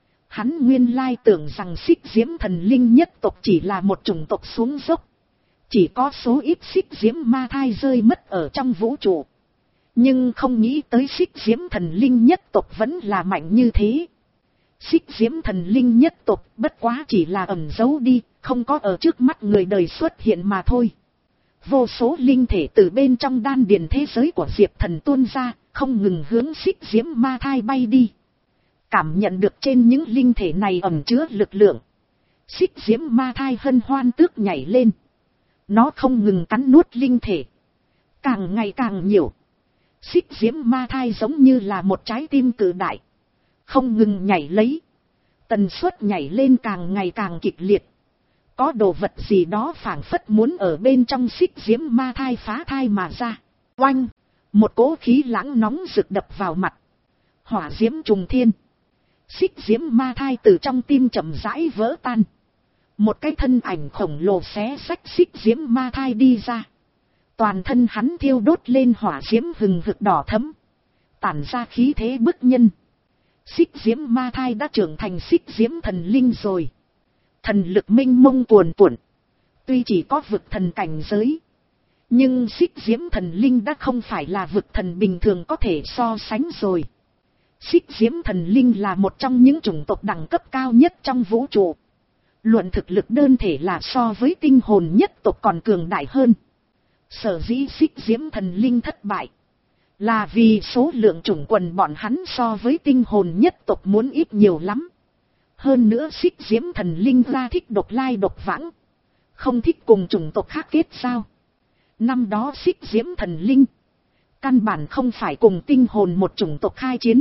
Speaker 1: Hắn nguyên lai tưởng rằng xích diễm thần linh nhất tộc chỉ là một chủng tộc xuống dốc. Chỉ có số ít xích diễm ma thai rơi mất ở trong vũ trụ. Nhưng không nghĩ tới xích diễm thần linh nhất tộc vẫn là mạnh như thế. Xích diễm thần linh nhất tộc bất quá chỉ là ẩn giấu đi, không có ở trước mắt người đời xuất hiện mà thôi. Vô số linh thể từ bên trong đan điền thế giới của Diệp Thần tuôn ra, không ngừng hướng xích diễm ma thai bay đi. Cảm nhận được trên những linh thể này ẩn chứa lực lượng. Xích diễm ma thai hân hoan tước nhảy lên. Nó không ngừng cắn nuốt linh thể. Càng ngày càng nhiều. Xích diễm ma thai giống như là một trái tim cự đại. Không ngừng nhảy lấy. Tần suất nhảy lên càng ngày càng kịch liệt. Có đồ vật gì đó phảng phất muốn ở bên trong xích diễm ma thai phá thai mà ra. Oanh! Một cỗ khí lãng nóng rực đập vào mặt. Hỏa diễm trùng thiên. Xích diễm ma thai từ trong tim chậm rãi vỡ tan. Một cái thân ảnh khổng lồ xé xách xích diễm ma thai đi ra. Toàn thân hắn thiêu đốt lên hỏa diễm hừng hực đỏ thẫm. Tản ra khí thế bức nhân. Xích diễm ma thai đã trưởng thành xích diễm thần linh rồi. Thần lực minh mông cuồn cuộn. Tuy chỉ có vực thần cảnh giới. Nhưng xích diễm thần linh đã không phải là vực thần bình thường có thể so sánh rồi. Xích diễm thần linh là một trong những chủng tộc đẳng cấp cao nhất trong vũ trụ. Luận thực lực đơn thể là so với tinh hồn nhất tộc còn cường đại hơn. Sở dĩ xích diễm thần linh thất bại. Là vì số lượng chủng quần bọn hắn so với tinh hồn nhất tộc muốn ít nhiều lắm. Hơn nữa xích diễm thần linh ra thích độc lai độc vãng. Không thích cùng chủng tộc khác kết giao. Năm đó xích diễm thần linh. Căn bản không phải cùng tinh hồn một chủng tộc khai chiến.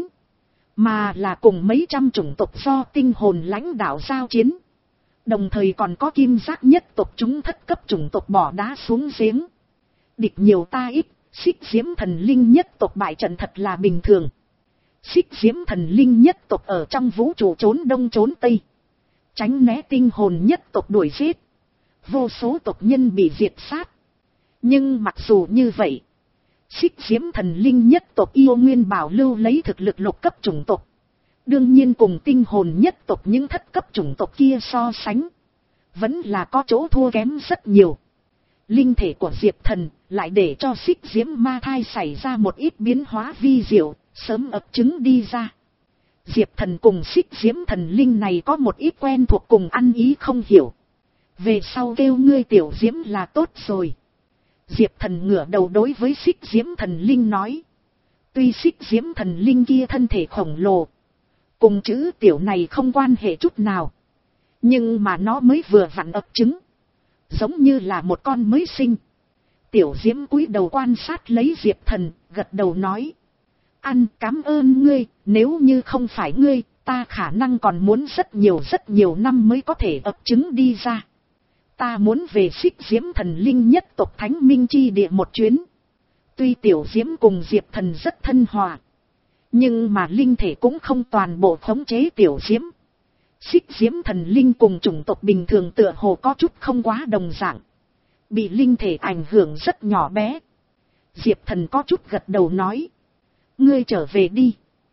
Speaker 1: Mà là cùng mấy trăm chủng tộc do tinh hồn lãnh đạo giao chiến. Đồng thời còn có kim giác nhất tộc chúng thất cấp chủng tộc bỏ đá xuống giếng. Địch nhiều ta ít, xích diễm thần linh nhất tộc bại trận thật là bình thường. Xích diễm thần linh nhất tộc ở trong vũ trụ trốn đông trốn tây. Tránh né tinh hồn nhất tộc đuổi giết. Vô số tộc nhân bị diệt sát. Nhưng mặc dù như vậy, xích diễm thần linh nhất tộc yêu nguyên bảo lưu lấy thực lực lục cấp chủng tộc. Đương nhiên cùng tinh hồn nhất tộc những thất cấp chủng tộc kia so sánh. Vẫn là có chỗ thua kém rất nhiều. Linh thể của Diệp Thần lại để cho xích diễm ma thai xảy ra một ít biến hóa vi diệu, sớm ấp trứng đi ra. Diệp Thần cùng xích diễm thần linh này có một ít quen thuộc cùng ăn ý không hiểu. Về sau kêu ngươi tiểu diễm là tốt rồi. Diệp Thần ngửa đầu đối với xích diễm thần linh nói. Tuy xích diễm thần linh kia thân thể khổng lồ. Cùng chữ tiểu này không quan hệ chút nào. Nhưng mà nó mới vừa vặn ấp trứng. Giống như là một con mới sinh. Tiểu diễm cúi đầu quan sát lấy Diệp Thần, gật đầu nói. Ăn, cảm ơn ngươi, nếu như không phải ngươi, ta khả năng còn muốn rất nhiều rất nhiều năm mới có thể ấp trứng đi ra. Ta muốn về Xích Diễm Thần Linh nhất tộc Thánh Minh chi địa một chuyến. Tuy Tiểu Diễm cùng Diệp Thần rất thân hòa, nhưng mà linh thể cũng không toàn bộ khống chế Tiểu Diễm. Xích Diễm Thần Linh cùng chủng tộc bình thường tựa hồ có chút không quá đồng dạng, bị linh thể ảnh hưởng rất nhỏ bé. Diệp Thần có chút gật đầu nói, ngươi trở về đi.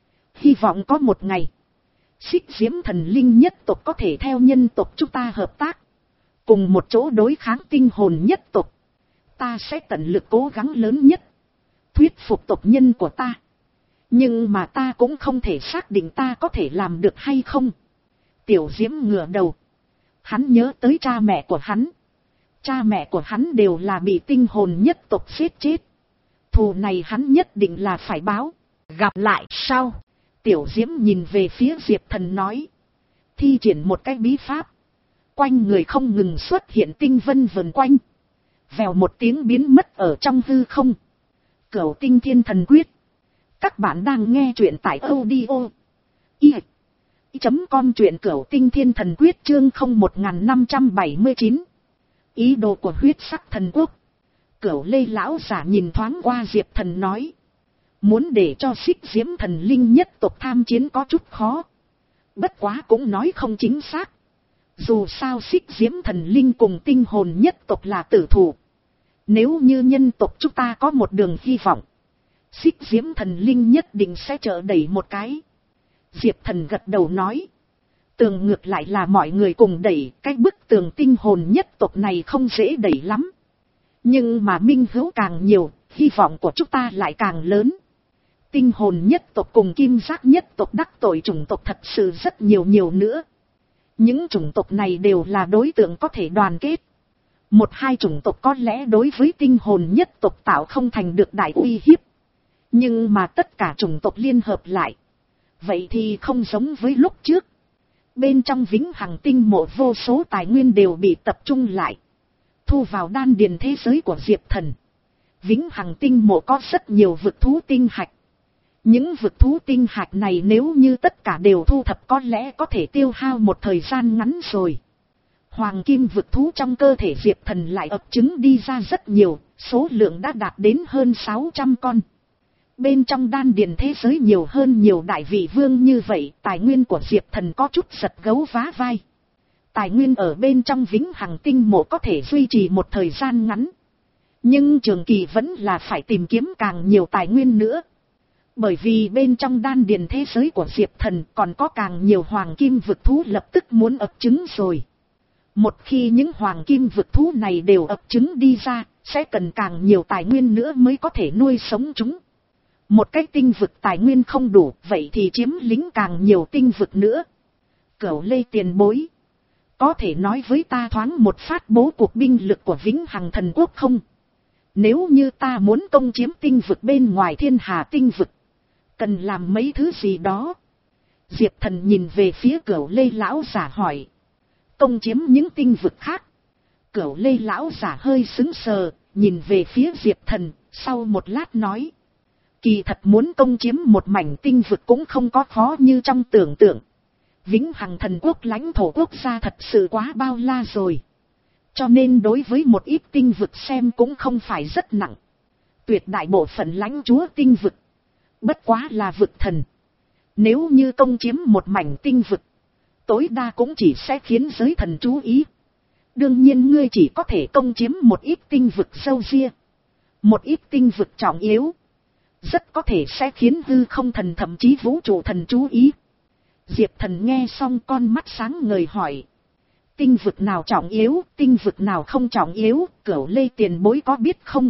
Speaker 1: Hy vọng có một ngày, Xích Diễm Thần Linh nhất tộc có thể theo nhân tộc chúng ta hợp tác, cùng một chỗ đối kháng tinh hồn nhất tộc. Ta sẽ tận lực cố gắng lớn nhất, thuyết phục tộc nhân của ta. Nhưng mà ta cũng không thể xác định ta có thể làm được hay không. Tiểu Diễm ngửa đầu. Hắn nhớ tới cha mẹ của hắn. Cha mẹ của hắn đều là bị tinh hồn nhất tộc giết chết. Thù này hắn nhất định là phải báo. Gặp lại sau. Tiểu Diễm nhìn về phía Diệp Thần nói. Thi triển một cái bí pháp. Quanh người không ngừng xuất hiện tinh vân vần quanh. Vèo một tiếng biến mất ở trong hư không. Cửu Tinh Thiên Thần Quyết. Các bạn đang nghe truyện tại audio. I. Chấm com truyện Cửu Tinh Thiên Thần Quyết chương không một năm bảy chín. Ý đồ của huyết sắc thần quốc. Cửu Lê lão giả nhìn thoáng qua Diệp Thần nói. Muốn để cho Xích Diễm Thần Linh nhất tộc tham chiến có chút khó. Bất quá cũng nói không chính xác. Dù sao Xích Diễm Thần Linh cùng tinh hồn nhất tộc là tử thủ. Nếu như nhân tộc chúng ta có một đường hy vọng, Xích Diễm Thần Linh nhất định sẽ trợ đẩy một cái. Diệp Thần gật đầu nói. Tường ngược lại là mọi người cùng đẩy, cái bức tường tinh hồn nhất tộc này không dễ đẩy lắm. Nhưng mà minh hữu càng nhiều, hy vọng của chúng ta lại càng lớn. Tinh hồn nhất tộc cùng kim giác nhất tộc đắc tội chủng tộc thật sự rất nhiều nhiều nữa. Những chủng tộc này đều là đối tượng có thể đoàn kết. Một hai chủng tộc có lẽ đối với tinh hồn nhất tộc tạo không thành được đại uy hiếp. Nhưng mà tất cả chủng tộc liên hợp lại, vậy thì không giống với lúc trước. Bên trong Vĩnh Hằng Tinh Mộ vô số tài nguyên đều bị tập trung lại, thu vào đan điền thế giới của Diệp Thần. Vĩnh Hằng Tinh Mộ có rất nhiều vực thú tinh hạch. Những vực thú tinh hạch này nếu như tất cả đều thu thập có lẽ có thể tiêu hao một thời gian ngắn rồi. Hoàng kim vực thú trong cơ thể Diệp Thần lại ấp trứng đi ra rất nhiều, số lượng đã đạt đến hơn sáu trăm con. Bên trong đan điền thế giới nhiều hơn nhiều đại vị vương như vậy, tài nguyên của Diệp Thần có chút giật gấu vá vai. Tài nguyên ở bên trong Vĩnh Hằng Tinh Mộ có thể duy trì một thời gian ngắn. Nhưng trường kỳ vẫn là phải tìm kiếm càng nhiều tài nguyên nữa. Bởi vì bên trong đan điền thế giới của Diệp Thần còn có càng nhiều hoàng kim vực thú lập tức muốn ấp trứng rồi. Một khi những hoàng kim vực thú này đều ấp trứng đi ra, sẽ cần càng nhiều tài nguyên nữa mới có thể nuôi sống chúng. Một cái tinh vực tài nguyên không đủ, vậy thì chiếm lĩnh càng nhiều tinh vực nữa. Cửu Lê tiền bối, có thể nói với ta thoáng một phát bố cuộc binh lực của Vĩnh Hằng Thần Quốc không? Nếu như ta muốn công chiếm tinh vực bên ngoài Thiên Hà tinh vực, cần làm mấy thứ gì đó? Diệp Thần nhìn về phía Cửu Lê lão giả hỏi. Công chiếm những tinh vực khác? Cửu Lê lão giả hơi sững sờ, nhìn về phía Diệp Thần, sau một lát nói. Kỳ thật muốn công chiếm một mảnh tinh vực cũng không có khó như trong tưởng tượng. Vĩnh Hằng Thần Quốc lãnh thổ quốc gia thật sự quá bao la rồi. Cho nên đối với một ít tinh vực xem cũng không phải rất nặng. Tuyệt đại bộ phận lãnh chúa tinh vực, bất quá là vực thần. Nếu như công chiếm một mảnh tinh vực, tối đa cũng chỉ sẽ khiến giới thần chú ý. Đương nhiên ngươi chỉ có thể công chiếm một ít tinh vực sâu ria, một ít tinh vực trọng yếu, rất có thể sẽ khiến hư không thần thậm chí vũ trụ thần chú ý. Diệp Thần nghe xong con mắt sáng ngời hỏi. Tinh vực nào trọng yếu, tinh vực nào không trọng yếu, Cửu Lê tiền bối có biết không?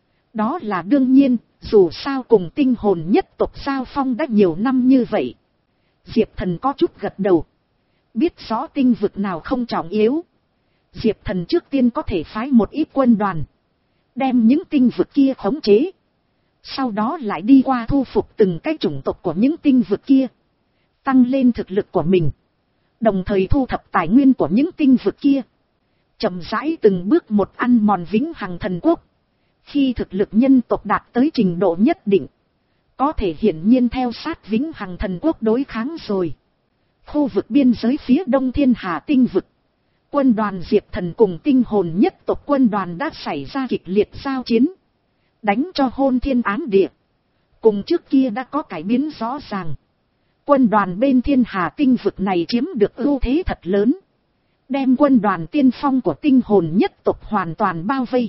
Speaker 1: Đó là đương nhiên, dù sao cùng tinh hồn nhất tộc giao phong đã nhiều năm như vậy. Diệp Thần có chút gật đầu. Biết rõ tinh vực nào không trọng yếu. Diệp Thần trước tiên có thể phái một ít quân đoàn, đem những tinh vực kia khống chế. Sau đó lại đi qua thu phục từng cái chủng tộc của những tinh vực kia, tăng lên thực lực của mình, đồng thời thu thập tài nguyên của những tinh vực kia, chậm rãi từng bước một ăn mòn Vĩnh Hằng Thần Quốc. Khi thực lực nhân tộc đạt tới trình độ nhất định, Có thể hiển nhiên theo sát Vĩnh Hằng Thần Quốc đối kháng rồi. Khu vực biên giới phía đông Thiên Hà tinh vực. Quân đoàn Diệp Thần cùng tinh hồn nhất tộc quân đoàn đã xảy ra kịch liệt giao chiến. Đánh cho hôn thiên ám địa. Cùng trước kia đã có cải biến rõ ràng. Quân đoàn bên Thiên Hà tinh vực này chiếm được ưu thế thật lớn. Đem quân đoàn tiên phong của tinh hồn nhất tộc hoàn toàn bao vây.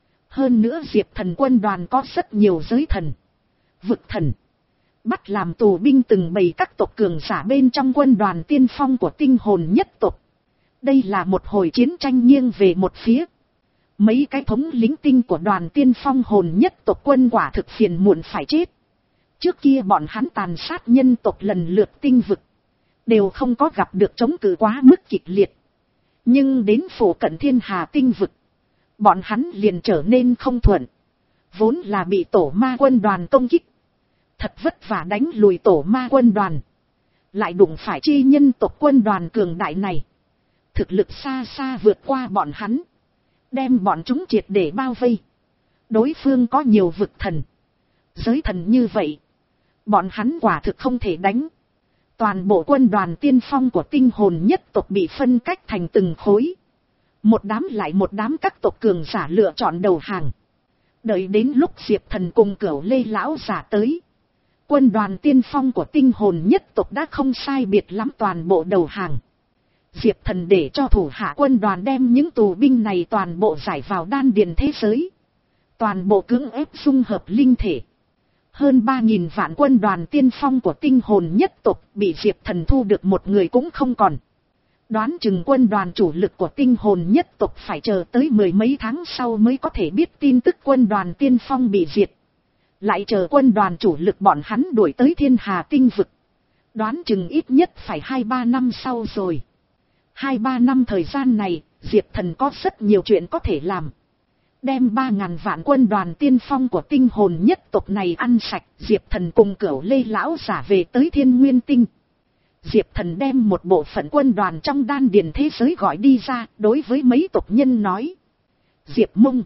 Speaker 1: Hơn nữa Diệp Thần quân đoàn có rất nhiều giới thần, vực thần. Bắt làm tù binh từng bầy các tộc cường giả bên trong quân đoàn tiên phong của tinh hồn nhất tộc. Đây là một hồi chiến tranh nghiêng về một phía. Mấy cái thống lính tinh của đoàn tiên phong hồn nhất tộc quân quả thực phiền muộn phải chết. Trước kia bọn hắn tàn sát nhân tộc lần lượt tinh vực. Đều không có gặp được chống cự quá mức kịch liệt. Nhưng đến phủ cận Thiên Hà tinh vực. Bọn hắn liền trở nên không thuận. Vốn là bị tổ ma quân đoàn công kích. Thật vất vả đánh lùi tổ ma quân đoàn. Lại đụng phải chi nhân tộc quân đoàn cường đại này. Thực lực xa xa vượt qua bọn hắn. Đem bọn chúng triệt để bao vây. Đối phương có nhiều vực thần, giới thần như vậy. Bọn hắn quả thực không thể đánh. Toàn bộ quân đoàn tiên phong của tinh hồn nhất tộc bị phân cách thành từng khối. Một đám lại một đám các tộc cường giả lựa chọn đầu hàng. Đợi đến lúc Diệp Thần cùng Cửu Lê lão giả tới. Quân đoàn tiên phong của tinh hồn nhất tộc đã không sai biệt lắm toàn bộ đầu hàng. Diệp Thần để cho thủ hạ quân đoàn đem những tù binh này toàn bộ giải vào đan điền thế giới. Toàn bộ cưỡng ép dung hợp linh thể. Hơn ba nghìn vạn quân đoàn tiên phong của tinh hồn nhất tộc bị Diệp Thần thu được một người cũng không còn. Đoán chừng quân đoàn chủ lực của tinh hồn nhất tộc phải chờ tới mười mấy tháng sau mới có thể biết tin tức quân đoàn tiên phong bị diệt. Lại chờ quân đoàn chủ lực bọn hắn đuổi tới Thiên Hà tinh vực. Đoán chừng ít nhất phải hai ba năm sau rồi. Hai ba năm thời gian này, Diệp Thần có rất nhiều chuyện có thể làm. Đem ba ngàn vạn quân đoàn tiên phong của tinh hồn nhất tộc này ăn sạch, Diệp Thần cùng Cửu Lê lão giả về tới Thiên Nguyên tinh. Diệp Thần đem một bộ phận quân đoàn trong đan điền thế giới gọi đi ra, đối với mấy tộc nhân nói. Diệp Mông,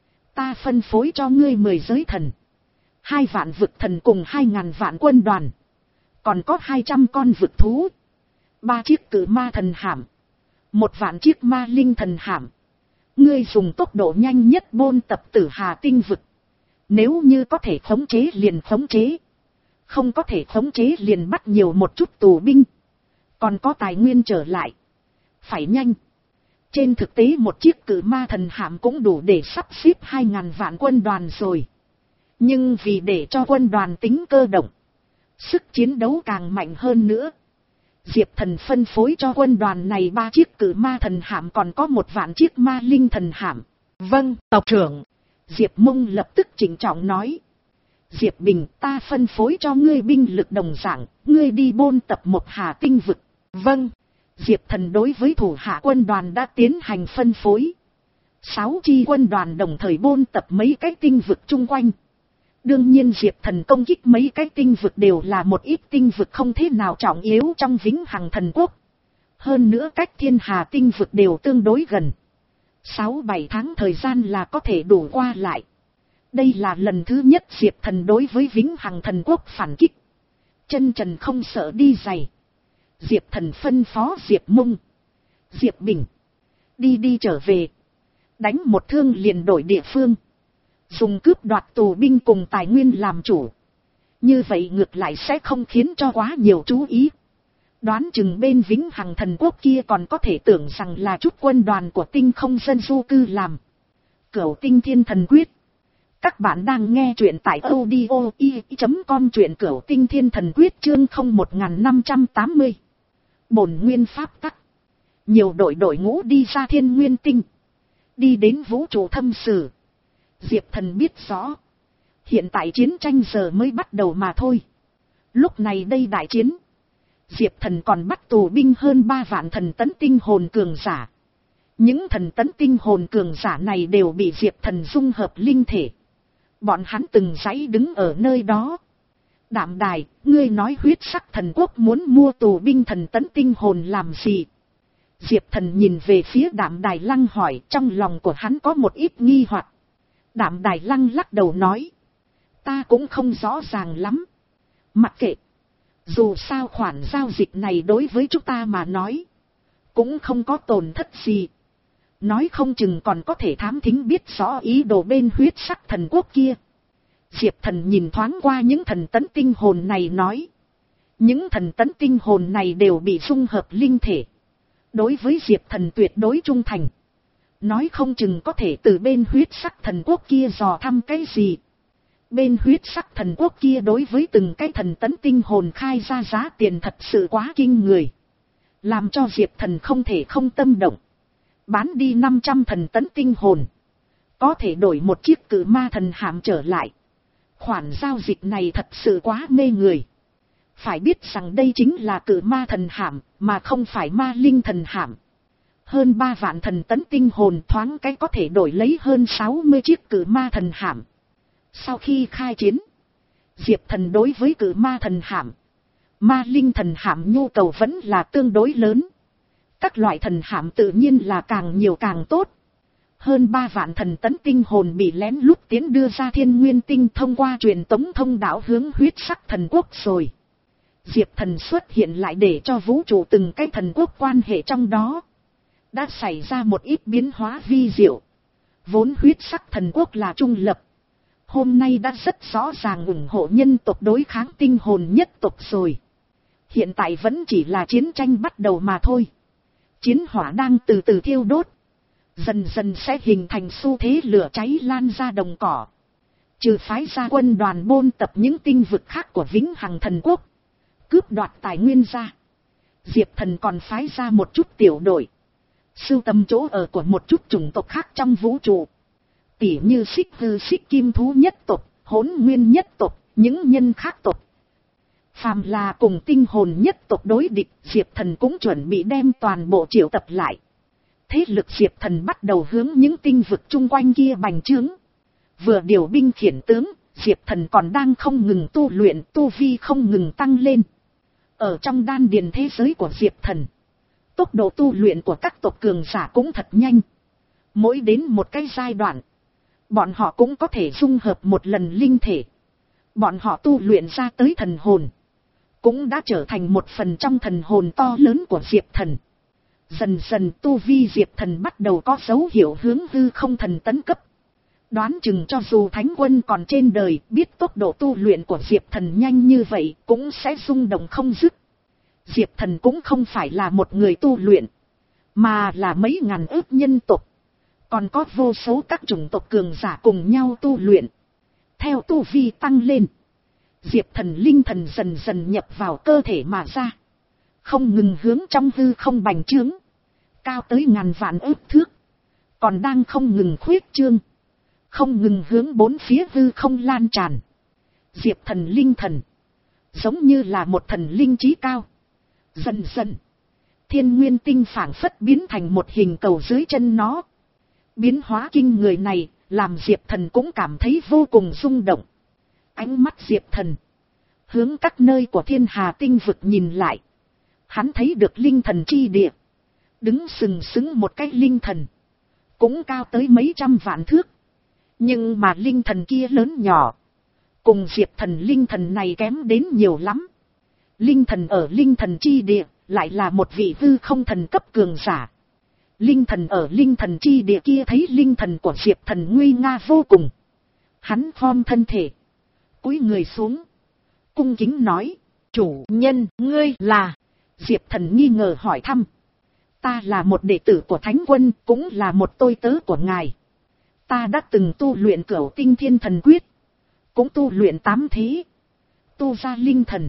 Speaker 1: ta phân phối cho ngươi mười giới thần, hai vạn vực thần cùng hai ngàn vạn quân đoàn. Còn có hai trăm con vực thú, ba chiếc cử ma thần hạm, một vạn chiếc ma linh thần hạm. Ngươi dùng tốc độ nhanh nhất bôn tập Tử Hà tinh vực. Nếu như có thể khống chế liền khống chế. Không có thể khống chế liền bắt nhiều một chút tù binh. Còn có tài nguyên trở lại. Phải nhanh. Trên thực tế một chiếc cử ma thần hạm cũng đủ để sắp xếp hai ngàn vạn quân đoàn rồi. Nhưng vì để cho quân đoàn tính cơ động, sức chiến đấu càng mạnh hơn nữa, Diệp Thần phân phối cho quân đoàn này ba chiếc cử ma thần hạm, còn có một vạn chiếc ma linh thần hạm. Vâng, tộc trưởng. Diệp Mông lập tức chỉnh trọng nói. Diệp Bình, ta phân phối cho ngươi binh lực đồng dạng, ngươi đi bôn tập một Hà tinh vực. Vâng. Diệp Thần đối với thủ hạ quân đoàn đã tiến hành phân phối. Sáu chi quân đoàn đồng thời bôn tập mấy cái tinh vực chung quanh. Đương nhiên Diệp Thần công kích mấy cái tinh vực đều là một ít tinh vực không thế nào trọng yếu trong Vĩnh Hằng Thần Quốc. Hơn nữa cách Thiên Hà tinh vực đều tương đối gần. sáu bảy tháng thời gian là có thể đủ qua lại. Đây là lần thứ nhất Diệp Thần đối với Vĩnh Hằng Thần Quốc phản kích. Chân trần không sợ đi giày. Diệp Thần phân phó Diệp Mông, Diệp Bình, đi đi trở về. Đánh một thương liền đổi địa phương. Dùng cướp đoạt tù binh cùng tài nguyên làm chủ. Như vậy ngược lại sẽ không khiến cho quá nhiều chú ý. Đoán chừng bên Vĩnh Hằng Thần Quốc kia còn có thể tưởng rằng là chút quân đoàn của tinh không dân du cư làm. Cửu Tinh Thiên Thần Quyết. Các bạn đang nghe truyện tại audio i chấm com, truyện Cửu Tinh Thiên Thần Quyết chương không một năm tám mươi. Bổn nguyên pháp tắc. Nhiều đội đội ngũ đi ra Thiên Nguyên tinh. Đi đến vũ trụ thâm sử. Diệp Thần biết rõ. Hiện tại chiến tranh giờ mới bắt đầu mà thôi. Lúc này đây đại chiến. Diệp Thần còn bắt tù binh hơn ba vạn thần tấn tinh hồn cường giả. Những thần tấn tinh hồn cường giả này đều bị Diệp Thần dung hợp linh thể. Bọn hắn từng dãy đứng ở nơi đó. Đạm Đài, ngươi nói huyết sắc thần quốc muốn mua tù binh thần tấn tinh hồn làm gì? Diệp Thần nhìn về phía Đạm Đài Lăng hỏi, trong lòng của hắn có một ít nghi hoặc. Đạm Đài Lăng lắc đầu nói. Ta cũng không rõ ràng lắm. Mặc kệ. Dù sao khoản giao dịch này đối với chúng ta mà nói. Cũng không có tổn thất gì. Nói không chừng còn có thể thám thính biết rõ ý đồ bên huyết sắc thần quốc kia. Diệp Thần nhìn thoáng qua những thần tấn tinh hồn này nói. Những thần tấn tinh hồn này đều bị dung hợp linh thể. Đối với Diệp Thần tuyệt đối trung thành. Nói không chừng có thể từ bên huyết sắc thần quốc kia dò thăm cái gì. Bên huyết sắc thần quốc kia đối với từng cái thần tấn tinh hồn khai ra giá tiền thật sự quá kinh người. Làm cho Diệp Thần không thể không tâm động. Bán đi năm trăm thần tấn tinh hồn. Có thể đổi một chiếc cự ma thần hạm trở lại. Khoản giao dịch này thật sự quá mê người. Phải biết rằng đây chính là cự ma thần hạm, mà không phải ma linh thần hạm. Hơn ba vạn thần tấn tinh hồn thoáng cái có thể đổi lấy hơn sáu mươi chiếc cự ma thần hạm. Sau khi khai chiến, Diệp Thần đối với cự ma thần hạm, ma linh thần hạm nhu cầu vẫn là tương đối lớn. Các loại thần hạm tự nhiên là càng nhiều càng tốt. Hơn ba vạn thần tấn tinh hồn bị lén lút tiến đưa ra thiên nguyên tinh thông qua truyền tống thông đạo hướng huyết sắc thần quốc rồi. Diệp Thần xuất hiện lại để cho vũ trụ từng cái thần quốc quan hệ trong đó. Đã xảy ra một ít biến hóa vi diệu. Vốn huyết sắc thần quốc là trung lập. Hôm nay đã rất rõ ràng ủng hộ nhân tộc đối kháng tinh hồn nhất tộc rồi. Hiện tại vẫn chỉ là chiến tranh bắt đầu mà thôi. Chiến hỏa đang từ từ thiêu đốt. Dần dần sẽ hình thành xu thế lửa cháy lan ra đồng cỏ. Trừ phái ra quân đoàn bôn tập những tinh vực khác của Vĩnh Hằng thần quốc. Cướp đoạt tài nguyên ra. Diệp Thần còn phái ra một chút tiểu đội. Sưu tầm chỗ ở của một chút chủng tộc khác trong vũ trụ. Tỉ như xích hư xích kim thú nhất tộc, hỗn nguyên nhất tộc, những nhân khác tộc. Phàm là cùng tinh hồn nhất tộc đối địch, Diệp Thần cũng chuẩn bị đem toàn bộ triệu tập lại. Thế lực Diệp Thần bắt đầu hướng những tinh vực chung quanh kia bành trướng. Vừa điều binh khiển tướng, Diệp Thần còn đang không ngừng tu luyện, tu vi không ngừng tăng lên. Ở trong đan điền thế giới của Diệp Thần, tốc độ tu luyện của các tộc cường giả cũng thật nhanh. Mỗi đến một cái giai đoạn, bọn họ cũng có thể dung hợp một lần linh thể. Bọn họ tu luyện ra tới thần hồn, cũng đã trở thành một phần trong thần hồn to lớn của Diệp Thần. Dần dần tu vi Diệp Thần bắt đầu có dấu hiệu hướng hư không thần tấn cấp. Đoán chừng cho dù Thánh Quân còn trên đời, biết tốc độ tu luyện của Diệp Thần nhanh như vậy cũng sẽ rung động không dứt. Diệp Thần cũng không phải là một người tu luyện, mà là mấy ngàn ước nhân tộc. Còn có vô số các chủng tộc cường giả cùng nhau tu luyện. Theo tu vi tăng lên, Diệp Thần linh thần dần dần nhập vào cơ thể mà ra. Không ngừng hướng trong hư không bành trướng. Cao tới ngàn vạn ước thước. Còn đang không ngừng khuyết trương. Không ngừng hướng bốn phía hư không lan tràn. Diệp Thần linh thần, giống như là một thần linh trí cao. Dần dần, thiên nguyên tinh phảng phất biến thành một hình cầu dưới chân nó. Biến hóa kinh người này, làm Diệp Thần cũng cảm thấy vô cùng rung động. Ánh mắt Diệp Thần hướng các nơi của thiên hà tinh vực nhìn lại. Hắn thấy được linh thần chi địa. Đứng sừng sững một cái linh thần, cũng cao tới mấy trăm vạn thước. Nhưng mà linh thần kia lớn nhỏ, cùng Diệp Thần linh thần này kém đến nhiều lắm. Linh thần ở linh thần chi địa, lại là một vị hư không thần cấp cường giả. Linh thần ở linh thần chi địa kia thấy linh thần của Diệp Thần nguy nga vô cùng. Hắn khom thân thể, cúi người xuống, cung kính nói: chủ nhân, ngươi là? Diệp Thần nghi ngờ hỏi thăm. Ta là một đệ tử của Thánh Quân, cũng là một tôi tớ của ngài. Ta đã từng tu luyện Cửu Tinh Thiên Thần Quyết, cũng tu luyện tám thế, tu ra linh thần.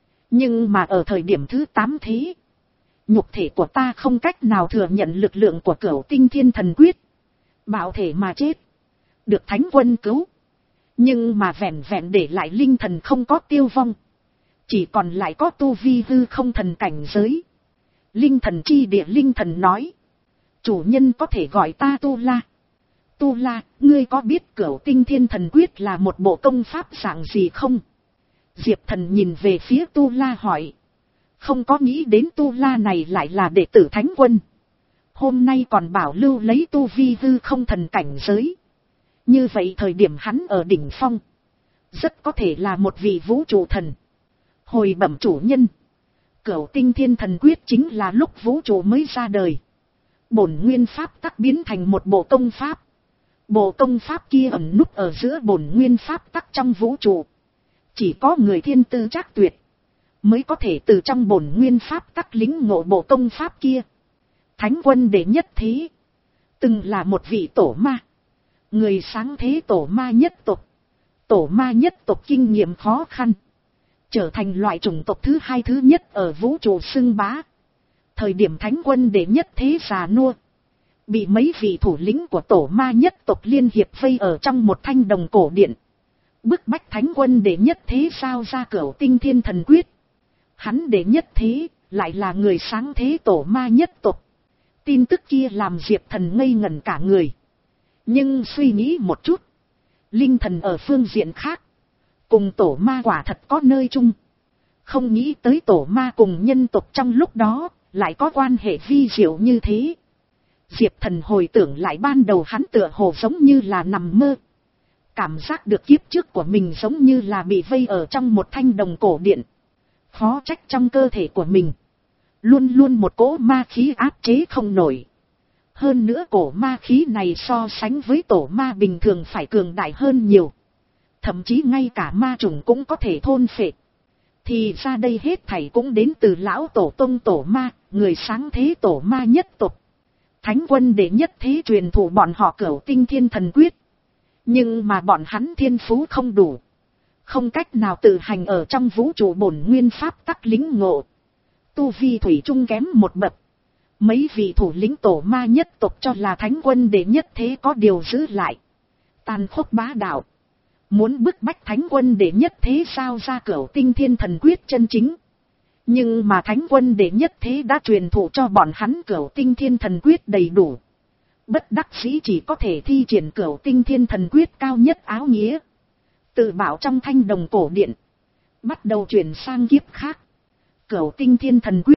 Speaker 1: Nhưng mà ở thời điểm thứ tám thế, nhục thể của ta không cách nào thừa nhận lực lượng của Cửu Tinh Thiên Thần Quyết, bạo thể mà chết. Được Thánh Quân cứu, nhưng mà vẹn vẹn để lại linh thần không có tiêu vong, chỉ còn lại có tu vi hư không thần cảnh giới. Linh thần chi địa linh thần nói: chủ nhân có thể gọi ta Tu La. Tu La, ngươi có biết Cửu Tinh Thiên Thần Quyết là một bộ công pháp dạng gì không? Diệp Thần nhìn về phía Tu La hỏi. Không có nghĩ đến Tu La này lại là đệ tử Thánh Quân. Hôm nay còn bảo lưu lấy tu vi hư không thần cảnh giới. Như vậy thời điểm hắn ở đỉnh phong, rất có thể là một vị vũ trụ thần. Hồi bẩm chủ nhân, Cửu Tinh Thiên Thần Quyết chính là lúc vũ trụ mới ra đời. Bổn nguyên pháp tắc biến thành một bộ công pháp. Bộ công pháp kia ẩn núp ở giữa bổn nguyên pháp tắc trong vũ trụ. Chỉ có người thiên tư trác tuyệt mới có thể từ trong bổn nguyên pháp tắc lĩnh ngộ bộ công pháp kia. Thánh quân đệ nhất thế từng là một vị tổ ma, người sáng thế tổ ma nhất tộc. Tổ ma nhất tộc kinh nghiệm khó khăn, trở thành loại chủng tộc thứ hai thứ nhất ở vũ trụ xưng bá. Thời điểm thánh quân đệ nhất thế già nua, bị mấy vị thủ lĩnh của tổ ma nhất tộc liên hiệp vây ở trong một thanh đồng cổ điện, bức bách thánh quân đệ nhất thế sao ra Cửu Tinh Thiên Thần Quyết. Hắn đệ nhất thế lại là người sáng thế tổ ma nhất tộc. Tin tức kia làm Diệp Thần ngây ngẩn cả người. Nhưng suy nghĩ một chút, linh thần ở phương diện khác cùng tổ ma quả thật có nơi chung. Không nghĩ tới tổ ma cùng nhân tộc trong lúc đó lại có quan hệ vi diệu như thế. Diệp Thần hồi tưởng lại ban đầu hắn tựa hồ giống như là nằm mơ. Cảm giác được kiếp trước của mình giống như là bị vây ở trong một thanh đồng cổ điện. Khó trách trong cơ thể của mình luôn luôn một cỗ ma khí áp chế không nổi. Hơn nữa cổ ma khí này so sánh với tổ ma bình thường phải cường đại hơn nhiều. Thậm chí ngay cả ma trùng cũng có thể thôn phệ. Thì ra đây hết thảy cũng đến từ lão tổ tông tổ ma, người sáng thế tổ ma nhất tộc. Thánh quân đệ nhất thế truyền thụ bọn họ Cửu Tinh Thiên Thần Quyết. Nhưng mà bọn hắn thiên phú không đủ, không cách nào tự hành ở trong vũ trụ bổn nguyên pháp tắc lĩnh ngộ. Tu vi thủy chung kém một bậc. Mấy vị thủ lĩnh tổ ma nhất tộc cho là thánh quân đệ nhất thế có điều giữ lại, tàn khốc bá đạo, muốn bức bách thánh quân đệ nhất thế sao ra Cửu Tinh Thiên Thần Quyết chân chính. Nhưng mà thánh quân đệ nhất thế đã truyền thụ cho bọn hắn Cửu Tinh Thiên Thần Quyết đầy đủ. Bất đắc dĩ chỉ có thể thi triển Cửu Tinh Thiên Thần Quyết cao nhất áo nghĩa, tự bảo trong thanh đồng cổ điện, bắt đầu chuyển sang kiếp khác. Cửu Tinh Thiên Thần Quyết